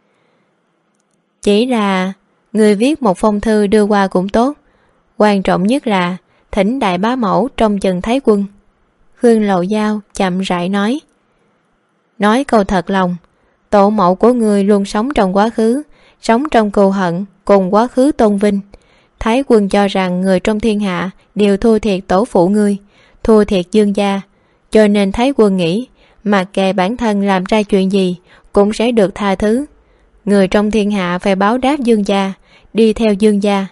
Chỉ là người viết một phong thư đưa qua cũng tốt, quan trọng nhất là thỉnh đại bá mẫu trông chừng Thái Quân. Hương Lầu Giao chậm rãi nói câu thật lòng, tổ mẫu của người luôn sống trong quá khứ, sống trong cừu hận cùng quá khứ tôn vinh. Thái Quân cho rằng người trong thiên hạ đều thua thiệt tổ phụ người, thua thiệt Dương gia, cho nên Thái Quân nghĩ mặc kệ bản thân làm ra chuyện gì cũng sẽ được tha thứ. Người trong thiên hạ phải báo đáp Dương gia, đi theo Dương gia.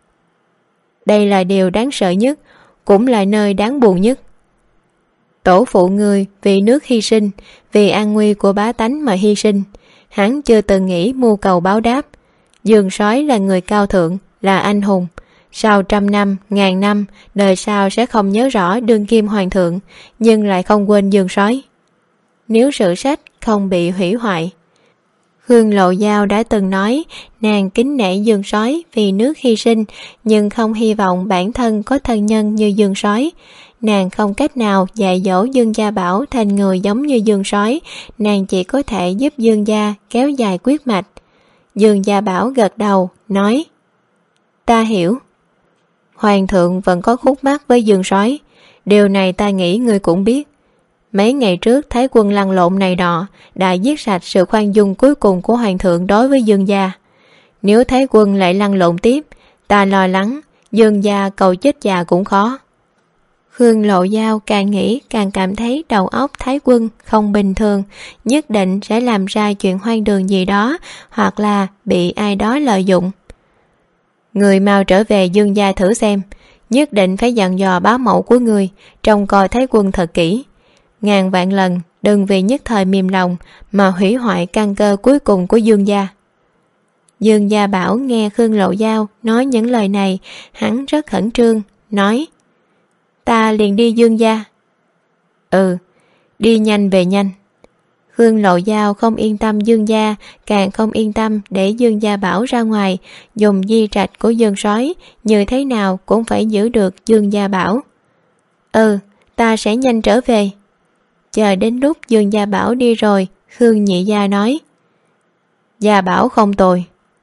Đây là điều đáng sợ nhất, cũng là nơi đáng buồn nhất. Tổ phụ người vì nước hy sinh, vì an nguy của bá tánh mà hy sinh, hắn chưa từng nghĩ mưu cầu báo đáp. Dương sói là người cao thượng, là anh hùng. Sau 100 năm, 1000 năm, đời sau sẽ không nhớ rõ đương kim hoàng thượng, nhưng lại không quên Dương sói. Nếu sử sách không bị hủy hoại. Hương Lộ Giao đã từng nói nàng kính nể Dương sói vì nước hy sinh, nhưng không hy vọng bản thân có thân nhân như Dương sói. Nàng không cách nào dạy dỗ Dương Gia Bảo thành người giống như Dương sói, nàng chỉ có thể giúp Dương gia kéo dài quyết mạch. Dương Gia Bảo gật đầu, nói: Ta hiểu. Hoàng thượng vẫn có khúc mắc với Dương sói, điều này ta nghĩ ngươi cũng biết. Mấy ngày trước Thái Quân lăn lộn này nọ đã giết sạch sự khoan dung cuối cùng của hoàng thượng đối với Dương gia. Nếu Thái Quân lại lăn lộn tiếp, ta lo lắng Dương gia cầu chết già cũng khó. Hương Lộ Giao càng nghĩ càng cảm thấy đầu óc Thái Quân không bình thường, nhất định sẽ làm ra chuyện hoang đường gì đó, hoặc là bị ai đó lợi dụng. Người mau trở về Dương gia thử xem, nhất định phải dặn dò bá mẫu của người trông coi Thái Quân thật kỹ. Ngàn vạn lần đừng vì nhất thời mềm lòng mà hủy hoại căn cơ cuối cùng của Dương gia. Dương Gia Bảo nghe Khương Lộ Giao nói những lời này, hắn rất khẩn trương, nói: Ta liền đi Dương gia. Ừ, đi nhanh về nhanh. Khương Lộ Giao không yên tâm Dương gia, càng không yên tâm để Dương Gia Bảo ra ngoài, dùng di trạch của Dương sói, như thế nào cũng phải giữ được Dương Gia Bảo. Ừ, ta sẽ nhanh trở về. Chờ đến lúc Dương Gia Bảo đi rồi, Khương Nhị Gia nói: Gia Bảo không tồi,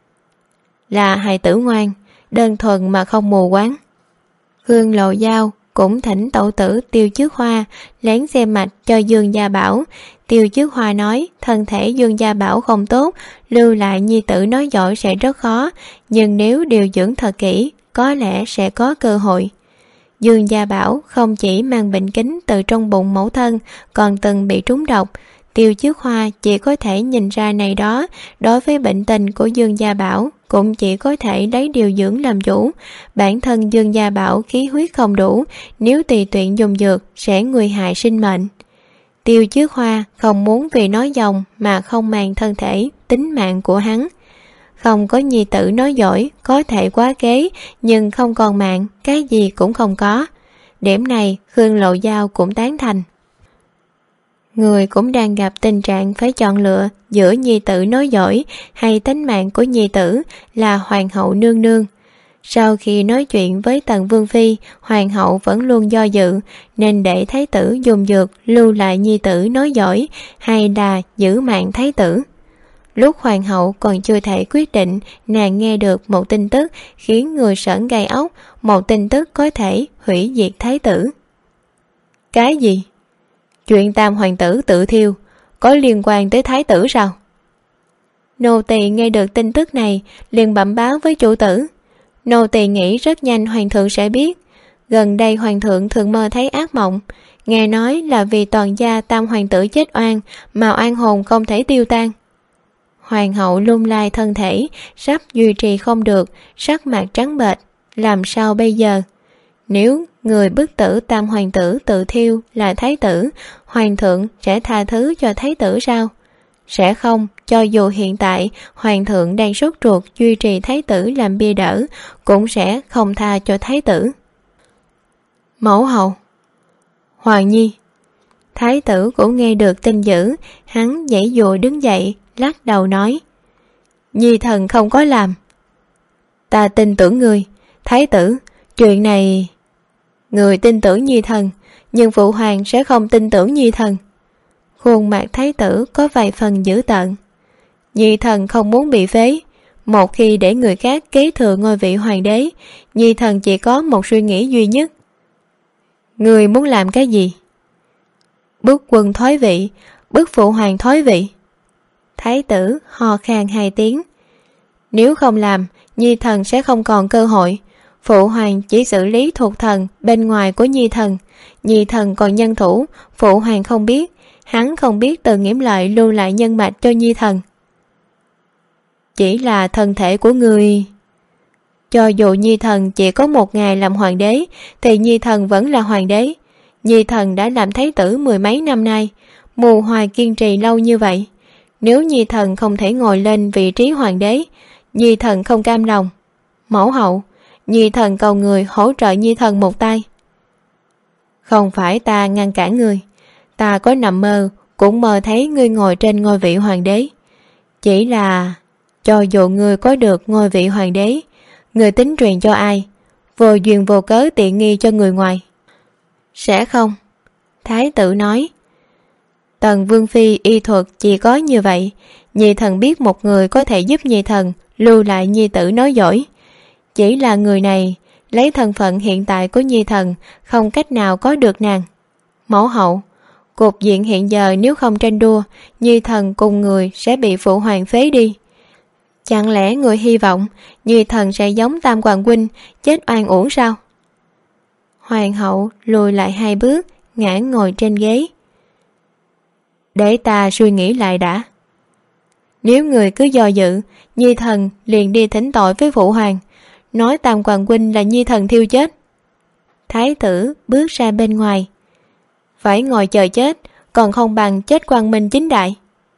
là hài tử ngoan, đơn thuần mà không mù quáng. Khương Lộ Giao cũng thỉnh tẩu tử Tiêu Trước Hoa lén xem mạch cho Dương Gia Bảo. Tiêu Trước Hoa nói thân thể Dương Gia Bảo không tốt, lưu lại nhi tử nói giỏi sẽ rất khó, nhưng nếu điều dưỡng thật kỹ có lẽ sẽ có cơ hội. Dương Gia Bảo không chỉ mang bệnh kính từ trong bụng mẫu thân, còn từng bị trúng độc. Tiêu Trước Hoa chỉ có thể nhìn ra này đó, đối với bệnh tình của Dương Gia Bảo cũng chỉ có thể lấy điều dưỡng làm chủ. Bản thân Dương Gia Bảo khí huyết không đủ, nếu tùy tiện dùng dược sẽ nguy hại sinh mệnh. Tiêu Trước Hoa không muốn vì nói dòng mà không màng thân thể, tính mạng của hắn. Không có nhi tử nói giỏi, có thể quá kế, nhưng không còn mạng, cái gì cũng không có. Điểm này Khương Lộ Giao cũng tán thành. Người cũng đang gặp tình trạng phải chọn lựa giữa nhi tử nói giỏi hay tính mạng của nhi tử, là Hoàng hậu nương nương. Sau khi nói chuyện với Tần Vương Phi, Hoàng hậu vẫn luôn do dự, nên để thái tử dùng dược lưu lại nhi tử nói giỏi, hay là giữ mạng thái tử. Lúc Hoàng hậu còn chưa thể quyết định, nàng nghe được một tin tức khiến người sởn gai ốc, một tin tức có thể hủy diệt thái tử. Cái gì? Chuyện Tam hoàng tử tự thiêu có liên quan tới thái tử sao? Nô tỳ nghe được tin tức này liền bẩm báo với chủ tử. Nô tỳ nghĩ rất nhanh hoàng thượng sẽ biết. Gần đây hoàng thượng thường mơ thấy ác mộng, nghe nói là vì toàn gia tam hoàng tử chết oan mà oan hồn không thể tiêu tan. Hoàng hậu lung lay thân thể, sắp duy trì không được, sắc mặt trắng bệch. Làm sao bây giờ? Nếu người bức tử tam hoàng tử tự thiêu là thái tử, hoàng thượng sẽ tha thứ cho thái tử sao? Sẽ không, cho dù hiện tại hoàng thượng đang sốt ruột duy trì thái tử làm bia đỡ, cũng sẽ không tha cho thái tử. Mẫu hậu, Hoàng Nhi. Thái tử cũng nghe được tin dữ, hắn giãy giụa đứng dậy, lắc đầu nói: Nhi thần không có làm. Ta tin tưởng ngươi, thái tử, chuyện này... Người tin tưởng Nhi thần, nhưng phụ hoàng sẽ không tin tưởng Nhi thần. Khuôn mặt thái tử có vài phần dữ tợn. Nhi thần không muốn bị phế. Một khi để người khác kế thừa ngôi vị hoàng đế, Nhi thần chỉ có một suy nghĩ duy nhất. Người muốn làm cái gì? Bức quân thoái vị, bức phụ hoàng thoái vị. Thái tử ho khan 2 tiếng. Nếu không làm, Nhi thần sẽ không còn cơ hội. Phụ hoàng chỉ xử lý thuộc thần bên ngoài của Nhi thần. Nhi thần còn nhân thủ, phụ hoàng không biết. Hắn không biết Từ Nghiễm Lợi lưu lại nhân mạch cho Nhi thần. Chỉ là thân thể của người. Cho dù Nhi thần chỉ có 1 ngày làm hoàng đế, thì Nhi thần vẫn là hoàng đế. Nhi thần đã làm thái tử 10 mấy năm nay, mù hoài kiên trì lâu như vậy. Nếu Nhi thần không thể ngồi lên vị trí hoàng đế, Nhi thần không cam lòng. Mẫu hậu, Nhi thần cầu người hỗ trợ Nhi thần một tay. Không phải ta ngăn cản người, ta có nằm mơ cũng mơ thấy ngươi ngồi trên ngôi vị hoàng đế. Chỉ là cho dù ngươi có được ngôi vị hoàng đế, ngươi tính truyền cho ai? Vô duyên vô cớ tiện nghi cho người ngoài. Sẽ không. Thái tử nói. Tần vương phi y thuật chỉ có như vậy. Nhi thần biết một người có thể giúp Nhi thần lưu lại nhi tử nói giỏi. Chỉ là người này lấy thân phận hiện tại của Nhi thần không cách nào có được nàng. Mẫu hậu, cục diện hiện giờ nếu không tranh đua, Nhi thần cùng người sẽ bị phụ hoàng phế đi. Chẳng lẽ người hy vọng Nhi thần sẽ giống Tam Hoàng huynh chết oan uổng sao? Hoàng hậu lùi lại 2 bước, ngã ngồi trên ghế. Để ta suy nghĩ lại đã. Nếu người cứ do dự, Nhi thần liền đi thỉnh tội với phụ hoàng, nói Tam Hoàng huynh là Nhi thần thiêu chết. Thái tử bước ra bên ngoài. Phải ngồi chờ chết, còn không bằng chết quang minh chính đại.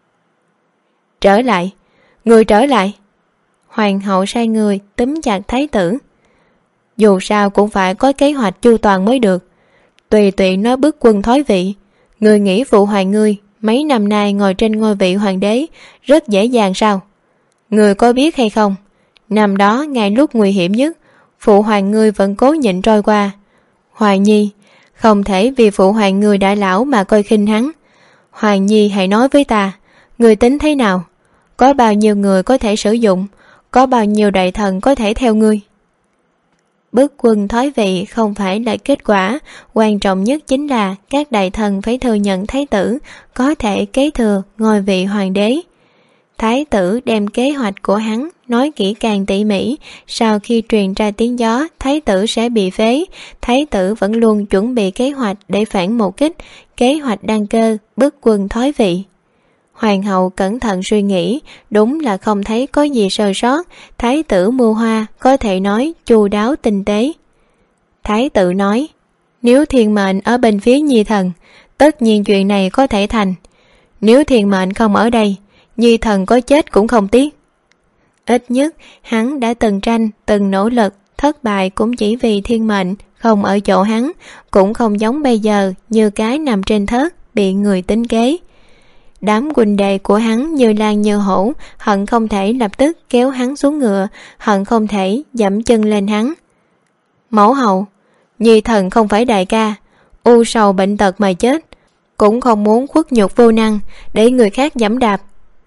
Trở lại, người trở lại. Hoàng hậu sai người túm chặt thái tử. Dù sao cũng phải có kế hoạch chu toàn mới được. Tùy tiện nói bức quân thoái vị. Người nghĩ phụ hoàng ngươi mấy năm nay ngồi trên ngôi vị hoàng đế rất dễ dàng sao? Người có biết hay không? Năm đó ngay lúc nguy hiểm nhất, phụ hoàng ngươi vẫn cố nhịn trôi qua. Hoàng Nhi, không thể vì phụ hoàng ngươi đã lão mà coi khinh hắn. Hoàng Nhi hãy nói với ta, người tính thế nào? Có bao nhiêu người có thể sử dụng? Có bao nhiêu đại thần có thể theo ngươi? Bức quân thoái vị không phải là kết quả, quan trọng nhất chính là các đại thần phải thừa nhận thái tử có thể kế thừa ngôi vị hoàng đế. Thái tử đem kế hoạch của hắn nói kỹ càng tỉ mỉ. Sau khi truyền ra tiếng gió thái tử sẽ bị phế, thái tử vẫn luôn chuẩn bị kế hoạch để phản một kích, kế hoạch đăng cơ bức quân thoái vị. Hoàng hậu cẩn thận suy nghĩ, đúng là không thấy có gì sơ sót. Thái tử mưu hoa có thể nói chu đáo tinh tế. Thái tử nói, nếu thiên mệnh ở bên phía Nhi thần, tất nhiên chuyện này có thể thành. Nếu thiên mệnh không ở đây, Nhi thần có chết cũng không tiếc. Ít nhất hắn đã từng tranh, từng nỗ lực, thất bại cũng chỉ vì thiên mệnh không ở chỗ hắn, cũng không giống bây giờ như cái nằm trên thớt bị người tính kế. Đám huynh đệ của hắn như lan như hổ, hận không thể lập tức kéo hắn xuống ngựa, hận không thể dẫm chân lên hắn. Mẫu hậu, Nhi thần không phải đại ca, u sầu bệnh tật mà chết, cũng không muốn khuất nhục vô năng để người khác giẫm đạp.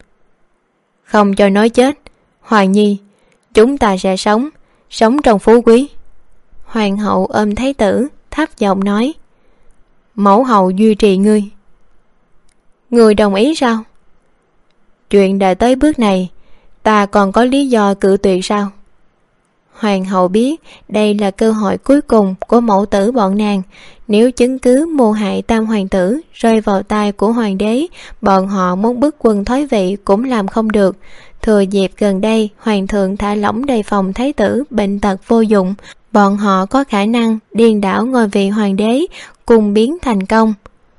Không cho nói chết, Hoàng Nhi, chúng ta sẽ sống trong phú quý. Hoàng hậu ôm thái tử, thấp giọng nói, mẫu hậu duy trì ngươi. Người đồng ý sao? Chuyện đã tới bước này, ta còn có lý do cự tuyệt sao? hoàng hậu biết đây là cơ hội cuối cùng của mẫu tử bọn nàng. Nếu chứng cứ mưu hại tam hoàng tử rơi vào tay của hoàng đế, bọn họ muốn bức quân thoái vị cũng làm không được. Thừa dịp gần đây hoàng thượng thả lỏng đề phòng thái tử bệnh tật vô dụng, bọn họ có khả năng điên đảo ngôi vị hoàng đế, cùng biến thành công.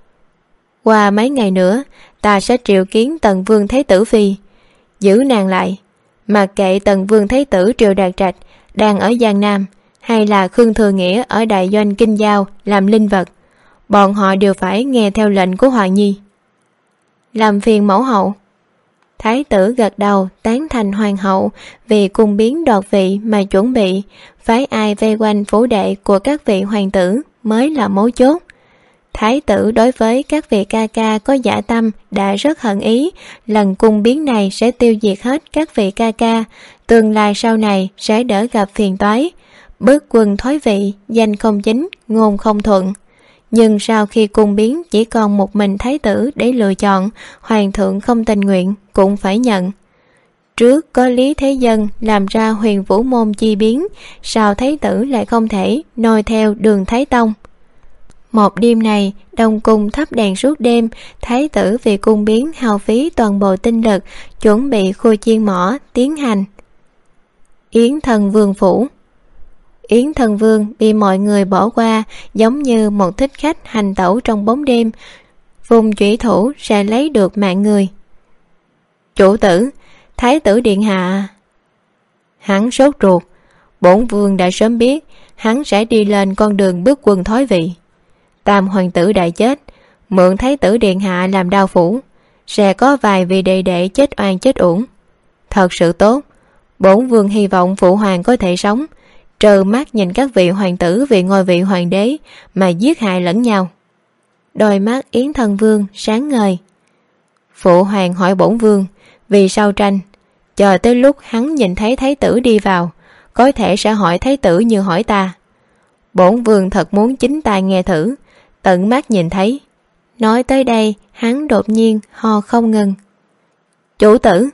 Qua mấy ngày nữa, ta sẽ triệu kiến Tần Vương Thái tử phi, giữ nàng lại. Mặc kệ Tần Vương Thái tử Triệu Đạt Trạch đang ở Giang Nam, hay là Khương Thừa Nghĩa ở đại doanh Kinh Giao làm linh vật, bọn họ đều phải nghe theo lệnh của Hoàng Nhi. Làm phiền mẫu hậu. Thái tử gật đầu tán thành hoàng hậu, vì cung biến đoạt vị mà chuẩn bị, phái ai vây quanh phủ đệ của các vị hoàng tử mới là mấu chốt. Thái tử đối với các vị ca ca có dã tâm đã rất hận ý, lần cung biến này sẽ tiêu diệt hết các vị ca ca, tương lai sau này sẽ đỡ gặp phiền toái. Bức quân thoái vị, danh không chính, ngôn không thuận. Nhưng sau khi cung biến chỉ còn một mình thái tử để lựa chọn, hoàng thượng không tình nguyện cũng phải nhận. Trước có Lý Thế Dân làm ra Huyền Vũ Môn chi biến, sao thái tử lại không thể noi theo đường Thái Tông? Một đêm này, Đông Cung thắp đèn suốt đêm, thái tử vì cung biến hao phí toàn bộ tinh lực, chuẩn bị khu chiên mỏ tiến hành. Yến Thần Vương phủ. Yến Thần Vương bị mọi người bỏ qua, giống như một thích khách hành tẩu trong bóng đêm, vùng chủy thủ sẽ lấy được mạng người. Chủ tử, thái tử điện hạ. Hắn sốt ruột, bổn vương đã sớm biết hắn sẽ đi lên con đường bước quân thoái vị. Tam hoàng tử đã chết, mượn thái tử điện hạ làm đao phủ, sẽ có vài vị đệ đệ chết oan chết uổng. Thật sự tốt, bổn vương hy vọng phụ hoàng có thể sống, trơ mắt nhìn các vị hoàng tử vì ngôi vị hoàng đế mà giết hại lẫn nhau. Đôi mắt Yến Thần Vương sáng ngời. Phụ hoàng hỏi bổn vương vì sao tranh, chờ tới lúc hắn nhìn thấy thái tử đi vào, có thể sẽ hỏi thái tử như hỏi ta. Bổn vương thật muốn chính tai nghe thử, tận mắt nhìn thấy. Nói tới đây, hắn đột nhiên ho không ngừng. Chủ tử.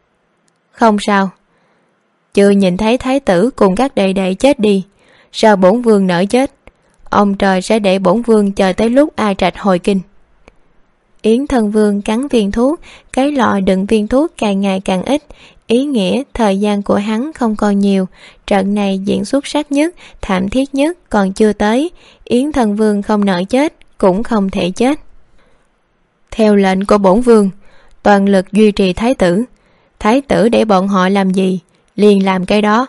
Không sao, chưa nhìn thấy thái tử cùng các đệ đệ chết đi, sao bổn vương nỡ chết? Ông trời sẽ để bổn vương chờ tới lúc A Trạch hồi kinh. Yến Thần Vương cắn viên thuốc, cái lọ đựng viên thuốc càng ngày càng ít, ý nghĩa thời gian của hắn không còn nhiều. Trận này diễn xuất sắc nhất, thảm thiết nhất còn chưa tới. Yến Thần Vương không nỡ chết, cũng không thể chết. Theo lệnh của bổn vương, toàn lực duy trì thái tử. Thái tử để bọn họ làm gì, liền làm cái đó.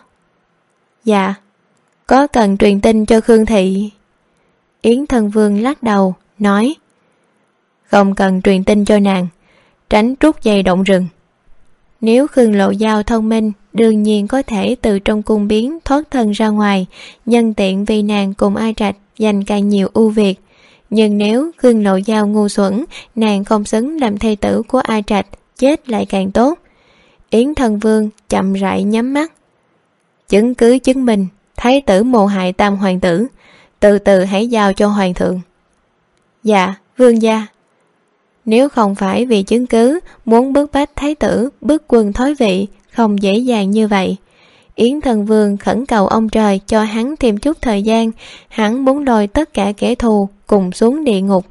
Dạ, có cần truyền tin cho Khương thị? Yến Thần Vương lắc đầu, nói: Không cần truyền tin cho nàng, tránh trút dây động rừng. Nếu Khương Lộ Giao thông minh, đương nhiên có thể từ trong cung biến thoát thân ra ngoài, nhân tiện vì nàng cùng A Trạch giành càng nhiều ưu việt. Nhưng nếu Khương Lộ Giao ngu xuẩn, nàng không xứng làm thê tử của A Trạch, chết lại càng tốt. Yến Thần Vương chậm rãi nhắm mắt. Chứng cứ chứng minh thái tử mưu hại tam hoàng tử, từ từ hãy giao cho hoàng thượng. Dạ, vương gia. Nếu không phải vì chứng cứ, muốn bức bách thái tử bức quân thoái vị không dễ dàng như vậy. Yến Thần Vương khẩn cầu ông trời cho hắn thêm chút thời gian, hắn muốn đòi tất cả kẻ thù cùng xuống địa ngục.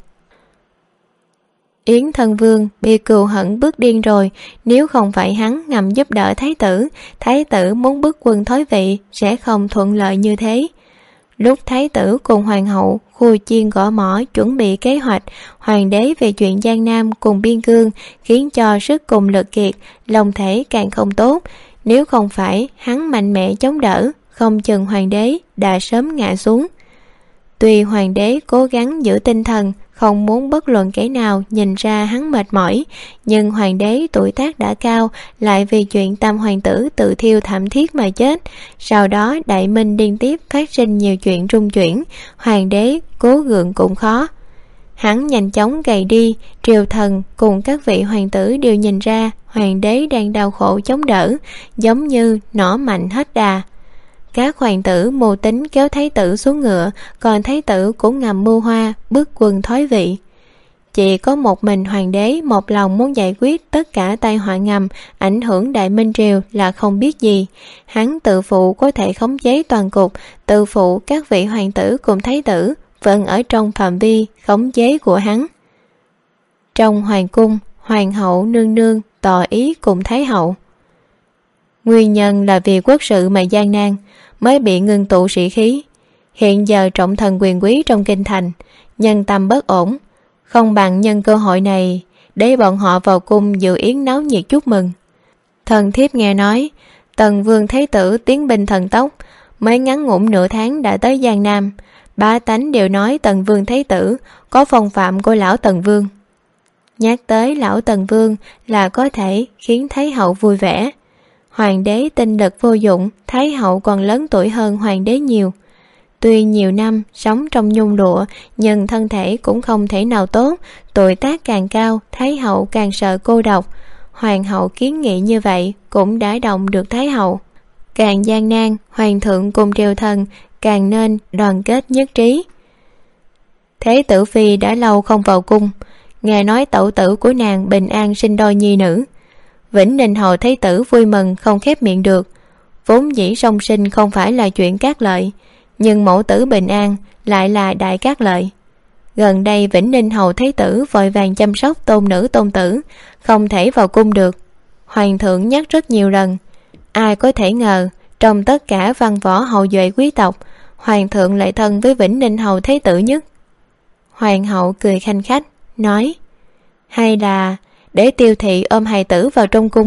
Yến Thần Vương bị cừu hận bức điên rồi, nếu không phải hắn ngầm giúp đỡ thái tử muốn bức quân thoái vị sẽ không thuận lợi như thế. Lúc thái tử cùng hoàng hậu khu chiên gõ mỏ chuẩn bị kế hoạch, hoàng đế về chuyện Giang Nam cùng biên cương khiến cho sức cùng lực kiệt, lòng thể càng không tốt. Nếu không phải hắn mạnh mẽ chống đỡ, không chừng hoàng đế đã sớm ngã xuống. Tuy hoàng đế cố gắng giữ tinh thần, không muốn bất luận kẻ nào nhìn ra hắn mệt mỏi, nhưng hoàng đế tuổi tác đã cao, lại vì chuyện tam hoàng tử tự thiêu thảm thiết mà chết. Sau đó đại minh liên tiếp phát sinh nhiều chuyện rung chuyển, hoàng đế cố gượng cũng khó. Hắn nhanh chóng gầy đi, triều thần cùng các vị hoàng tử đều nhìn ra hoàng đế đang đau khổ chống đỡ, giống như nỏ mạnh hết đà. Các hoàng tử mưu tính kéo thái tử xuống ngựa, còn thái tử cũng ngầm mưu hoa bức quân thoái vị. chỉ có một mình hoàng đế một lòng muốn giải quyết tất cả tai họa ngầm ảnh hưởng Đại Minh Triều là không biết gì. Hắn tự phụ có thể khống chế toàn cục, tự phụ các vị hoàng tử cùng thái tử vẫn ở trong phạm vi khống chế của hắn. Trong hoàng cung, hoàng hậu nương nương tỏ ý cùng thái hậu. Nguyên nhân là vì quốc sự mà gian nan mới bị ngưng tụ sĩ khí. Hiện giờ trọng thần quyền quý trong kinh thành, nhân tâm bất ổn, không bằng nhân cơ hội này để bọn họ vào cung dự yến náo nhiệt chúc mừng. Thần thiếp nghe nói Tần Vương Thái tử tiến binh thần tốc, mới ngắn ngủn nửa tháng đã tới Giang Nam. Bá tánh đều nói Tần Vương Thái tử có phong phạm của lão Tần Vương. Nhắc tới lão Tần Vương là có thể khiến Thái hậu vui vẻ. Hoàng đế tinh lực vô dụng, Thái hậu còn lớn tuổi hơn hoàng đế nhiều. Tuy nhiều năm sống trong nhung lụa, nhưng thân thể cũng không thể nào tốt. Tuổi tác càng cao, Thái hậu càng sợ cô độc. Hoàng hậu kiến nghị như vậy cũng đã động được Thái hậu. Càng gian nan, hoàng thượng cùng triều thần càng nên đoàn kết nhất trí. Thế tử phi đã lâu không vào cung, nghe nói tẩu tử của nàng bình an sinh đôi nhi nữ. Vĩnh Ninh hầu thái tử vui mừng không khép miệng được. Vốn dĩ song sinh không phải là chuyện cát lợi, nhưng mẫu tử bình an lại là đại cát lợi. Gần đây Vĩnh Ninh hầu thái tử vội vàng chăm sóc tôn nữ tôn tử, không thể vào cung được. Hoàng thượng nhắc rất nhiều lần. Ai có thể ngờ trong tất cả văn võ hậu duệ quý tộc, hoàng thượng lại thân với Vĩnh Ninh hầu thái tử nhất. Hoàng hậu cười khanh khách nói, hay là để Tiêu thị ôm hài tử vào trong cung.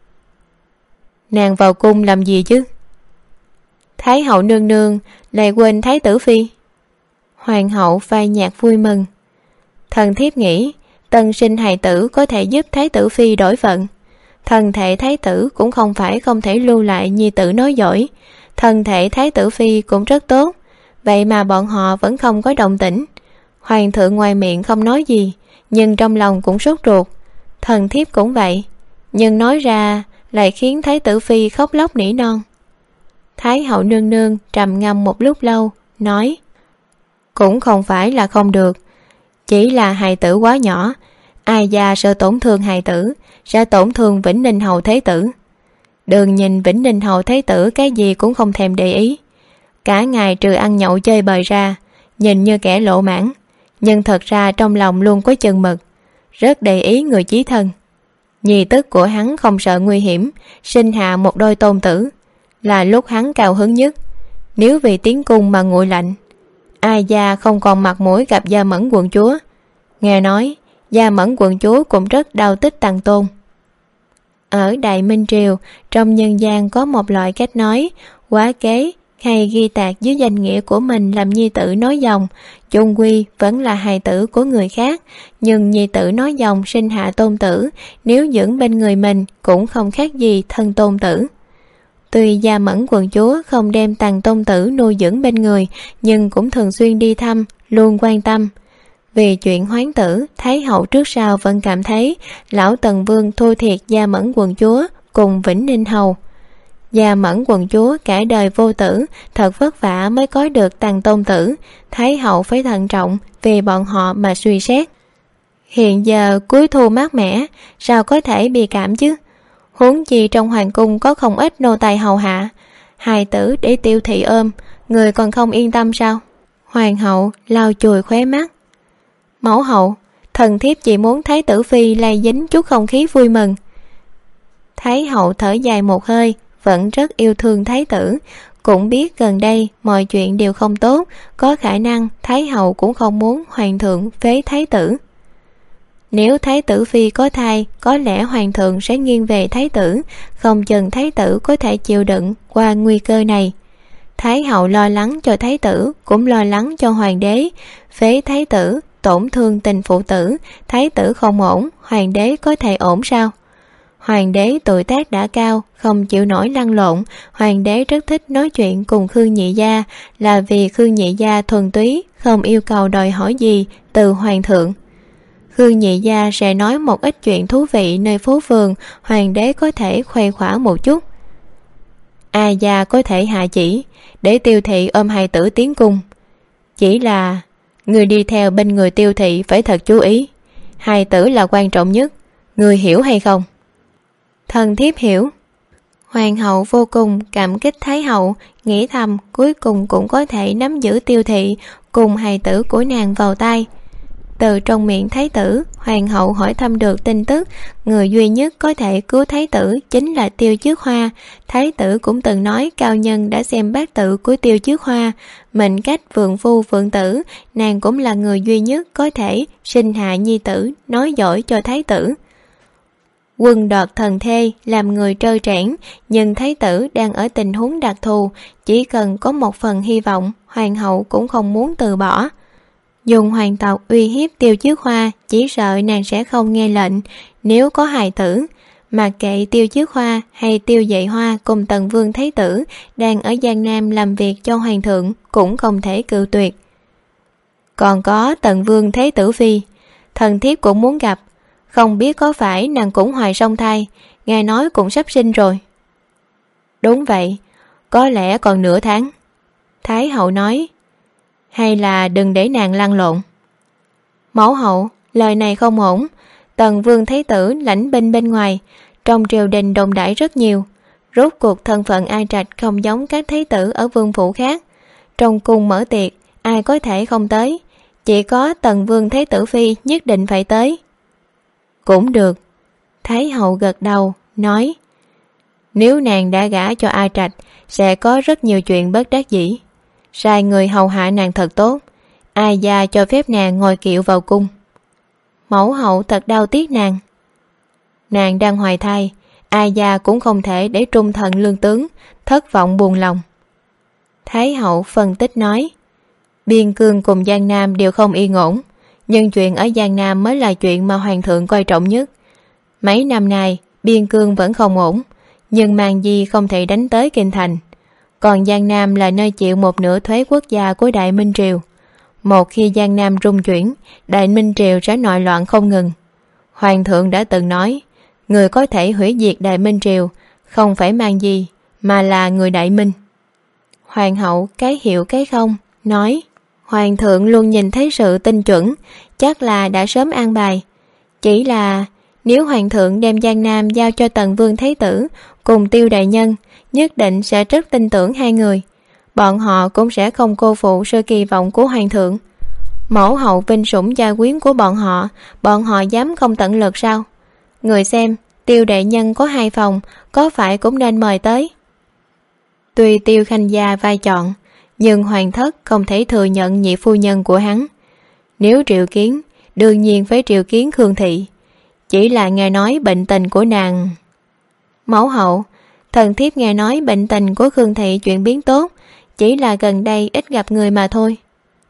Nàng vào cung làm gì chứ? Thái hậu nương nương lại quên thái tử phi. Hoàng hậu phai nhạt vui mừng. Thần thiếp nghĩ tân sinh hài tử có thể giúp thái tử phi đổi phận. Thân thể thái tử cũng không phải không thể lưu lại nhi tử nói giỏi. Thân thể thái tử phi cũng rất tốt, vậy mà bọn họ vẫn không có động tĩnh. Hoàng thượng ngoài miệng không nói gì, nhưng trong lòng cũng sốt ruột. Thần thiếp cũng vậy, nhưng nói ra lại khiến thái tử phi khóc lóc nỉ non. Thái hậu nương nương trầm ngâm một lúc lâu, nói, cũng không phải là không được, chỉ là hài tử quá nhỏ, ai già sợ tổn thương hài tử, sẽ tổn thương Vĩnh Ninh hầu thế tử. Đừng nhìn Vĩnh Ninh hầu thế tử cái gì cũng không thèm để ý, cả ngày trừ ăn nhậu chơi bời ra, nhìn như kẻ lộ mãn, nhưng thật ra trong lòng luôn có chừng mực, rất để ý người chí thân. Nhi tức của hắn không sợ nguy hiểm, sinh hạ một đôi tôn tử, là lúc hắn cao hứng nhất. Nếu vì tiến cung mà nguội lạnh, ai gia không còn mặt mũi gặp Gia Mẫn quận chúa. Nghe nói Gia Mẫn quận chúa cũng rất đau tích Tằng Tôn. Ở Đại Minh Triều, trong nhân gian có một loại cách nói quá kế hay ghi tạc dưới danh nghĩa của mình làm nhi tử nói dòng, chung quy vẫn là hài tử của người khác, nhưng nhi tử nói dòng sinh hạ tôn tử, nếu dưỡng bên người mình cũng không khác gì thân tôn tử. Tuy Gia Mẫn quận chúa không đem Tằng tôn tử nuôi dưỡng bên người, nhưng cũng thường xuyên đi thăm, luôn quan tâm. Vì chuyện hoán tử, Thái hậu trước sau vẫn cảm thấy lão Tần Vương thua thiệt Gia Mẫn quận chúa cùng Vĩnh Ninh hầu. Gia Mẫn quận chúa cả đời vô tử, thật vất vả mới có được Tằng tôn tử, Thái hậu phải thận trọng vì bọn họ mà suy xét. Hiện giờ cuối thu mát mẻ, sao có thể bị cảm chứ? Huống chi trong hoàng cung có không ít nô tài hầu hạ, hài tử để Tiêu thị ôm, người còn không yên tâm sao? Hoàng hậu lau chùi khóe mắt. Mẫu hậu, thần thiếp chỉ muốn thái tử phi lay dính chút không khí vui mừng. Thái hậu thở dài một hơi, vẫn rất yêu thương thái tử, cũng biết gần đây mọi chuyện đều không tốt, có khả năng thái hậu cũng không muốn hoàng thượng phế thái tử. Nếu thái tử phi có thai, có lẽ hoàng thượng sẽ nghiêng về thái tử, không chừng thái tử có thể chịu đựng qua nguy cơ này. Thái hậu lo lắng cho thái tử, cũng lo lắng cho hoàng đế. Phế thái tử, tổn thương tình phụ tử, thái tử không ổn, hoàng đế có thể ổn sao? Hoàng đế tuổi tác đã cao, không chịu nổi lăn lộn. Hoàng đế rất thích nói chuyện cùng Khương nhị gia, là vì Khương nhị gia thuần túy, không yêu cầu đòi hỏi gì từ hoàng thượng. Khương nhị gia sẽ nói một ít chuyện thú vị nơi phố phường, hoàng đế có thể khuây khỏa một chút. Ai gia có thể hạ chỉ để Tiêu thị ôm hài tử tiến cung, chỉ là người đi theo bên người Tiêu thị phải thật chú ý, hài tử là quan trọng nhất, người hiểu hay không? Thần thiếp hiểu. Hoàng hậu vô cùng cảm kích Thái hậu, nghĩ thầm cuối cùng cũng có thể nắm giữ Tiêu thị cùng hài tử của nàng vào tay. Từ trong miệng thái tử, hoàng hậu hỏi thăm được tin tức người duy nhất có thể cứu thái tử chính là Tiêu Chước Hoa. Thái tử cũng từng nói cao nhân đã xem bát tự của Tiêu Chước Hoa, mệnh cách vượng phu vượng tử, nàng cũng là người duy nhất có thể sinh hạ nhi tử nói giỏi cho thái tử. Quân đoạt thần thê làm người trơ trẽn, nhưng thái tử đang ở tình huống đặc thù, chỉ cần có một phần hy vọng, hoàng hậu cũng không muốn từ bỏ. Dùng hoàng tộc uy hiếp Tiêu Chước Hoa, chỉ sợ nàng sẽ không nghe lệnh. Nếu có hài tử, mặc kệ Tiêu Chước Hoa hay Tiêu Dệ Hoa cùng Tần Vương Thái tử đang ở Giang Nam làm việc cho hoàng thượng cũng không thể cự tuyệt. Còn có Tần Vương Thế tử phi, thần thiếp cũng muốn gặp, không biết có phải nàng cũng hoài song thai, nghe nói cũng sắp sinh rồi. Đúng vậy, có lẽ còn nửa tháng. Thái hậu nói. Hay là đừng để nàng lăn lộn. Mẫu hậu, lời này không ổn. Tần Vương Thái tử lãnh binh bên ngoài, trong triều đình đồn đại rất nhiều. Rốt cuộc thân phận Ai Trạch không giống các thái tử ở vương phủ khác. Trong cung mở tiệc, ai có thể không tới, chỉ có Tần Vương Thái tử phi nhất định phải tới. Cũng được. Thái hậu gật đầu, nói. Nếu nàng đã gả cho Ai Trạch, sẽ có rất nhiều chuyện bất đắc dĩ. Sai người hầu hạ nàng thật tốt, ai già cho phép nàng ngồi kiệu vào cung. Mẫu hậu thật đau tiếc nàng. Nàng đang hoài thai, ai già cũng không thể để trung thần lương tướng thất vọng buồn lòng. Thái hậu phân tích nói. Biên Cương cùng Giang Nam đều không yên ổn, nhưng chuyện ở Giang Nam mới là chuyện mà hoàng thượng coi trọng nhất. Mấy năm nay Biên Cương vẫn không ổn, nhưng màn gì không thể đánh tới kinh thành. Còn Giang Nam là nơi chịu một nửa thuế quốc gia của Đại Minh Triều. Một khi Giang Nam rung chuyển, Đại Minh Triều sẽ nội loạn không ngừng. Hoàng thượng đã từng nói, người có thể hủy diệt Đại Minh Triều không phải mang gì, mà là người Đại Minh. Hoàng hậu cái hiểu cái không, nói, hoàng thượng luôn nhìn thấy sự tinh chuẩn, chắc là đã sớm an bài. Chỉ là nếu hoàng thượng đem Giang Nam giao cho Tần Vương Thái tử cùng Tiêu đại nhân, nhất định sẽ rất tin tưởng hai người. Bọn họ cũng sẽ không cô phụ sự kỳ vọng của hoàng thượng. Mẫu hậu vinh sủng gia quyến của bọn họ dám không tận lực sao? Người xem, Tiêu đại nhân có 2 phòng, có phải cũng nên mời tới. Tuy Tiêu khanh gia vai chọn, nhưng hoàng thất không thể thừa nhận nhị phu nhân của hắn. Nếu triệu kiến, đương nhiên phải triệu kiến Khương thị. Chỉ là nghe nói bệnh tình của nàng. Mẫu hậu, thần thiếp nghe nói bệnh tình của Khương thị chuyển biến tốt, chỉ là gần đây ít gặp người mà thôi.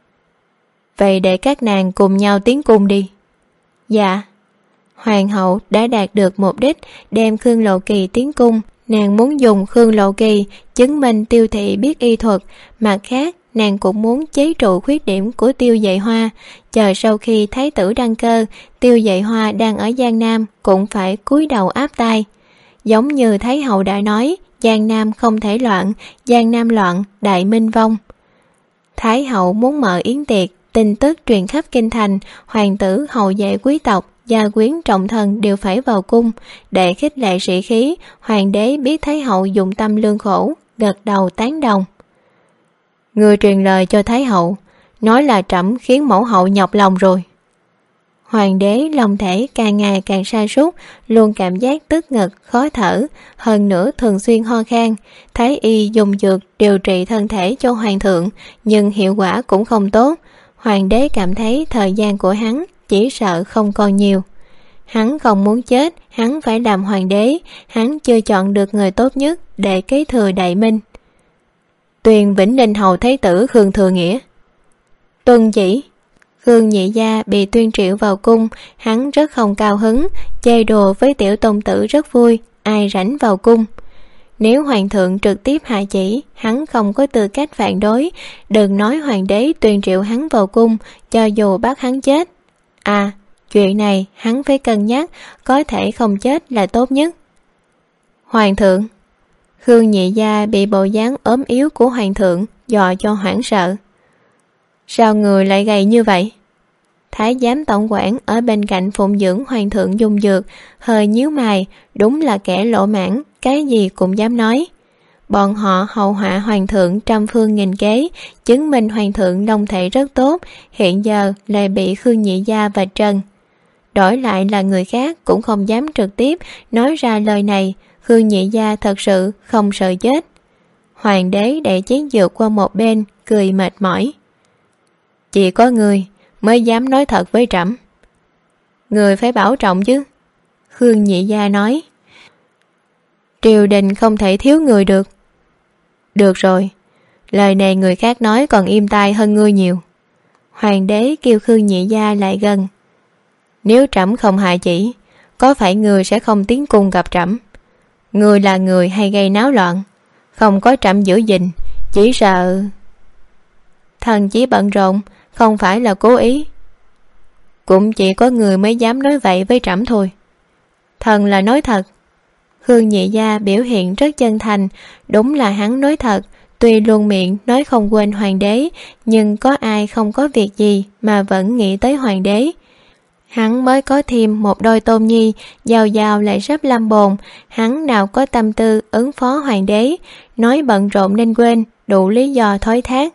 Vậy để các nàng cùng nhau tiến cung đi. Dạ. Hoàng hậu đã đạt được mục đích đem Khương Lộ Kỳ tiến cung. Nàng muốn dùng Khương Lộ Kỳ chứng minh Tiêu thị biết y thuật, mặt khác nàng cũng muốn chế trụ khuyết điểm của Tiêu Dệ Hoa. Chờ sau khi thái tử đăng cơ, Tiêu Dệ Hoa đang ở Giang Nam cũng phải cúi đầu áp tai. Giống như Thái hậu đã nói, Giang Nam không thể loạn, Giang Nam loạn, Đại Minh vong. Thái hậu muốn mở yến tiệc, tin tức truyền khắp kinh thành, hoàng tử, hầu vệ quý tộc, gia quyến trọng thần đều phải vào cung để khích lệ sĩ khí. Hoàng đế biết Thái hậu dụng tâm lương khổ, gật đầu tán đồng. Người truyền lời cho Thái hậu, nói là trẫm khiến mẫu hậu nhọc lòng rồi. Hoàng đế lòng thể càng ngày càng sa sút, luôn cảm giác tức ngực, khó thở, hơn nữa thường xuyên ho khan. Thái y dùng dược điều trị thân thể cho hoàng thượng, nhưng hiệu quả cũng không tốt. Hoàng đế cảm thấy thời gian của hắn chỉ sợ không còn nhiều. Hắn không muốn chết, hắn phải làm hoàng đế, hắn chưa chọn được người tốt nhất để kế thừa Đại Minh. Tuyền Vĩnh Ninh hầu thái tử Khương Thừa Nghĩa. Tuân chỉ. Khương nhị gia bị tuyên triệu vào cung, hắn rất không cao hứng, chê đùa với tiểu tôn tử rất vui, ai rảnh vào cung. Nếu hoàng thượng trực tiếp hạ chỉ, hắn không có tư cách phản đối, đừng nói hoàng đế tuyên triệu hắn vào cung, cho dù bắt hắn chết. À, chuyện này hắn phải cân nhắc, có thể không chết là tốt nhất. Hoàng thượng. Khương nhị gia bị bộ dáng ốm yếu của hoàng thượng dọa cho hoảng sợ. Sao người lại gầy như vậy? Thái giám tổng quản ở bên cạnh phụng dưỡng hoàng thượng dung dược hơi nhíu mày, đúng là kẻ lỗ mãn, cái gì cũng dám nói. Bọn họ hầu hạ hoàng thượng trăm phương nghìn kế, chứng minh hoàng thượng long thể rất tốt, hiện giờ lại bị Khương Nhị Gia vạch trần. Đổi lại là người khác cũng không dám trực tiếp nói ra lời này. Khương Nhị Gia thật sự không sợ chết. Hoàng đế để chén dược qua một bên, cười mệt mỏi. Chỉ có người mới dám nói thật với trẫm. Người phải bảo trọng chứ. Khương Nhị Gia nói. Triều đình không thể thiếu người được. Được rồi, lời này người khác nói còn im tai hơn ngươi nhiều. Hoàng đế kêu Khương Nhị Gia lại gần. Nếu trẫm không hại chỉ, có phải người sẽ không tiến cung gặp trẫm? Người là người hay gây náo loạn, không có trẫm giữ gìn, chỉ sợ... Thần chỉ bận rộn, không phải là cố ý. Cũng chỉ có người mới dám nói vậy với trẫm thôi. Thần là nói thật. Khương Nhị Gia biểu hiện rất chân thành, đúng là hắn nói thật. Tuy luôn miệng nói không quên hoàng đế, nhưng có ai không có việc gì mà vẫn nghĩ tới hoàng đế. Hắn mới có thêm một đôi tôn nhi, giàu giàu lại sắp lâm bồn, hắn nào có tâm tư ứng phó hoàng đế, nói bận rộn nên quên, đủ lý do thoái thác.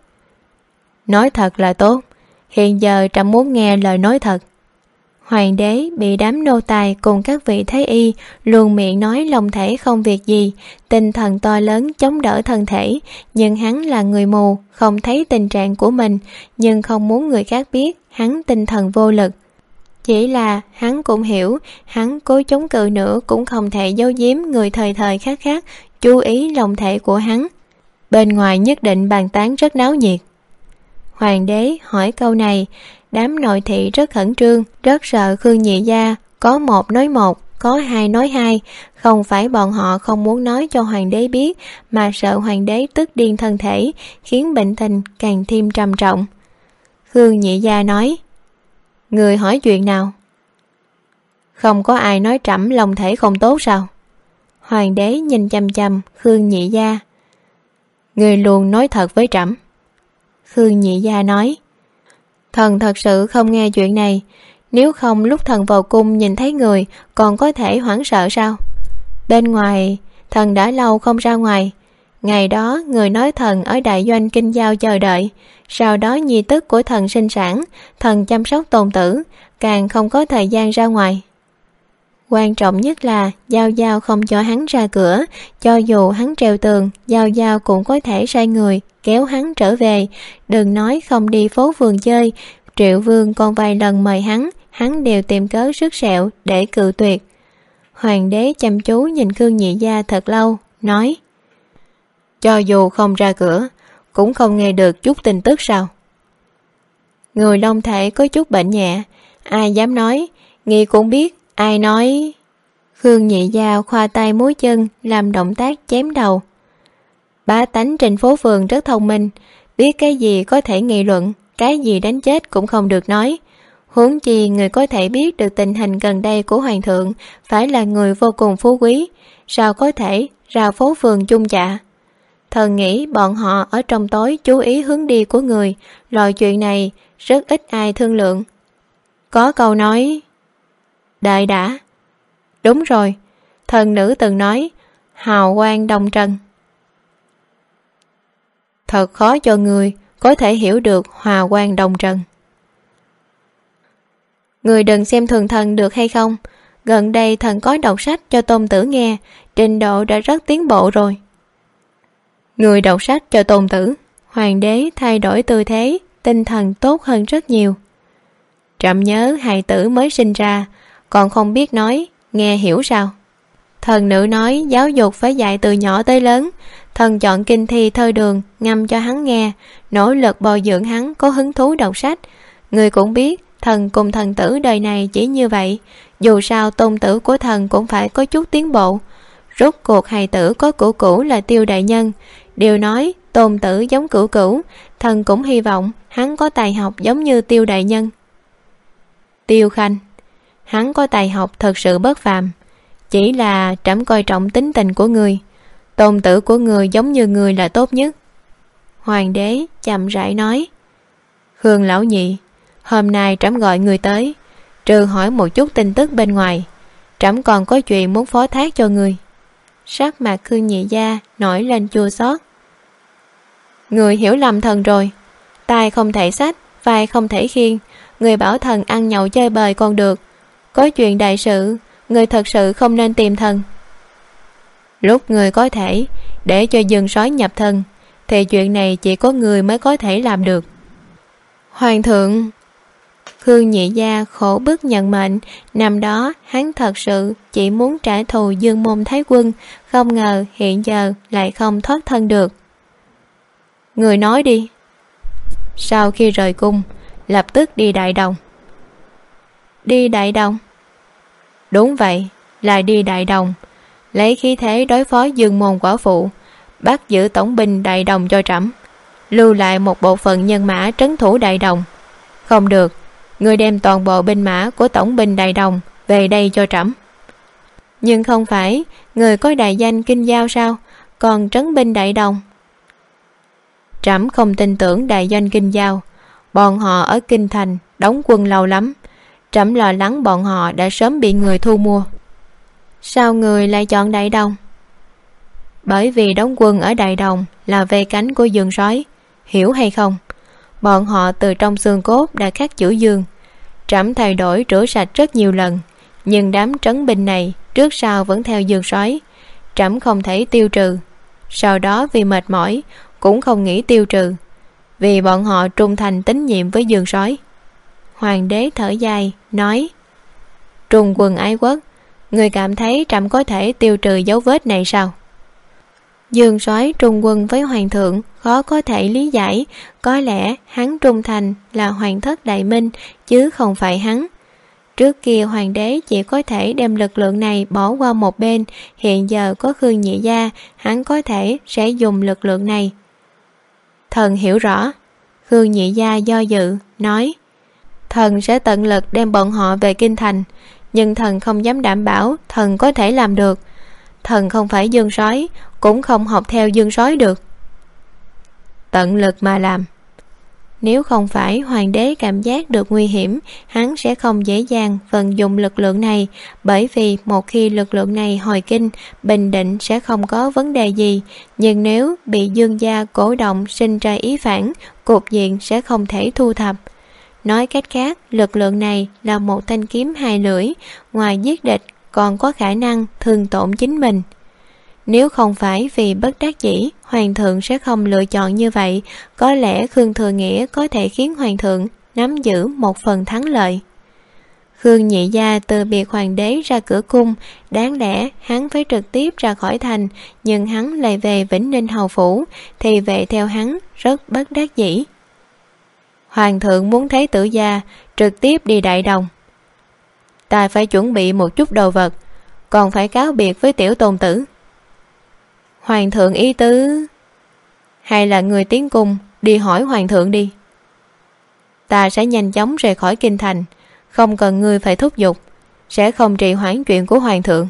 Nói thật là tốt, hiện giờ trẫm muốn nghe lời nói thật. Hoàng đế bị đám nô tài cùng các vị thái y luôn miệng nói long thể không việc gì, tinh thần to lớn chống đỡ thân thể, nhưng hắn là người mù, không thấy tình trạng của mình, nhưng không muốn người khác biết hắn tinh thần vô lực. Chỉ là hắn cũng hiểu, hắn cố chống cự nữa cũng không thể giấu giếm người thời thời khắc khắc chú ý long thể của hắn. Bên ngoài nhất định bàn tán rất náo nhiệt. Hoàng đế hỏi câu này, đám nội thị rất khẩn trương, rất sợ Khương Nhị Gia có một nói một, có hai nói hai. Không phải bọn họ không muốn nói cho hoàng đế biết, mà sợ hoàng đế tức điên thân thể, khiến bệnh tình càng thêm trầm trọng. Khương Nhị Gia nói, người hỏi chuyện nào? Không có ai nói trẫm lòng thể không tốt sao? Hoàng đế nhìn chằm chằm Khương Nhị Gia. Người luôn nói thật với trẫm. Khương Nhị Gia nói, thần thật sự không nghe chuyện này. Nếu không lúc thần vào cung nhìn thấy người còn có thể hoảng sợ sao? Bên ngoài thần đã lâu không ra ngoài. Ngày đó người nói thần ở đại doanh Kinh Giao chờ đợi. Sau đó nhi tức của thần sinh sản, thần chăm sóc tôn tử, càng không có thời gian ra ngoài. Quan trọng nhất là Giao Giao không cho hắn ra cửa. Cho dù hắn treo tường, Giao Giao cũng có thể sai người kéo hắn trở về. Đừng nói không đi phố phường chơi, Triệu Vương còn vài lần mời hắn đều tìm cớ sức sẹo để cự tuyệt. Hoàng đế chăm chú nhìn Khương Nhị Gia thật lâu, nói, cho dù không ra cửa cũng không nghe được chút tin tức sao? Người long thể có chút bệnh nhẹ, ai dám nói, nghi cũng biết ai nói. Khương Nhị Gia khoa tay múa chân làm động tác chém đầu. Bá tánh trên phố phường rất thông minh, biết cái gì có thể nghị luận, cái gì đánh chết cũng không được nói. Huống chi người có thể biết được tình hình gần đây của hoàng thượng phải là người vô cùng phú quý, sao có thể ra phố phường chung chạ. Thần nghĩ bọn họ ở trong tối chú ý hướng đi của người, loại chuyện này rất ít ai thương lượng. Có câu nói, đợi đã. Đúng rồi, thần nữ từng nói, hào quang đồng trần. Thật khó cho người có thể hiểu được hòa quang đồng trần. Người đừng xem thường thần được hay không? Gần đây thần có đọc sách cho tôn tử nghe, trình độ đã rất tiến bộ rồi. Người đọc sách cho tôn tử. Hoàng đế thay đổi tư thế, tinh thần tốt hơn rất nhiều. Trẫm nhớ hài tử mới sinh ra, còn không biết nói, nghe hiểu sao? Thần nữ nói giáo dục phải dạy từ nhỏ tới lớn. Thần chọn kinh thi thơ đường ngâm cho hắn nghe, nỗ lực bồi dưỡng hắn có hứng thú đọc sách. Người cũng biết thần cùng thần tử đời này chỉ như vậy, dù sao tôn tử của thần cũng phải có chút tiến bộ. Rốt cuộc hài tử có cửu cửu là Tiêu đại nhân, đều nói tôn tử giống cửu cửu, thần cũng hy vọng hắn có tài học giống như Tiêu đại nhân. Tiêu Khanh, hắn có tài học thật sự bất phàm, chỉ là trẫm coi trọng tính tình của người. Tôn tử của người giống như người là tốt nhất. Hoàng đế chậm rãi nói, Khương lão nhị, Hôm nay trẫm gọi người tới, trừ hỏi một chút tin tức bên ngoài, trẫm còn có chuyện muốn phó thác cho người. Sắc mặt Khương Nhị Gia nổi lên chua xót. Người hiểu lầm thần rồi. Tai không thể xách, vai không thể khiêng. Người bảo thần ăn nhậu chơi bời còn được, có chuyện đại sự, người thật sự không nên tìm thần. Lúc người có thể để cho Dương Sói nhập thân, thì chuyện này chỉ có người mới có thể làm được. Hoàng thượng. Khương Nhị Gia khổ bức nhận mệnh. Năm đó hắn thật sự chỉ muốn trả thù Dương Môn Thái Quân, không ngờ hiện giờ lại không thoát thân được. Người nói đi. Sau khi rời cung, lập tức đi Đại Đồng. Đi Đại Đồng? Đúng vậy, là đi Đại Đồng, lấy khí thế đối phó Dương Môn quả phụ, bắt giữ tổng binh Đại Đồng cho trẫm, lưu lại một bộ phận nhân mã trấn thủ Đại Đồng. Không được, người đem toàn bộ binh mã của tổng binh Đại Đồng về đây cho trẫm. Nhưng không phải người có đại danh Kinh Giao sao, còn trấn binh Đại Đồng? Trẫm không tin tưởng đại doanh Kinh Giao, bọn họ ở Kinh Thành đóng quân lâu lắm, trẫm lo lắng bọn họ đã sớm bị người thu mua. Sao người lại chọn Đại Đồng? Bởi vì đóng quân ở Đại Đồng là về cánh của Dương Sói, hiểu hay không? Bọn họ từ trong xương cốt đã khắc chữ Dương. Trẫm thay đổi rửa sạch rất nhiều lần, nhưng đám trấn binh này trước sau vẫn theo Dương Sói. Trẫm không thể tiêu trừ. Sau đó vì mệt mỏi cũng không nghĩ tiêu trừ, vì bọn họ trung thành tín nhiệm với Dương Sói. Hoàng đế thở dài nói: Trung quân ái quốc, người cảm thấy trẫm có thể tiêu trừ dấu vết này sao? Dương Soái trung quân với hoàng thượng khó có thể lý giải, có lẽ hắn trung thành là hoàng thất Đại Minh chứ không phải hắn. Trước kia hoàng đế chỉ có thể đem lực lượng này bỏ qua một bên, hiện giờ có Khương Nhị Gia, hắn có thể sẽ dùng lực lượng này. Thần hiểu rõ. Khương Nhị Gia do dự nói: Thần sẽ tận lực đem bọn họ về Kinh Thành, nhưng thần không dám đảm bảo thần có thể làm được. Thần không phải Dương Sói, cũng không học theo Dương Sói được. Tận lực mà làm. Nếu không phải hoàng đế cảm giác được nguy hiểm, hắn sẽ không dễ dàng vận dụng lực lượng này, bởi vì một khi lực lượng này hồi kinh, bình định sẽ không có vấn đề gì, nhưng nếu bị Dương gia cổ động sinh ra ý phản, cục diện sẽ không thể thu thập. Nói cách khác, lực lượng này là một thanh kiếm hai lưỡi, ngoài giết địch còn có khả năng thương tổn chính mình. Nếu không phải vì bất đắc dĩ, hoàng thượng sẽ không lựa chọn như vậy. Có lẽ Khương Thừa Nghĩa có thể khiến hoàng thượng nắm giữ một phần thắng lợi. Khương Nhị Gia từ biệt hoàng đế ra cửa cung, đáng lẽ hắn phải trực tiếp ra khỏi thành, nhưng hắn lại về Vĩnh Ninh hầu phủ, thì về theo hắn rất bất đắc dĩ. Hoàng thượng muốn thấy tử gia trực tiếp đi Đại Đồng. Ta phải chuẩn bị một chút đồ vật, còn phải cáo biệt với tiểu tôn tử. Hoàng thượng ý tứ? Hay là người tiến cung đi hỏi hoàng thượng đi. Ta sẽ nhanh chóng rời khỏi Kinh Thành, không cần ngươi phải thúc giục, sẽ không trì hoãn chuyện của hoàng thượng.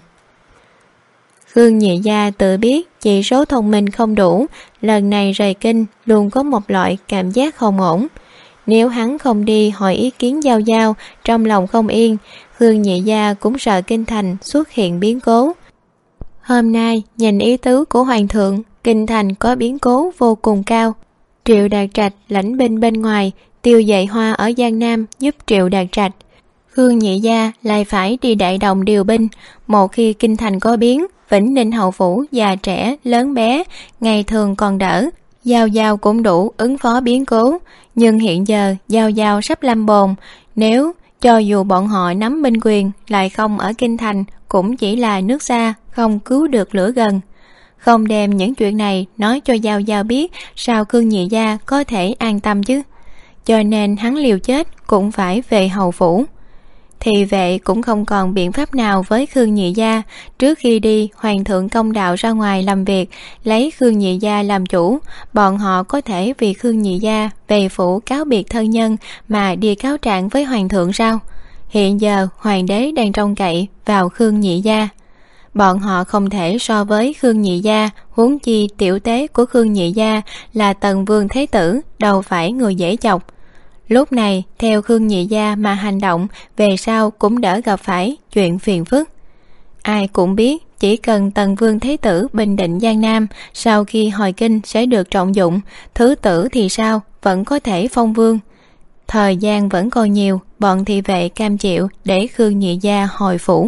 Khương Nhị Gia tự biết chỉ số thông minh không đủ, lần này rời kinh luôn có một loại cảm giác không ổn. Nếu hắn không đi hỏi ý kiến Giao Giao, trong lòng không yên, Khương Nhị Gia cũng sợ Kinh Thành xuất hiện biến cố. Hôm nay nhìn ý tứ của hoàng thượng, Kinh Thành có biến cố vô cùng cao. Triệu Đạt Trạch lãnh binh bên ngoài, Tiêu Dạy Hoa ở Giang Nam giúp Triệu Đạt Trạch. Khương Nhị Gia lại phải đi Đại Đồng điều binh. Một khi Kinh Thành có biến, Vĩnh Ninh hầu phủ già trẻ lớn bé, ngày thường còn đỡ, Giao Giao cũng đủ ứng phó biến cố. Nhưng hiện giờ Giao Giao sắp lâm bồn, nếu cho dù bọn họ nắm binh quyền lại không ở Kinh Thành, cũng chỉ là nước xa, không cứu được lửa gần. Không đem những chuyện này nói cho Giao Giao biết, sao Khương Nhị Gia có thể an tâm chứ? Cho nên hắn liều chết cũng phải về hầu phủ. Thì vệ cũng không còn biện pháp nào với Khương Nhị Gia. Trước khi đi, hoàng thượng công đạo ra ngoài làm việc, lấy Khương Nhị Gia làm chủ. Bọn họ có thể vì Khương Nhị Gia về phủ cáo biệt thân nhân mà đi cáo trạng với hoàng thượng sao? Hiện giờ hoàng đế đang trông cậy vào Khương Nhị Gia. Bọn họ không thể so với Khương Nhị Gia, huống chi tiểu tế của Khương Nhị Gia là Tần Vương Thế Tử, đâu phải người dễ chọc. Lúc này theo Khương nhị gia mà hành động, về sau cũng đỡ gặp phải chuyện phiền phức. Ai cũng biết chỉ cần Tần Vương Thế Tử bình định Giang Nam, sau khi hồi kinh sẽ được trọng dụng. Thứ tử thì sao, vẫn có thể phong vương. Thời gian vẫn còn nhiều, bọn thị vệ cam chịu để Khương nhị gia hồi phủ.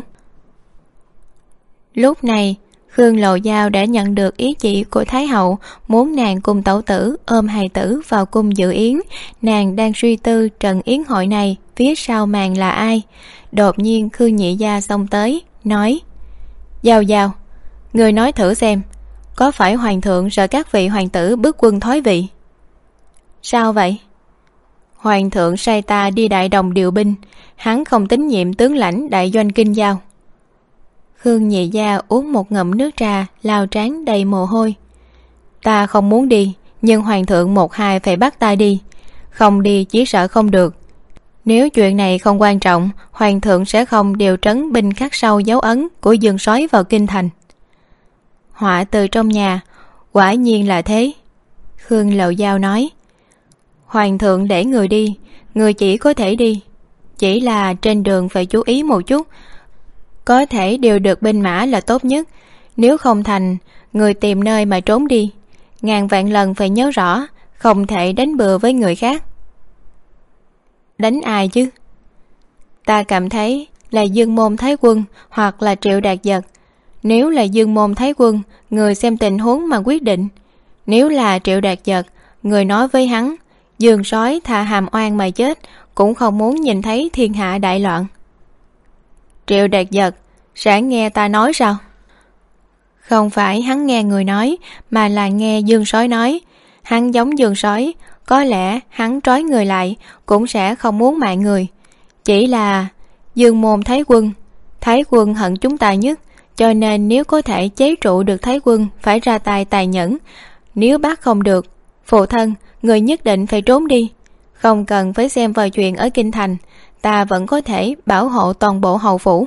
Lúc này Khương Lộ Giao đã nhận được ý chỉ của Thái hậu, muốn nàng cùng tẩu tử ôm hài tử vào cung dự yến. Nàng đang suy tư trận yến hội này phía sau màn là ai. Đột nhiên Khương nhị gia xông tới nói: Giao Giao, người nói thử xem, có phải hoàng thượng sợ các vị hoàng tử bước quân thoái vị? Sao vậy? Hoàng thượng sai ta đi Đại Đồng điều binh, hắn không tín nhiệm tướng lãnh đại doanh Kinh Giao. Khương nhị gia uống một ngụm nước trà, lau trán đầy mồ hôi. Ta không muốn đi, nhưng hoàng thượng một hai phải bắt ta đi. Không đi chỉ sợ không được. Nếu chuyện này không quan trọng, hoàng thượng sẽ không điều trấn binh khắc sâu dấu ấn của Dương Soái vào kinh thành. Họa từ trong nhà, quả nhiên là thế. Khương Lộ Giao nói: Hoàng thượng để người đi, người chỉ có thể đi. Chỉ là trên đường phải chú ý một chút. Có thể điều được binh mã là tốt nhất. Nếu không thành, người tìm nơi mà trốn đi. Ngàn vạn lần phải nhớ rõ, không thể đánh bừa với người khác. Đánh ai chứ? Ta cảm thấy là Dương Môn Thái Quân hoặc là Triệu Đạt Giật. Nếu là Dương Môn Thái Quân, người xem tình huống mà quyết định. Nếu là Triệu Đạt Giật, người nói với hắn: Dương Soái thà hàm oan mà chết, cũng không muốn nhìn thấy thiên hạ đại loạn. Triệu Đạt Giật sẽ nghe ta nói sao? Không phải hắn nghe người nói, mà là nghe Dương Soái nói. Hắn giống Dương Soái, có lẽ hắn trói người lại cũng sẽ không muốn mạng người. Chỉ là Dương Môn Thái Quân hận chúng ta nhất, cho nên nếu có thể chế trụ được Thái Quân phải ra tay tàn nhẫn. Nếu bắt không được, phụ thân, người nhất định phải trốn đi. Không cần phải xem vào chuyện ở kinh thành, ta vẫn có thể bảo hộ toàn bộ hầu phủ.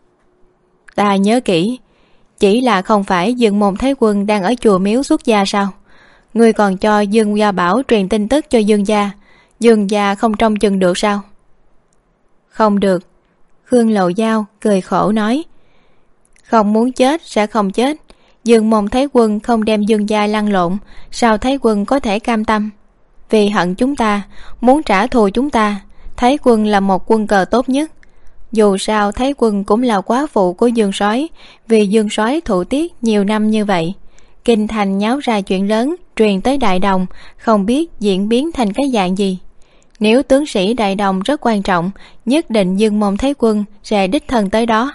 Ta nhớ kỹ, chỉ là không phải Dương Môn Thái Quân đang ở chùa miếu xuất gia sao? Ngươi còn cho Dương Gia Bảo truyền tin tức cho Dương gia. Dương gia không trông chừng được sao? Không được. Khương Lộ Giao cười khổ nói: Không muốn chết sẽ không chết. Dương Môn Thái Quân không đem Dương gia lăn lộn, sao Thái Quân có thể cam tâm? Vì hận chúng ta, muốn trả thù chúng ta, Thái Quân là một quân cờ tốt nhất. Dù sao Thái Quân cũng là quá phụ của Dương Soái, vì Dương Soái thụ tiết nhiều năm như vậy. Kinh thành nháo ra chuyện lớn, truyền tới Đại Đồng, không biết diễn biến thành cái dạng gì. Nếu tướng sĩ Đại Đồng rất quan trọng, nhất định Dương Môn Thái Quân sẽ đích thân tới đó.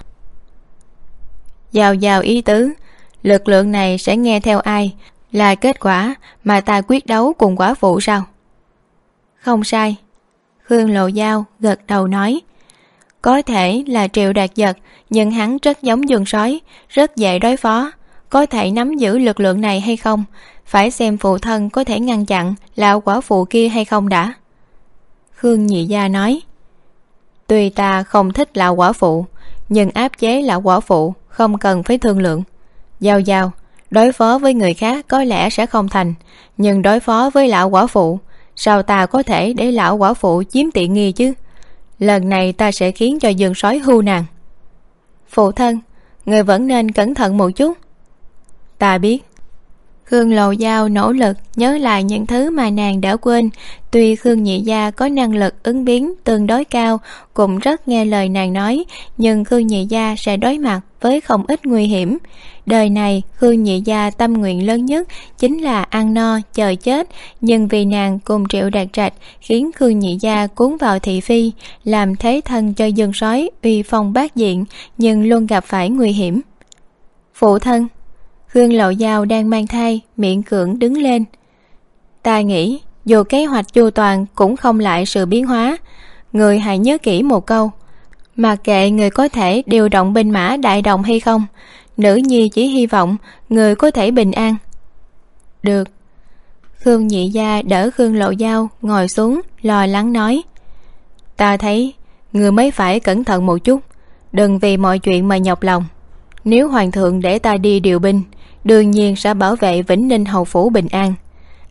Giao ý tứ, lực lượng này sẽ nghe theo ai, là kết quả mà ta quyết đấu cùng quả phụ sao? Không sai. Khương Lộ Giao gật đầu nói: Có thể là Triệu Đạt Giật, nhưng hắn rất giống Dương Soái, rất dễ đối phó. Có thể nắm giữ lực lượng này hay không, phải xem phụ thân có thể ngăn chặn lão quả phụ kia hay không đã. Khương nhị gia nói: Tuy ta không thích lão quả phụ, nhưng áp chế lão quả phụ không cần phải thương lượng. Giao, đối phó với người khác có lẽ sẽ không thành, nhưng đối phó với lão quả phụ, sao ta có thể để lão quả phụ chiếm tiện nghi chứ? Lần này ta sẽ khiến cho Dương Soái hưu nàng. Phụ thân, người vẫn nên cẩn thận một chút. Ta biết. Khương Lộ Giao nỗ lực nhớ lại những thứ mà nàng đã quên. Tuy Khương nhị gia có năng lực ứng biến tương đối cao, cũng rất nghe lời nàng nói, nhưng Khương nhị gia sẽ đối mặt với không ít nguy hiểm. Đời này Khương nhị gia tâm nguyện lớn nhất chính là ăn no chờ chết, nhưng vì nàng cùng Triệu Đạt Trạch khiến Khương nhị gia cuốn vào thị phi, làm thế thân cho Dương Soái uy phong bát diện, nhưng luôn gặp phải nguy hiểm. Phụ thân. Khương Lộ Giao đang mang thai, miễn cưỡng đứng lên. Ta nghĩ dù kế hoạch chu toàn cũng không lại sự biến hóa. Người hãy nhớ kỹ một câu: mặc kệ người có thể điều động binh mã Đại Đồng hay không, nữ nhi chỉ hy vọng người có thể bình an. Được. Khương nhị gia đỡ Khương Lộ Giao ngồi xuống, lo lắng nói: Ta thấy người mới phải cẩn thận một chút, đừng vì mọi chuyện mà nhọc lòng. Nếu hoàng thượng để ta đi điều binh, đương nhiên sẽ bảo vệ Vĩnh Ninh hầu phủ bình an.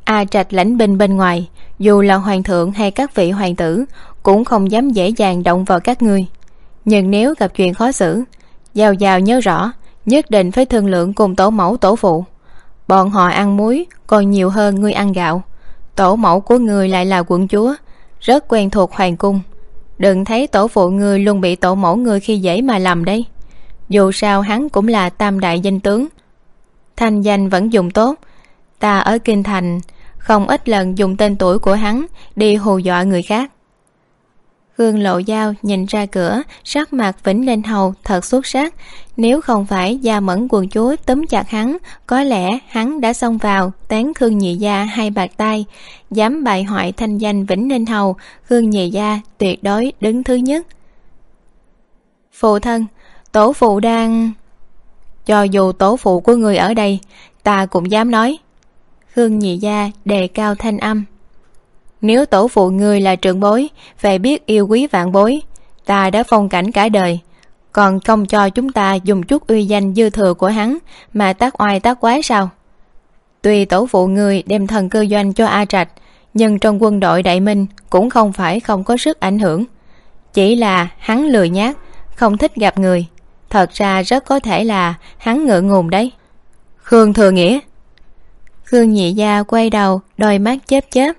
A Trạch lãnh binh bên ngoài, dù là hoàng thượng hay các vị hoàng tử cũng không dám dễ dàng động vào các ngươi. Nhưng nếu gặp chuyện khó xử, Giao Giao nhớ rõ, nhất định phải thương lượng cùng tổ mẫu tổ phụ. Bọn họ ăn muối còn nhiều hơn ngươi ăn gạo. Tổ mẫu của ngươi lại là quận chúa, rất quen thuộc hoàng cung. Đừng thấy tổ phụ ngươi luôn bị tổ mẫu ngươi khi dễ mà lầm đấy. Dù sao hắn cũng là tam đại danh tướng, thanh danh vẫn dùng tốt. Ta ở kinh thành không ít lần dùng tên tuổi của hắn đi hù dọa người khác. Khương Lộ Giao nhìn ra cửa, sắc mặt Vĩnh Ninh Hầu thật xuất sắc. Nếu không phải Gia Mẫn quận chúa túm chặt hắn, có lẽ hắn đã xông vào tán Khương Nhị Gia hai bạt tay. Dám bại hoại thanh danh Vĩnh Ninh Hầu, Khương Nhị Gia tuyệt đối đứng thứ nhất. Phụ thân, tổ phụ đang... Cho dù tổ phụ của người ở đây, ta cũng dám nói. Khương Nhị Gia đề cao thanh âm. Nếu tổ phụ ngươi là trưởng bối, phải biết yêu quý vạn bối. Ta đã phong cảnh cả đời, còn không cho chúng ta dùng chút uy danh dư thừa của hắn mà tác oai tác quái sao? Tuy tổ phụ ngươi đem thần cơ doanh cho A Trạch, nhưng trong quân đội Đại Minh cũng không phải không có sức ảnh hưởng. Chỉ là hắn lười nhác, không thích gặp người. Thật ra rất có thể là hắn ngượng ngùng đấy. Khương Thừa Nghĩa. Khương Nhị Gia quay đầu, đôi mắt chớp chớp.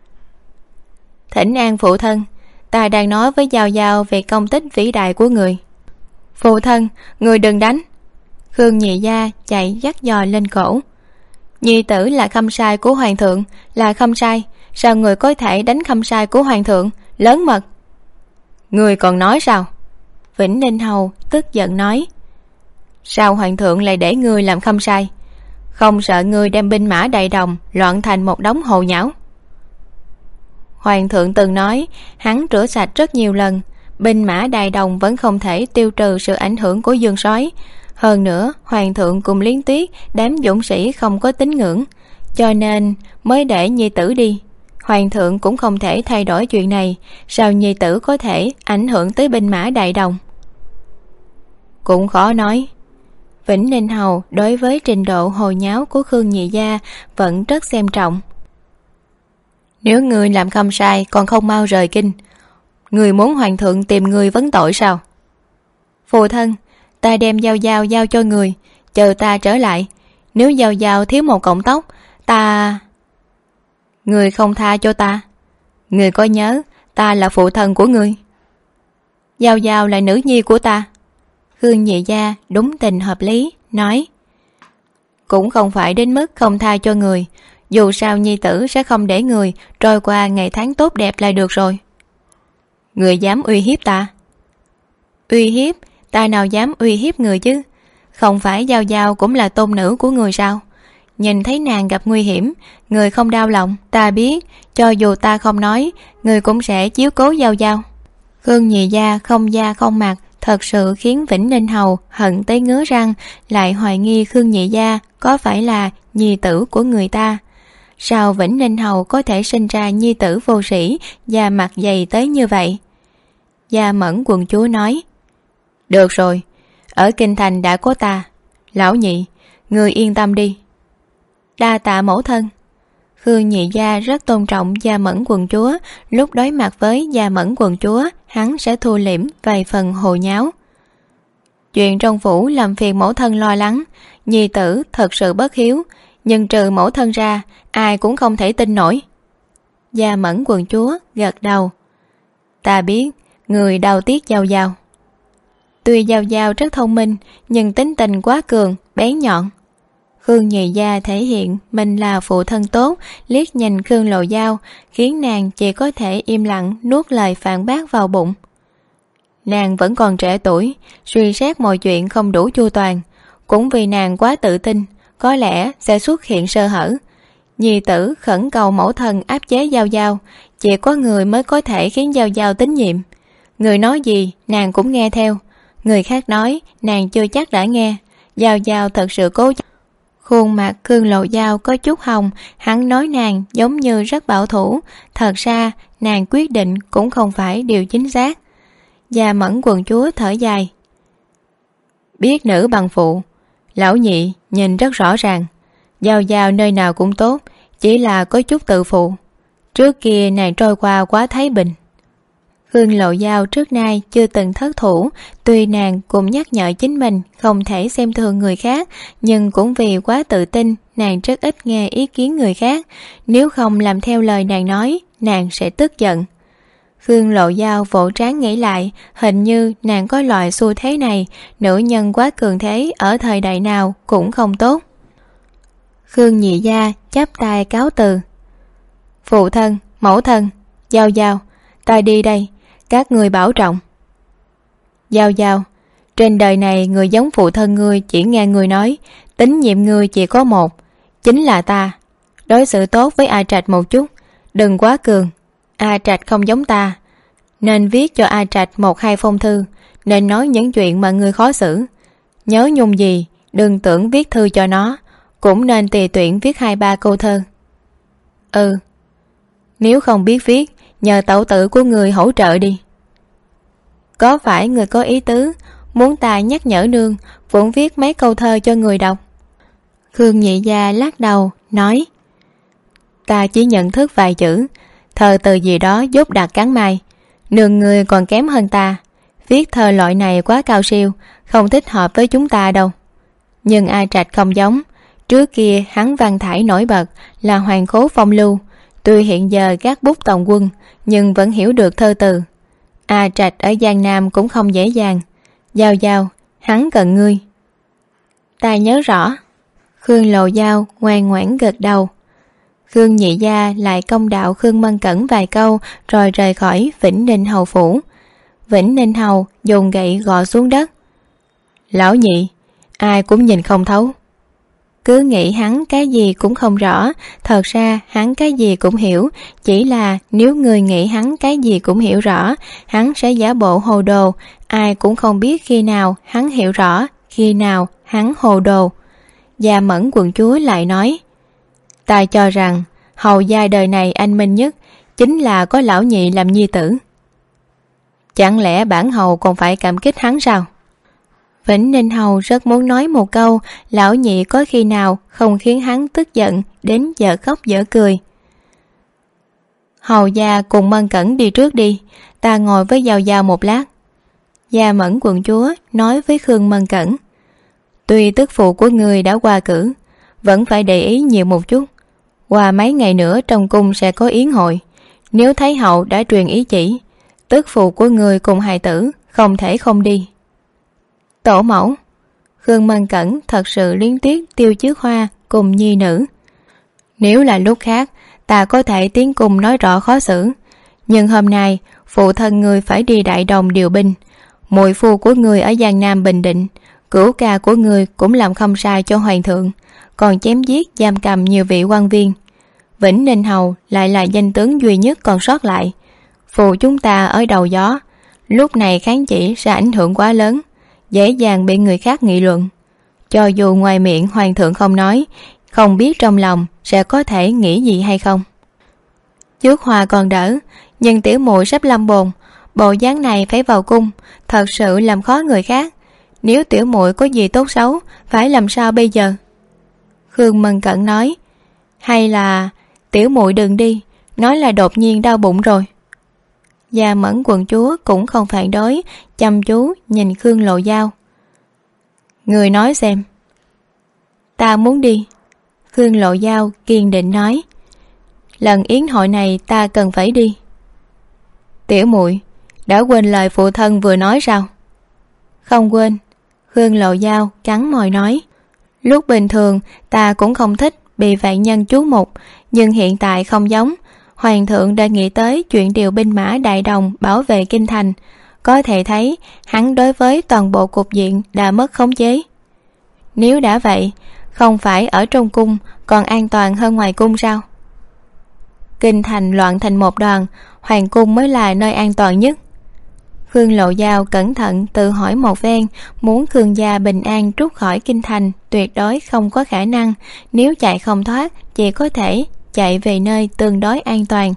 Thỉnh an phụ thân, ta đang nói với Giao Giao về công tích vĩ đại của người. Phụ thân, người đừng đánh. Khương Nhị Gia chạy dắt dò lên cổ. Nhi tử là khâm sai của hoàng thượng, là khâm sai, sao người có thể đánh khâm sai của hoàng thượng? Lớn mật. Người còn nói sao? Vĩnh Ninh Hầu tức giận nói. Sao hoàng thượng lại để ngươi làm khâm sai? Không sợ ngươi đem binh mã đại đồng loạn thành một đống hồ nhão? Hoàng thượng từng nói hắn rửa sạch rất nhiều lần, binh mã đại đồng vẫn không thể tiêu trừ sự ảnh hưởng của Dương Soái. Hơn nữa hoàng thượng cùng Liên Tuyết đám dũng sĩ không có tín ngưỡng, cho nên mới để nhi tử đi. Hoàng thượng cũng không thể thay đổi chuyện này, sao nhi tử có thể ảnh hưởng tới binh mã đại đồng? Cũng khó nói. Vĩnh Ninh Hầu đối với trình độ hồ nháo của Khương Nhị Gia vẫn rất xem trọng. Nếu ngươi làm khâm sai còn không mau rời kinh, ngươi muốn hoàng thượng tìm ngươi vấn tội sao? Phụ thân, ta đem Giao Giao giao cho người, chờ ta trở lại. Nếu Giao Giao thiếu một cọng tóc, ta... Ngươi không tha cho ta? Ngươi có nhớ ta là phụ thân của ngươi? Giao Giao là nữ nhi của ta. Khương Nhị Gia đúng tình hợp lý nói. Cũng không phải đến mức không tha cho người, dù sao nhi tử sẽ không để người trôi qua ngày tháng tốt đẹp là được rồi. Người dám uy hiếp ta? Uy hiếp? Ta nào dám uy hiếp người chứ? Không phải Giao Giao cũng là tôn nữ của người sao? Nhìn thấy nàng gặp nguy hiểm, người không đau lòng. Ta biết, cho dù ta không nói, người cũng sẽ chiếu cố Giao Giao. Khương Nhị Gia không da không mặt, thật sự khiến Vĩnh Ninh Hầu hận tới ngứa răng, lại hoài nghi Khương Nhị Gia có phải là nhi tử của người ta. Sao Vĩnh Ninh Hầu có thể sinh ra nhi tử vô sĩ và mặt dày tới như vậy? Gia Mẫn quận chúa nói. Được rồi, ở kinh thành đã có ta. Lão Nhị, người yên tâm đi. Đa tạ mẫu thân. Khương Nhị Gia rất tôn trọng Gia Mẫn quận chúa. Lúc đối mặt với Gia Mẫn quận chúa, hắn sẽ thu liễm vài phần hồ nháo. Chuyện trong phủ làm phiền mẫu thân lo lắng. Nhi tử thật sự bất hiếu, nhưng trừ mẫu thân ra, ai cũng không thể tin nổi. Gia Mẫn quận chúa gật đầu. Ta biết, người đau tiếc Giao Giao. Tuy Giao Giao rất thông minh, nhưng tính tình quá cường, bén nhọn. Khương Nhị Gia thể hiện mình là phụ thân tốt, liếc nhìn Khương Lộ Giao, khiến nàng chỉ có thể im lặng nuốt lời phản bác vào bụng. Nàng vẫn còn trẻ tuổi, suy xét mọi chuyện không đủ chu toàn. Cũng vì nàng quá tự tin, có lẽ sẽ xuất hiện sơ hở. Nhi tử khẩn cầu mẫu thân áp chế Giao Giao, chỉ có người mới có thể khiến Giao Giao tín nhiệm. Người nói gì nàng cũng nghe theo, người khác nói nàng chưa chắc đã nghe. Giao Giao thật sự cố. Khuôn mặt Khương Lộ Giao có chút hồng, hắn nói nàng giống như rất bảo thủ, thật ra nàng quyết định cũng không phải điều chính xác. Gia Mẫn quận chúa thở dài. Biết nữ bằng phụ, Lão Nhị nhìn rất rõ ràng. Giao Giao nơi nào cũng tốt, chỉ là có chút tự phụ. Trước kia nàng trôi qua quá thái bình. Khương Lộ Giao trước nay chưa từng thất thủ, tuy nàng cũng nhắc nhở chính mình không thể xem thường người khác, nhưng cũng vì quá tự tin, nàng rất ít nghe ý kiến người khác. Nếu không làm theo lời nàng nói, nàng sẽ tức giận. Khương Lộ Giao vỗ trán nghĩ lại, hình như nàng có loại xu thế này, nữ nhân quá cường thế ở thời đại nào cũng không tốt. Khương Nhị Gia chắp tay cáo từ. Phụ thân, mẫu thân, Giao Giao, ta đi đây, các ngươi bảo trọng. Giao Giao, trên đời này người giống phụ thân ngươi chỉ nghe ngươi nói, tín nhiệm ngươi chỉ có một, chính là ta. Đối xử tốt với A Trạch một chút, đừng quá cường. A Trạch không giống ta, nên viết cho A Trạch 1-2 phong thư, nên nói những chuyện mà ngươi khó xử. Nhớ nhung gì, đừng tưởng viết thư cho nó, cũng nên tùy tiện viết 2-3 câu thơ. Ừ, nếu không biết viết, nhờ tẩu tử của người hỗ trợ đi. Có phải người có ý tứ muốn ta nhắc nhở nương vẫn viết mấy câu thơ cho người đọc? Khương Nhị Gia lắc đầu nói, ta chỉ nhận thức vài chữ, thơ từ gì đó dốt đặc cắn mai. Nương người còn kém hơn ta, viết thơ loại này quá cao siêu, không thích hợp với chúng ta đâu. Nhưng A Trạch không giống. Trước kia hắn văn thải nổi bật, là hoàng khố phong lưu, tuy hiện giờ gác bút tòng quân, nhưng vẫn hiểu được thơ từ. A Trạch ở Giang Nam cũng không dễ dàng. Giao Giao, hắn cần ngươi. Ta nhớ rõ. Khương Lộ Giao ngoan ngoãn gật đầu. Khương Nhị Gia lại công đạo Khương Mân Cẩn vài câu rồi rời khỏi Vĩnh Ninh Hầu phủ. Vĩnh Ninh Hầu dùng gậy gõ xuống đất. Lão Nhị, ai cũng nhìn không thấu. Cứ nghĩ hắn cái gì cũng không rõ, thật ra hắn cái gì cũng hiểu, chỉ là nếu người nghĩ hắn cái gì cũng hiểu rõ, hắn sẽ giả bộ hồ đồ, ai cũng không biết khi nào hắn hiểu rõ, khi nào hắn hồ đồ. Gia Mẫn quận chúa lại nói, ta cho rằng hầu gia đời này anh minh nhất chính là có lão Nhị làm nhi tử. Chẳng lẽ bản hầu còn phải cảm kích hắn sao? Vĩnh Ninh Hầu rất muốn nói một câu, lão Nhị có khi nào không khiến hắn tức giận đến dở khóc dở cười. Hầu gia cùng Mân Cẩn đi trước đi, ta ngồi với Giao Giao một lát. Gia Mẫn quận chúa nói với Khương Mân Cẩn, tuy tức phụ của người đã qua cử, vẫn phải để ý nhiều một chút. Qua mấy ngày nữa trong cung sẽ có yến hội, nếu Thái hậu đã truyền ý chỉ, tức phụ của người cùng hài tử không thể không đi. Tổ mẫu. Khương Mân Cẩn thật sự luyến tiếc Tiêu Chứ Hoa cùng nhi nữ. Nếu là lúc khác, ta có thể tiến cùng nói rõ khó xử, nhưng hôm nay phụ thân người phải đi Đại Đồng điều binh, muội phu của người ở Giang Nam Bình Định, cửu ca của người cũng làm không sai cho hoàng thượng, còn chém giết giam cầm nhiều vị quan viên. Vĩnh Ninh Hầu lại là danh tướng duy nhất còn sót lại, phụ chúng ta ở đầu gió, lúc này kháng chỉ sẽ ảnh hưởng quá lớn, dễ dàng bị người khác nghị luận. Cho dù ngoài miệng hoàng thượng không nói, không biết trong lòng sẽ có thể nghĩ gì hay không. Trước Hoa còn đỡ, nhưng tiểu muội sắp lâm bồn, bộ dáng này phải vào cung, thật sự làm khó người khác. Nếu tiểu muội có gì tốt xấu, phải làm sao bây giờ? Khương Mân Cẩn nói, hay là tiểu muội đừng đi, nói là đột nhiên đau bụng rồi. Gia Mẫn quận chúa cũng không phản đối, chăm chú nhìn Khương Lộ Giao. Người nói xem. Ta muốn đi. Khương Lộ Giao kiên định nói, lần yến hội này ta cần phải đi. Tiểu muội đã quên lời phụ thân vừa nói sao? Không quên. Khương Lộ Giao cắn môi nói, lúc bình thường ta cũng không thích bị vạn nhân chú mục, nhưng hiện tại không giống. Hoàng thượng đã nghĩ tới chuyện điều binh mã Đại Đồng bảo vệ kinh thành, có thể thấy hắn đối với toàn bộ cục diện đã mất khống chế. Nếu đã vậy, không phải ở trong cung còn an toàn hơn ngoài cung sao? Kinh thành loạn thành một đoàn, hoàng cung mới là nơi an toàn nhất. Khương Lộ Giao cẩn thận tự hỏi một phen, muốn Khương gia bình an trút khỏi kinh thành tuyệt đối không có khả năng, nếu chạy không thoát chỉ có thể chạy về nơi tương đối an toàn.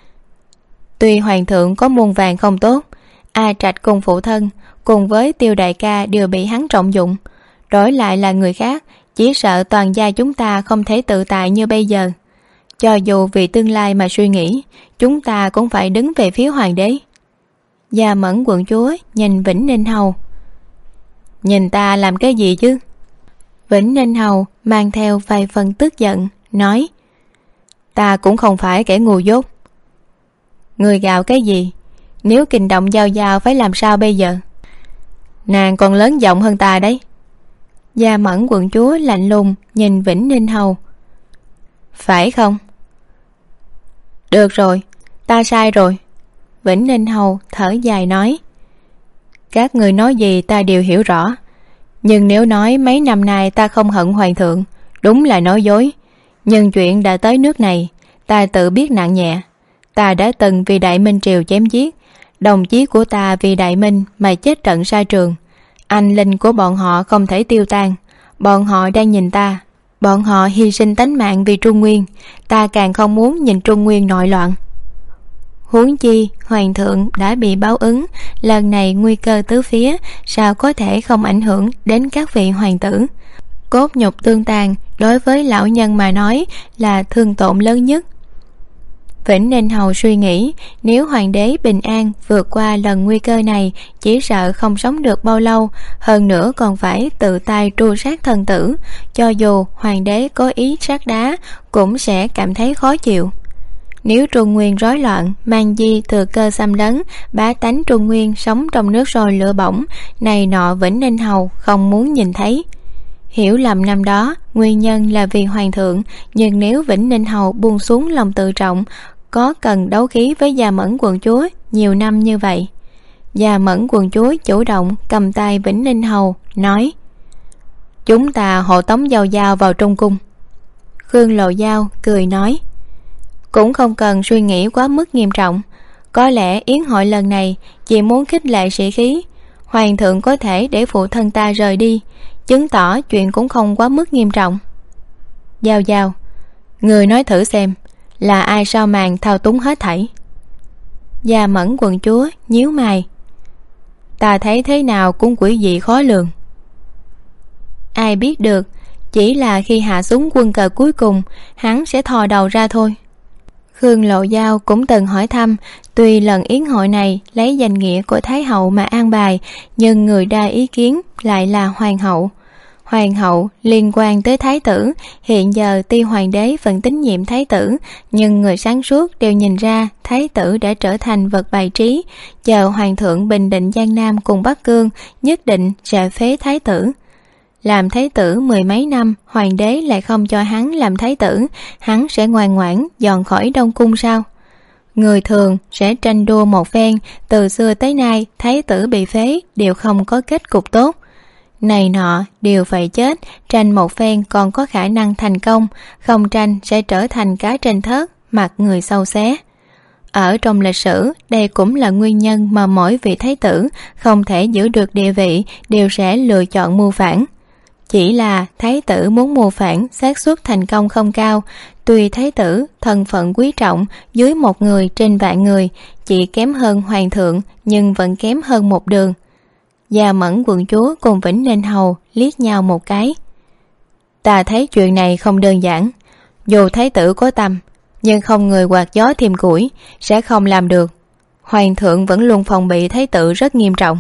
Tuy hoàng thượng có muôn vàng không tốt, A Trạch cùng phụ thân cùng với Tiêu đại ca đều bị hắn trọng dụng, đổi lại là người khác chỉ sợ toàn gia chúng ta không thể tự tại như bây giờ. Cho dù vì tương lai mà suy nghĩ, chúng ta cũng phải đứng về phía hoàng đế. Gia Mẫn quận chúa nhìn Vĩnh Ninh Hầu. Nhìn ta làm cái gì chứ? Vĩnh Ninh Hầu mang theo vài phần tức giận, nói: Ta cũng không phải kẻ ngu dốt. Người gào cái gì? Nếu kinh động Giao Giao phải làm sao bây giờ? Nàng còn lớn giọng hơn ta đấy. Gia Mẫn quận chúa lạnh lùng nhìn Vĩnh Ninh Hầu. Phải không? Được rồi, ta sai rồi. Vĩnh Ninh Hầu thở dài nói: Các người nói gì ta đều hiểu rõ, nhưng nếu nói mấy năm nay ta không hận hoàng thượng, đúng là nói dối. Nhưng chuyện đã tới nước này, ta tự biết nặng nhẹ. Ta đã từng vì Đại Minh triều chém giết, đồng chí của ta vì Đại Minh mà chết trận sa trường. Anh linh của bọn họ không thể tiêu tan. Bọn họ đang nhìn ta. Bọn họ hy sinh tánh mạng vì Trung Nguyên. Ta càng không muốn nhìn Trung Nguyên nội loạn. Huống chi hoàng thượng đã bị báo ứng, lần này nguy cơ tứ phía, sao có thể không ảnh hưởng đến các vị hoàng tử. Cốt nhục tương tàn đối với lão nhân mà nói là thương tổn lớn nhất. Vĩnh Ninh Hầu suy nghĩ, nếu hoàng đế bình an vượt qua lần nguy cơ này, chỉ sợ không sống được bao lâu, hơn nữa còn phải tự tay tru sát thần tử. Cho dù hoàng đế có ý sát đá cũng sẽ cảm thấy khó chịu. Nếu Trung Nguyên rối loạn, mang di thừa cơ xâm lấn, bá tánh Trung Nguyên sống trong nước sôi lửa bỏng, này nọ Vĩnh Ninh Hầu không muốn nhìn thấy. Hiểu lầm năm đó nguyên nhân là vì hoàng thượng, nhưng nếu Vĩnh Ninh Hầu buông xuống lòng tự trọng, có cần đấu khí với Gia Mẫn quận chúa nhiều năm như vậy. Gia Mẫn quận chúa chủ động cầm tay Vĩnh Ninh Hầu, nói: Chúng ta hộ tống Giao Giao vào trong cung. Khương Lộ Giao cười nói: Cũng không cần suy nghĩ quá mức nghiêm trọng. Có lẽ yến hội lần này chỉ muốn khích lệ sĩ khí. Hoàng thượng có thể để phụ thân ta rời đi, chứng tỏ chuyện cũng không quá mức nghiêm trọng. Giao Giao, người nói thử xem, là ai sao màn thao túng hết thảy? Gia Mẫn quận chúa nhíu mày. Ta thấy thế nào cũng quỷ dị khó lường. Ai biết được, chỉ là khi hạ xuống quân cờ cuối cùng, hắn sẽ thò đầu ra thôi. Khương Lộ Giao cũng từng hỏi thăm, tuy lần yến hội này lấy danh nghĩa của Thái hậu mà an bài, nhưng người đa ý kiến lại là hoàng hậu. Hoàng hậu liên quan tới thái tử, hiện giờ tuy hoàng đế vẫn tín nhiệm thái tử, nhưng người sáng suốt đều nhìn ra thái tử đã trở thành vật bài trí. Chờ hoàng thượng bình định Giang Nam cùng Bắc Cương, nhất định sẽ phế thái tử. Làm thái tử mười mấy năm, hoàng đế lại không cho hắn làm thái tử, hắn sẽ ngoan ngoãn dọn khỏi Đông Cung sao? Người thường sẽ tranh đua một phen, từ xưa tới nay thái tử bị phế đều không có kết cục tốt. Này nọ đều phải chết, tranh một phen còn có khả năng thành công, không tranh sẽ trở thành cá trên thớt, mặt người sâu xé. Ở trong lịch sử, đây cũng là nguyên nhân mà mỗi vị thái tử không thể giữ được địa vị đều sẽ lựa chọn mưu phản. Chỉ là thái tử muốn mưu phản, xác suất thành công không cao. Tuy thái tử thân phận quý trọng, dưới một người trên vạn người, chỉ kém hơn hoàng thượng nhưng vẫn kém hơn một đường. Gia Mẫn quận chúa cùng Vĩnh Ninh Hầu liếc nhau một cái. Ta thấy chuyện này không đơn giản. Dù thái tử có tâm, nhưng không người quạt gió thêm củi sẽ không làm được. Hoàng thượng vẫn luôn phòng bị thái tử rất nghiêm trọng.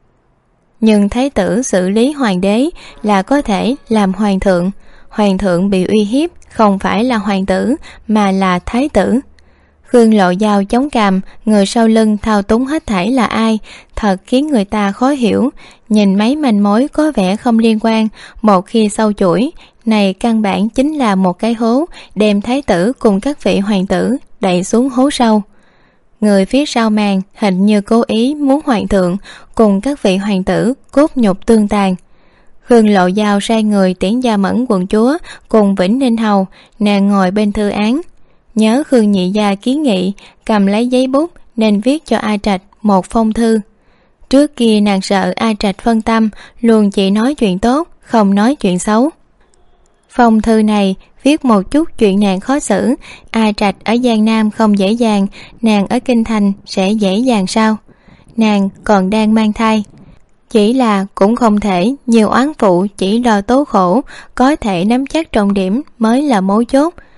Nhưng thái tử xử lý hoàng đế là có thể làm hoàng thượng. Hoàng thượng bị uy hiếp không phải là hoàng tử mà là thái tử. Khương Lộ Giao chống cằm, người sau lưng thao túng hết thảy là ai, thật khiến người ta khó hiểu. Nhìn mấy manh mối có vẻ không liên quan, một khi sâu chuỗi, này căn bản chính là một cái hố, đem thái tử cùng các vị hoàng tử đẩy xuống hố sâu. Người phía sau màn hình như cố ý muốn hoàng thượng cùng các vị hoàng tử cốt nhục tương tàn. Khương Lộ Giao sai người tiễn Gia Mẫn quận chúa cùng Vĩnh Ninh Hầu, nàng ngồi bên thư án. Nhớ Khương nhị gia kiến nghị, cầm lấy giấy bút nên viết cho A Trạch một phong thư. Trước kia nàng sợ A Trạch phân tâm, luôn chỉ nói chuyện tốt, không nói chuyện xấu. Phong thư này viết một chút chuyện nàng khó xử. A Trạch ở Giang Nam không dễ dàng, nàng ở Kinh Thành sẽ dễ dàng sao? Nàng còn đang mang thai. Chỉ là cũng không thể nhiều oán phụ chỉ lo tố khổ, có thể nắm chắc trọng điểm mới là mấu chốt.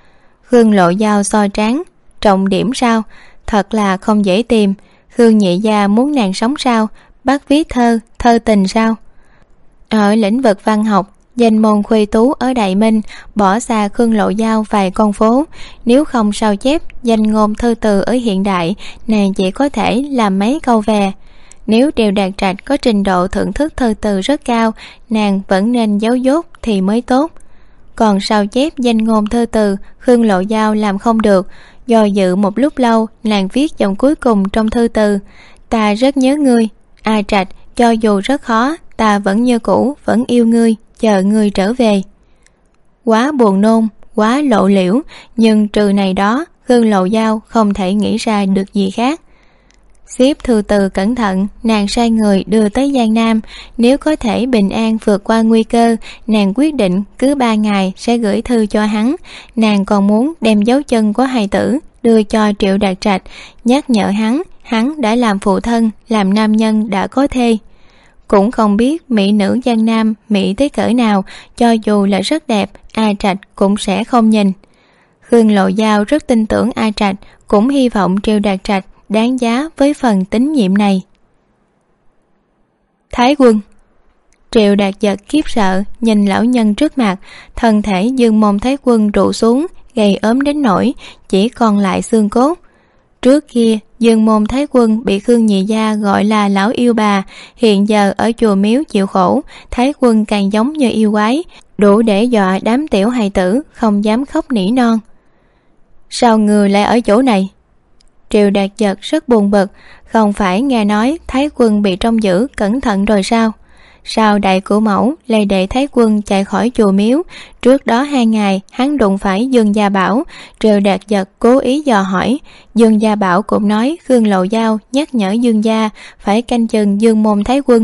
Khương Lộ Giao so trán, trọng điểm sao? Thật là không dễ tìm. Khương Nhị Gia muốn nàng sống sao? Bắt viết thơ, thơ tình sao? Ở lĩnh vực văn học, danh môn khuê tú ở Đại Minh bỏ xa Khương Lộ Giao vài con phố. Nếu không sao chép danh ngôn thư từ ở hiện đại, nàng chỉ có thể làm mấy câu về. Nếu Triệu Đạt Trạch có trình độ thưởng thức thơ từ rất cao, nàng vẫn nên giấu dốt thì mới tốt. Còn sao chép danh ngôn thơ từ, Khương Lộ Giao làm không được. Do dự một lúc lâu, nàng viết dòng cuối cùng trong thư từ: ta rất nhớ ngươi, A Trạch, cho dù rất khó, ta vẫn như cũ, vẫn yêu ngươi, chờ ngươi trở về. Quá buồn nôn, quá lộ liễu, nhưng trừ này đó, Khương Lộ Giao không thể nghĩ ra được gì khác. Xếp thư từ cẩn thận, nàng sai người đưa tới Giang Nam. Nếu có thể bình an vượt qua nguy cơ, nàng quyết định cứ 3 ngày sẽ gửi thư cho hắn. Nàng còn muốn đem dấu chân của hài tử đưa cho Triệu Đạt Trạch, nhắc nhở hắn đã làm phụ thân, làm nam nhân đã có thê. Cũng không biết mỹ nữ Giang Nam mỹ tới cỡ nào, cho dù là rất đẹp, A Trạch cũng sẽ không nhìn. Khương Lộ Giao rất tin tưởng A Trạch, cũng hy vọng Triệu Đạt Trạch đáng giá với phần tín nhiệm này. Thái Quân. Triệu Đạt Giật khiếp sợ nhìn lão nhân trước mặt, thân thể Dương Môn Thái Quân trụ xuống, gầy ốm đến nỗi chỉ còn lại xương cốt. Trước kia Dương Môn Thái Quân bị Khương Nhị Gia gọi là lão yêu bà, hiện giờ ở chùa miếu chịu khổ, Thái Quân càng giống như yêu quái, đủ để dọa đám tiểu hài tử không dám khóc nỉ non. Sao người lại ở chỗ này? Triệu Đạt Giật rất buồn bực, không phải nghe nói Thái Quân bị trông giữ cẩn thận rồi sao? Sao đại cửu mẫu lại để Thái Quân chạy khỏi chùa miếu? Trước đó 2 ngày hắn đụng phải Dương Gia Bảo. Triệu Đạt Giật cố ý dò hỏi. Dương Gia Bảo cũng nói Khương Lộ Giao nhắc nhở Dương Gia phải canh chừng Dương Môn Thái Quân.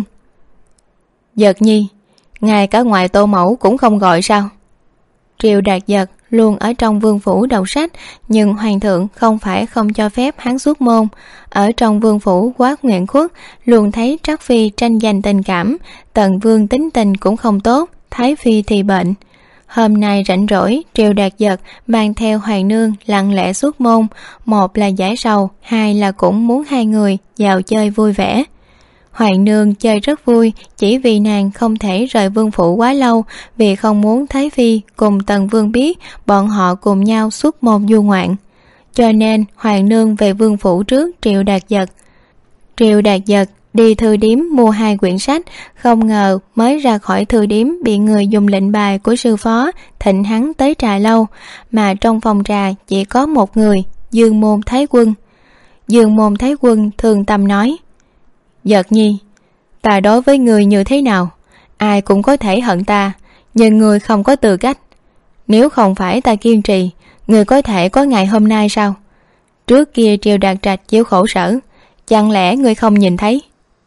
Giật nhi, ngay cả ngoại tổ mẫu cũng không gọi sao? Triệu Đạt Giật luôn ở trong vương phủ đọc sách, nhưng hoàng thượng không phải không cho phép hắn xuất môn. Ở trong vương phủ quá nguyện khuất, luôn thấy Trác Phi tranh giành tình cảm. Tần vương tính tình cũng không tốt, Thái Phi thì bệnh. Hôm nay rảnh rỗi, Triệu Đạt Giật mang theo hoàng nương lặng lẽ xuất môn. Một là giải sầu, hai là cũng muốn hai người vào chơi vui vẻ. Hoàng nương chơi rất vui, chỉ vì nàng không thể rời vương phủ quá lâu, vì không muốn Thái Phi cùng Tần Vương biết bọn họ cùng nhau xuất môn du ngoạn. Cho nên Hoàng nương về vương phủ trước Triệu Đạt Giật. Triệu Đạt Giật đi thư điếm mua 2 quyển sách, không ngờ mới ra khỏi thư điếm bị người dùng lệnh bài của sư phó thịnh hắn tới trà lâu, mà trong phòng trà chỉ có một người, Dương Môn Thái Quân. Dương Môn Thái Quân thương tâm nói: Giật nhi, ta đối với người như thế nào? Ai cũng có thể hận ta, nhưng người không có tư cách. Nếu không phải ta kiên trì, người có thể có ngày hôm nay sao? Trước kia Triệu Đạt Trạch chịu khổ sở, chẳng lẽ người không nhìn thấy?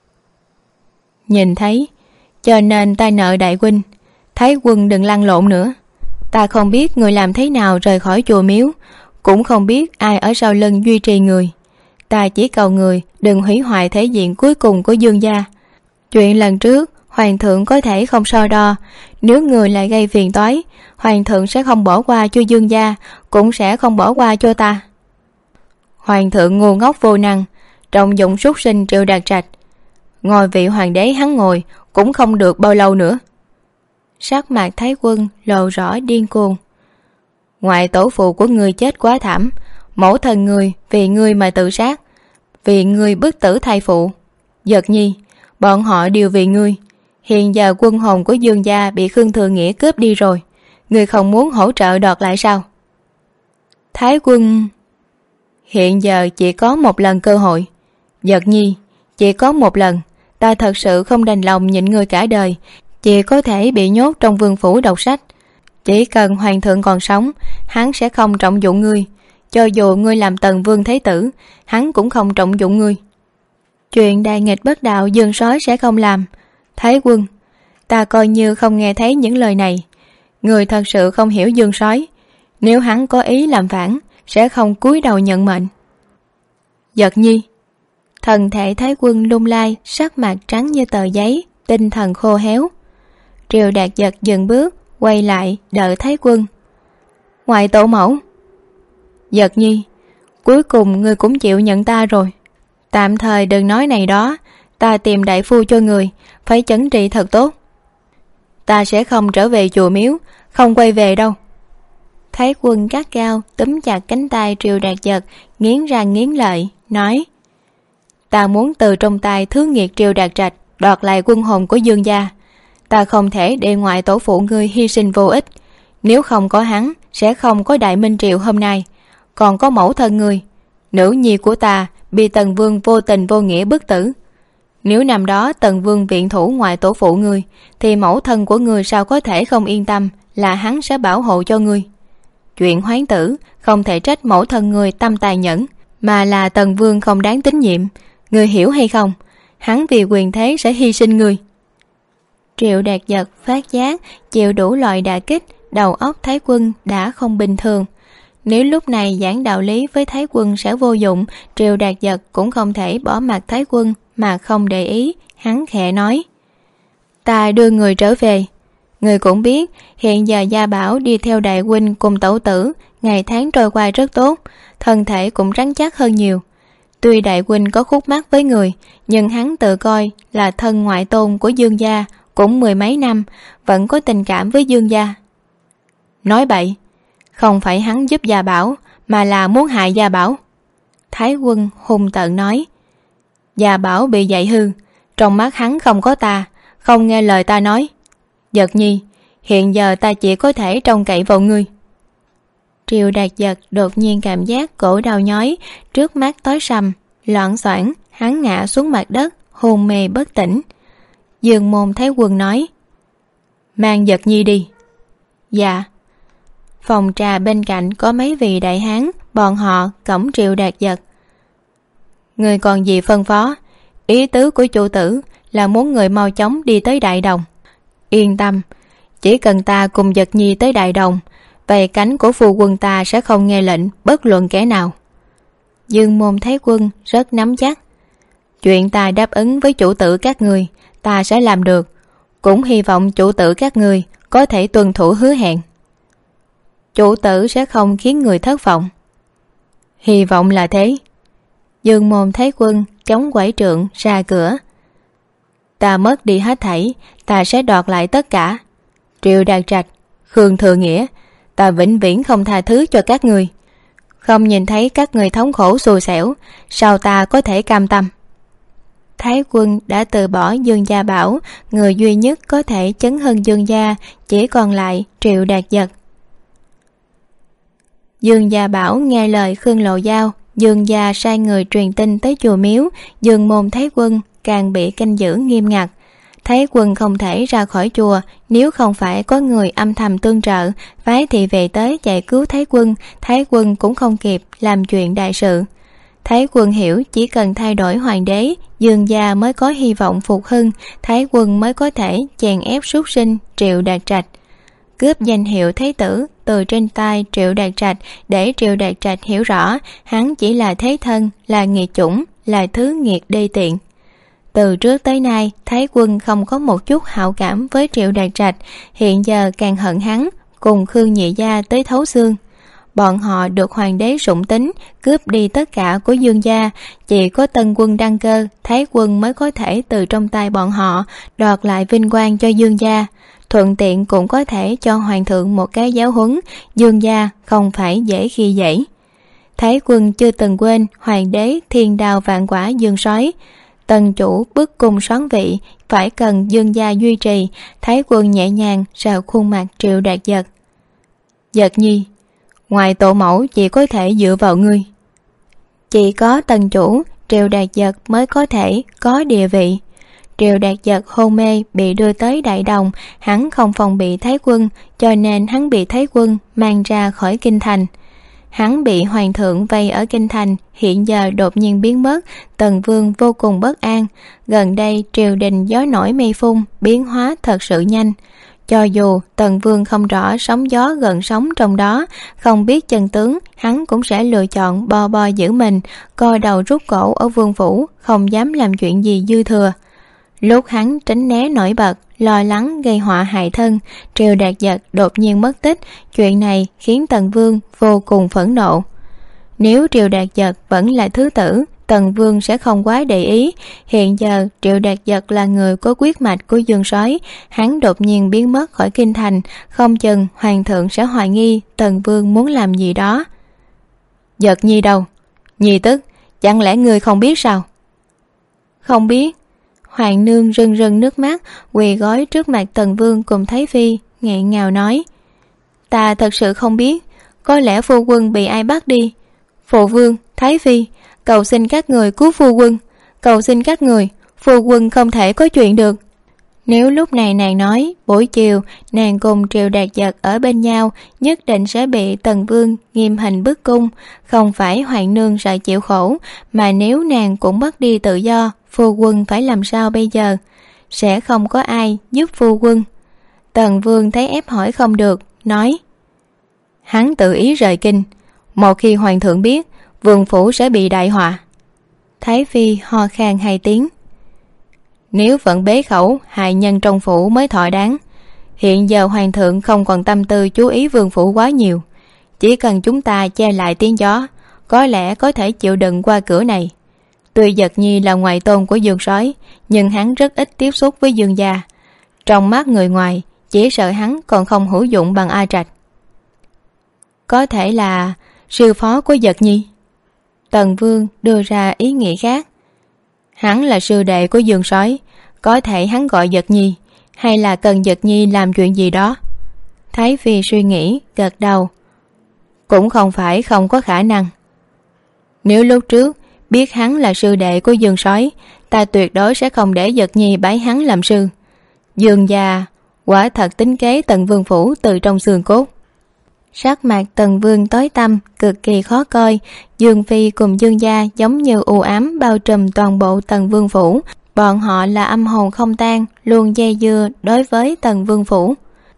Nhìn thấy, cho nên ta nợ đại huynh. Thái Quân đừng lăn lộn nữa. Ta không biết người làm thế nào rời khỏi chùa miếu, cũng không biết ai ở sau lưng duy trì người. Ta chỉ cầu người đừng hủy hoại thể diện cuối cùng của Dương gia. Chuyện lần trước hoàng thượng có thể không so đo, nếu người lại gây phiền toái, hoàng thượng sẽ không bỏ qua cho Dương gia, cũng sẽ không bỏ qua cho ta. Hoàng thượng ngu ngốc vô năng, trọng dụng súc sinh Triệu Đạt Trạch. Ngôi vị hoàng đế hắn ngồi cũng không được bao lâu nữa. Sắc mặt Thái Quân lộ rõ điên cuồng. Ngoại tổ phụ của ngươi chết quá thảm, mẫu thân ngươi vì ngươi mà tự sát, vì ngươi bức tử thai phụ. Giật nhi, bọn họ đều vì ngươi. Hiện giờ quân hồn của Dương gia bị Khương Thừa Nghĩa cướp đi rồi, ngươi không muốn hỗ trợ đoạt lại sao? Thái Quân, hiện giờ chỉ có một lần cơ hội. Giật nhi, chỉ có một lần. Ta thật sự không đành lòng nhịn ngươi cả đời, chỉ có thể bị nhốt trong vương phủ đọc sách. Chỉ cần hoàng thượng còn sống, hắn sẽ không trọng dụng ngươi. Cho dù ngươi làm Tần Vương Thế Tử, hắn cũng không trọng dụng ngươi. Chuyện đại nghịch bất đạo Dương Sói sẽ không làm. Thái Quân, ta coi như không nghe thấy những lời này. Người thật sự không hiểu Dương Sói. Nếu hắn có ý làm phản, sẽ không cúi đầu nhận mệnh. Giật nhi. Thần thể Thái Quân lung lay, sắc mặt trắng như tờ giấy, tinh thần khô héo. Triệu Đạt Giật dừng bước, quay lại đợi Thái Quân. Ngoại tổ mẫu. Giật Nhi, cuối cùng ngươi cũng chịu nhận ta rồi. Tạm thời đừng nói này đó, ta tìm đại phu cho người, phải chẩn trị thật tốt. Ta sẽ không trở về chùa miếu, không quay về đâu. Thái Quân gắt gao túm chặt cánh tay Triệu Đạt Giật, nghiến răng nghiến lợi, nói: ta muốn từ trong tay thứ nghiệt Triệu Đạt Trạch đoạt lại quân hồn của Dương gia. Ta không thể để ngoại tổ phụ ngươi hy sinh vô ích. Nếu không có hắn, sẽ không có Đại Minh Triều hôm nay. Còn có mẫu thân ngươi, nữ nhi của ta bị Tần Vương vô tình vô nghĩa bức tử. Nếu năm đó Tần Vương viện thủ ngoại tổ phụ ngươi, thì mẫu thân của ngươi sao có thể không yên tâm là hắn sẽ bảo hộ cho ngươi. Chuyện hoán tử không thể trách mẫu thân ngươi tâm tài nhẫn, mà là Tần Vương không đáng tín nhiệm. Ngươi hiểu hay không? Hắn vì quyền thế sẽ hy sinh ngươi. Triệu Đạt Giật phát giác chịu đủ loại đả kích, đầu óc Thái Quân đã không bình thường. Nếu lúc này giảng đạo lý với Thái Quân sẽ vô dụng, Triệu Đạt Giật cũng không thể bỏ mặc Thái Quân mà không để ý. Hắn khẽ nói: ta đưa người trở về. Người cũng biết hiện giờ Gia Bảo đi theo đại huynh cùng tẩu tử, ngày tháng trôi qua rất tốt, thân thể cũng rắn chắc hơn nhiều. Tuy đại huynh có khúc mắc với người, nhưng hắn tự coi là thân ngoại tôn của Dương gia, cũng mười mấy năm, vẫn có tình cảm với Dương gia. Nói bậy, không phải hắn giúp Gia Bảo, mà là muốn hại Gia Bảo. Thái Quân hung tợn nói: Gia Bảo bị dạy hư, trong mắt hắn không có ta, không nghe lời ta nói. Giật Nhi, hiện giờ ta chỉ có thể trông cậy vào ngươi. Triệu Đạt Giật đột nhiên cảm giác cổ đau nhói, trước mắt tối sầm, loạng xoảng, hắn ngã xuống mặt đất, hôn mê bất tỉnh. Dương Môn Thái Quân nói: mang Giật Nhi đi. Dạ. Phòng trà bên cạnh có mấy vị đại hán, bọn họ cõng Triệu Đạt Giật. Người còn gì phân phó? Ý tứ của chủ tử là muốn người mau chóng đi tới Đại Đồng. Yên tâm, chỉ cần ta cùng Giật Nhi tới Đại Đồng, vậy cánh của phu quân ta sẽ không nghe lệnh bất luận kẻ nào. Dương Môn Thái Quân rất nắm chắc. Chuyện ta đáp ứng với chủ tử các người, ta sẽ làm được. Cũng hy vọng chủ tử các người có thể tuân thủ hứa hẹn. Chủ tử sẽ không khiến người thất vọng. Hy vọng là thế. Dương Môn Thái Quân chống quẩy trượng ra cửa. Ta mất đi hết thảy, ta sẽ đoạt lại tất cả. Triệu Đạt Trạch, Khương Thừa Nghĩa, ta vĩnh viễn không tha thứ cho các người. Không nhìn thấy các người thống khổ xui xẻo, sao ta có thể cam tâm? Thái Quân đã từ bỏ Dương Gia Bảo, người duy nhất có thể chấn hưng Dương gia chỉ còn lại Triệu Đạt Giật. Dương Gia Bảo nghe lời Khương Lộ Giao, Dương gia sai người truyền tin tới chùa miếu. Dương Môn Thái Quân càng bị canh giữ nghiêm ngặt. Thái Quân không thể ra khỏi chùa, nếu không phải có người âm thầm tương trợ, phái thị vệ tới chạy cứu Thái Quân, Thái Quân cũng không kịp làm chuyện đại sự. Thái Quân hiểu chỉ cần thay đổi hoàng đế, Dương gia mới có hy vọng phục hưng, Thái Quân mới có thể chèn ép súc sinh Triệu Đạt Trạch, cướp danh hiệu Thái tử từ trên tay Triệu Đạt Trạch, để Triệu Đạt Trạch hiểu rõ hắn chỉ là thế thân, là nghiệt chủng, là thứ nghiệt đê tiện. Từ trước tới nay, Thái Quân không có một chút hảo cảm với Triệu Đạt Trạch, hiện giờ càng hận hắn, cùng Khương Nhị gia tới thấu xương. Bọn họ được hoàng đế sủng tín, cướp đi tất cả của Dương gia, chỉ có tân quân đăng cơ, Thái Quân mới có thể từ trong tay bọn họ đoạt lại vinh quang cho Dương gia, thuận tiện cũng có thể cho hoàng thượng một cái giáo huấn. Dương gia không phải dễ khi dễ. Thái Quân chưa từng quên hoàng đế thiên đao vạn quả Dương Soái, tần chủ bức cung soán vị phải cần Dương gia duy trì. Thái Quân nhẹ nhàng sờ khuôn mặt Triệu Đạt Giật. Giật Nhi, ngoài tổ mẫu chỉ có thể dựa vào ngươi. Chỉ có tần chủ Triệu Đạt Giật mới có thể có địa vị. Triệu Đạt Giật hôn mê bị đưa tới Đại Đồng, hắn không phòng bị Thái Quân, cho nên hắn bị Thái Quân mang ra khỏi kinh thành. Hắn bị hoàng thượng vây ở kinh thành, hiện giờ đột nhiên biến mất, Tần Vương vô cùng bất an. Gần đây triều đình gió nổi mây phun, biến hóa thật sự nhanh. Cho dù Tần Vương không rõ sóng gió gần sóng trong đó, không biết chân tướng, hắn cũng sẽ lựa chọn bo bo giữ mình, co đầu rút cổ ở vương phủ, không dám làm chuyện gì dư thừa. Lúc hắn tránh né nổi bật, lo lắng gây họa hại thân, Triệu Đạt Giật đột nhiên mất tích, chuyện này khiến Tần Vương vô cùng phẫn nộ. Nếu Triệu Đạt Giật vẫn là thứ tử, Tần Vương sẽ không quá để ý. Hiện giờ Triệu Đạt Giật là người có huyết mạch của Dương Soái, hắn đột nhiên biến mất khỏi kinh thành, không chừng hoàng thượng sẽ hoài nghi Tần Vương muốn làm gì đó. Giật Nhi đâu? Nhi tức, chẳng lẽ ngươi không biết sao? Không biết. Hoàng nương rưng rưng nước mắt, quỳ gối trước mặt Tần Vương cùng Thái Phi, nghẹn ngào nói: Ta thật sự không biết, có lẽ phu quân bị ai bắt đi. Phụ vương, Thái Phi, cầu xin các người cứu phu quân, cầu xin các người, phu quân không thể có chuyện được. Nếu lúc này nàng nói buổi chiều nàng cùng Triệu Đạt Giật ở bên nhau, nhất định sẽ bị Tần Vương nghiêm hình bức cung. Không phải hoàng nương sợ chịu khổ, mà nếu nàng cũng mất đi tự do, phu quân phải làm sao bây giờ? Sẽ không có ai giúp phu quân. Tần Vương thấy ép hỏi không được, nói: Hắn tự ý rời kinh, một khi hoàng thượng biết, vương phủ sẽ bị đại họa. Thái Phi ho khan 2 tiếng. Nếu vẫn bế khẩu, hại nhân trong phủ mới thỏa đáng. Hiện giờ hoàng thượng không còn tâm tư chú ý vương phủ quá nhiều, chỉ cần chúng ta che lại tiếng gió, có lẽ có thể chịu đựng qua cửa này. Tuy Giật Nhi là ngoại tôn của Dương Soái, nhưng hắn rất ít tiếp xúc với Dương gia. Trong mắt người ngoài, chỉ sợ hắn còn không hữu dụng bằng A Trạch. Có thể là sư phó của Giật Nhi. Tần Vương đưa ra ý nghĩ khác. Hắn là sư đệ của Dương Soái, có thể hắn gọi Giật Nhi, hay là cần Giật Nhi làm chuyện gì đó? Thái Phi suy nghĩ, gật đầu. Cũng không phải không có khả năng. Nếu lúc trước biết hắn là sư đệ của Dương Soái, ta tuyệt đối sẽ không để Giật Nhi bái hắn làm sư. Dương gia quả thật tính kế Tần Vương phủ từ trong xương cốt. Sắc mặt Tần Vương tối tăm, cực kỳ khó coi. Dương phi cùng Dương gia giống như u ám bao trùm toàn bộ Tần Vương phủ. Bọn họ là âm hồn không tan, luôn dây dưa đối với Tần Vương phủ.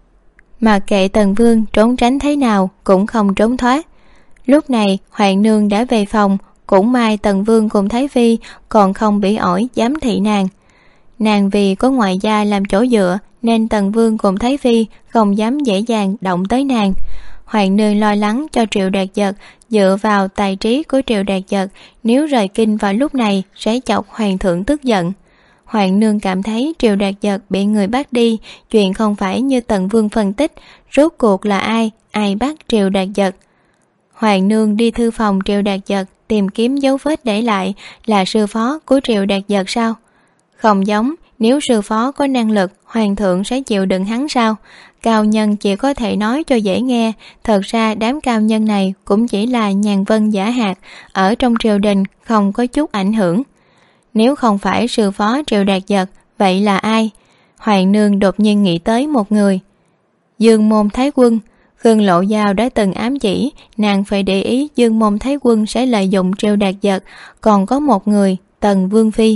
Mà kệ Tần Vương trốn tránh thế nào cũng không trốn thoát. Lúc này hoàng nương đã về phòng, cũng may Tần Vương cùng Thái Phi còn không bị ổi giám thị nàng. Nàng vì có ngoại gia làm chỗ dựa nên Tần Vương cùng Thái Phi không dám dễ dàng động tới nàng. Hoàng nương lo lắng cho Triệu Đạt Giật, dựa vào tài trí của Triệu Đạt Giật, nếu rời kinh vào lúc này sẽ chọc hoàng thượng tức giận. Hoàng nương cảm thấy Triệu Đạt Giật bị người bắt đi, chuyện không phải như Tần Vương phân tích, rốt cuộc là ai bắt Triệu Đạt Giật. Hoàng nương đi thư phòng Triệu Đạt Giật tìm kiếm dấu vết để lại, là sư phó của Triệu Đạt Giật sao? Không giống, nếu sư phó có năng lực, hoàng thượng sẽ chịu đựng hắn sao? Cao nhân chỉ có thể nói cho dễ nghe, thật ra đám cao nhân này cũng chỉ là nhàn vân giả hạt, ở trong triều đình không có chút ảnh hưởng. Nếu không phải sư phó Triệu Đạt Giật, vậy là ai? Hoàng nương đột nhiên nghĩ tới một người. Dương Môn Thái Quân. Khương Lộ Giao đã từng ám chỉ nàng phải để ý Dương Môn Thái Quân sẽ lợi dụng Triệu Đạt Giật. Còn có một người, Tần Vương Phi.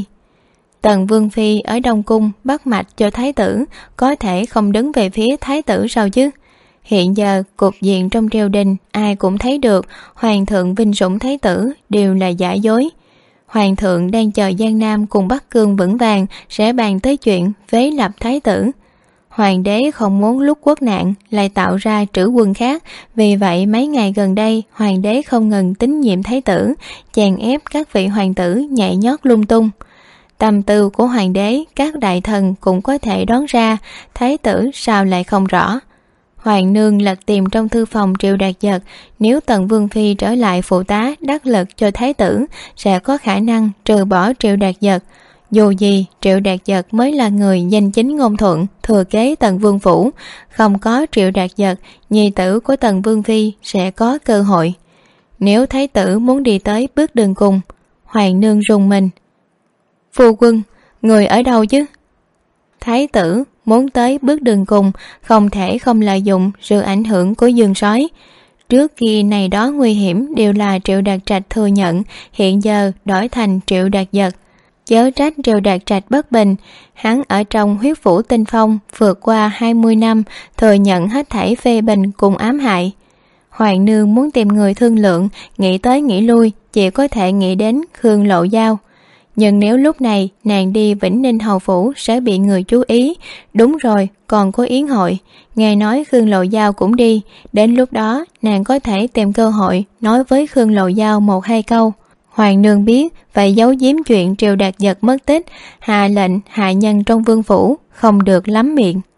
Tần Vương Phi ở Đông Cung bắt mạch cho thái tử, có thể không đứng về phía thái tử sao chứ? Hiện giờ cục diện trong triều đình ai cũng thấy được, hoàng thượng vinh sủng thái tử đều là giả dối. Hoàng thượng đang chờ Giang Nam cùng Bắc Cương vững vàng sẽ bàn tới chuyện phế lập thái tử. Hoàng đế không muốn lúc quốc nạn lại tạo ra trữ quân khác, vì vậy mấy ngày gần đây hoàng đế không ngừng tín nhiệm thái tử, chèn ép các vị hoàng tử nhảy nhót lung tung. Tâm tư của hoàng đế các đại thần cũng có thể đoán ra, thái tử sao lại không rõ. Hoàng nương lật tìm trong thư phòng Triệu Đạt Giật, nếu Tần Vương Phi trở lại phụ tá đắc lực cho thái tử sẽ có khả năng trừ bỏ Triệu Đạt Giật. Dù gì Triệu Đạt Giật mới là người danh chính ngôn thuận thừa kế Tần Vương phủ, không có Triệu Đạt Giật, nhi tử của Tần Vương Phi sẽ có cơ hội. Nếu thái tử muốn đi tới bước đường cùng, hoàng nương rùng mình. Phu quân, người ở đâu chứ? Thái tử muốn tới bước đường cùng, không thể không lợi dụng sự ảnh hưởng của Dương Soái. Trước kia này đó nguy hiểm đều là Triệu Đạt Trạch thừa nhận, hiện giờ đổi thành Triệu Đạt Giật. Chớ trách Triệu Đạt Trạch bất bình, hắn ở trong huyết phủ tinh phong vượt qua 20 năm, thừa nhận hết thảy phê bình cùng ám hại. Hoàng nương muốn tìm người thương lượng, nghĩ tới nghĩ lui, chỉ có thể nghĩ đến Khương Lộ Giao. Nhưng nếu lúc này nàng đi Vĩnh Ninh hầu phủ sẽ bị người chú ý. Đúng rồi, còn có yến hội, nghe nói Khương Lộ Giao cũng đi. Đến lúc đó nàng có thể tìm cơ hội nói với Khương Lộ Giao 1-2 câu. Hoàng nương biết phải giấu giếm chuyện Triều Đạt Giật mất tích, hạ lệnh hạ nhân trong vương phủ không được lắm miệng.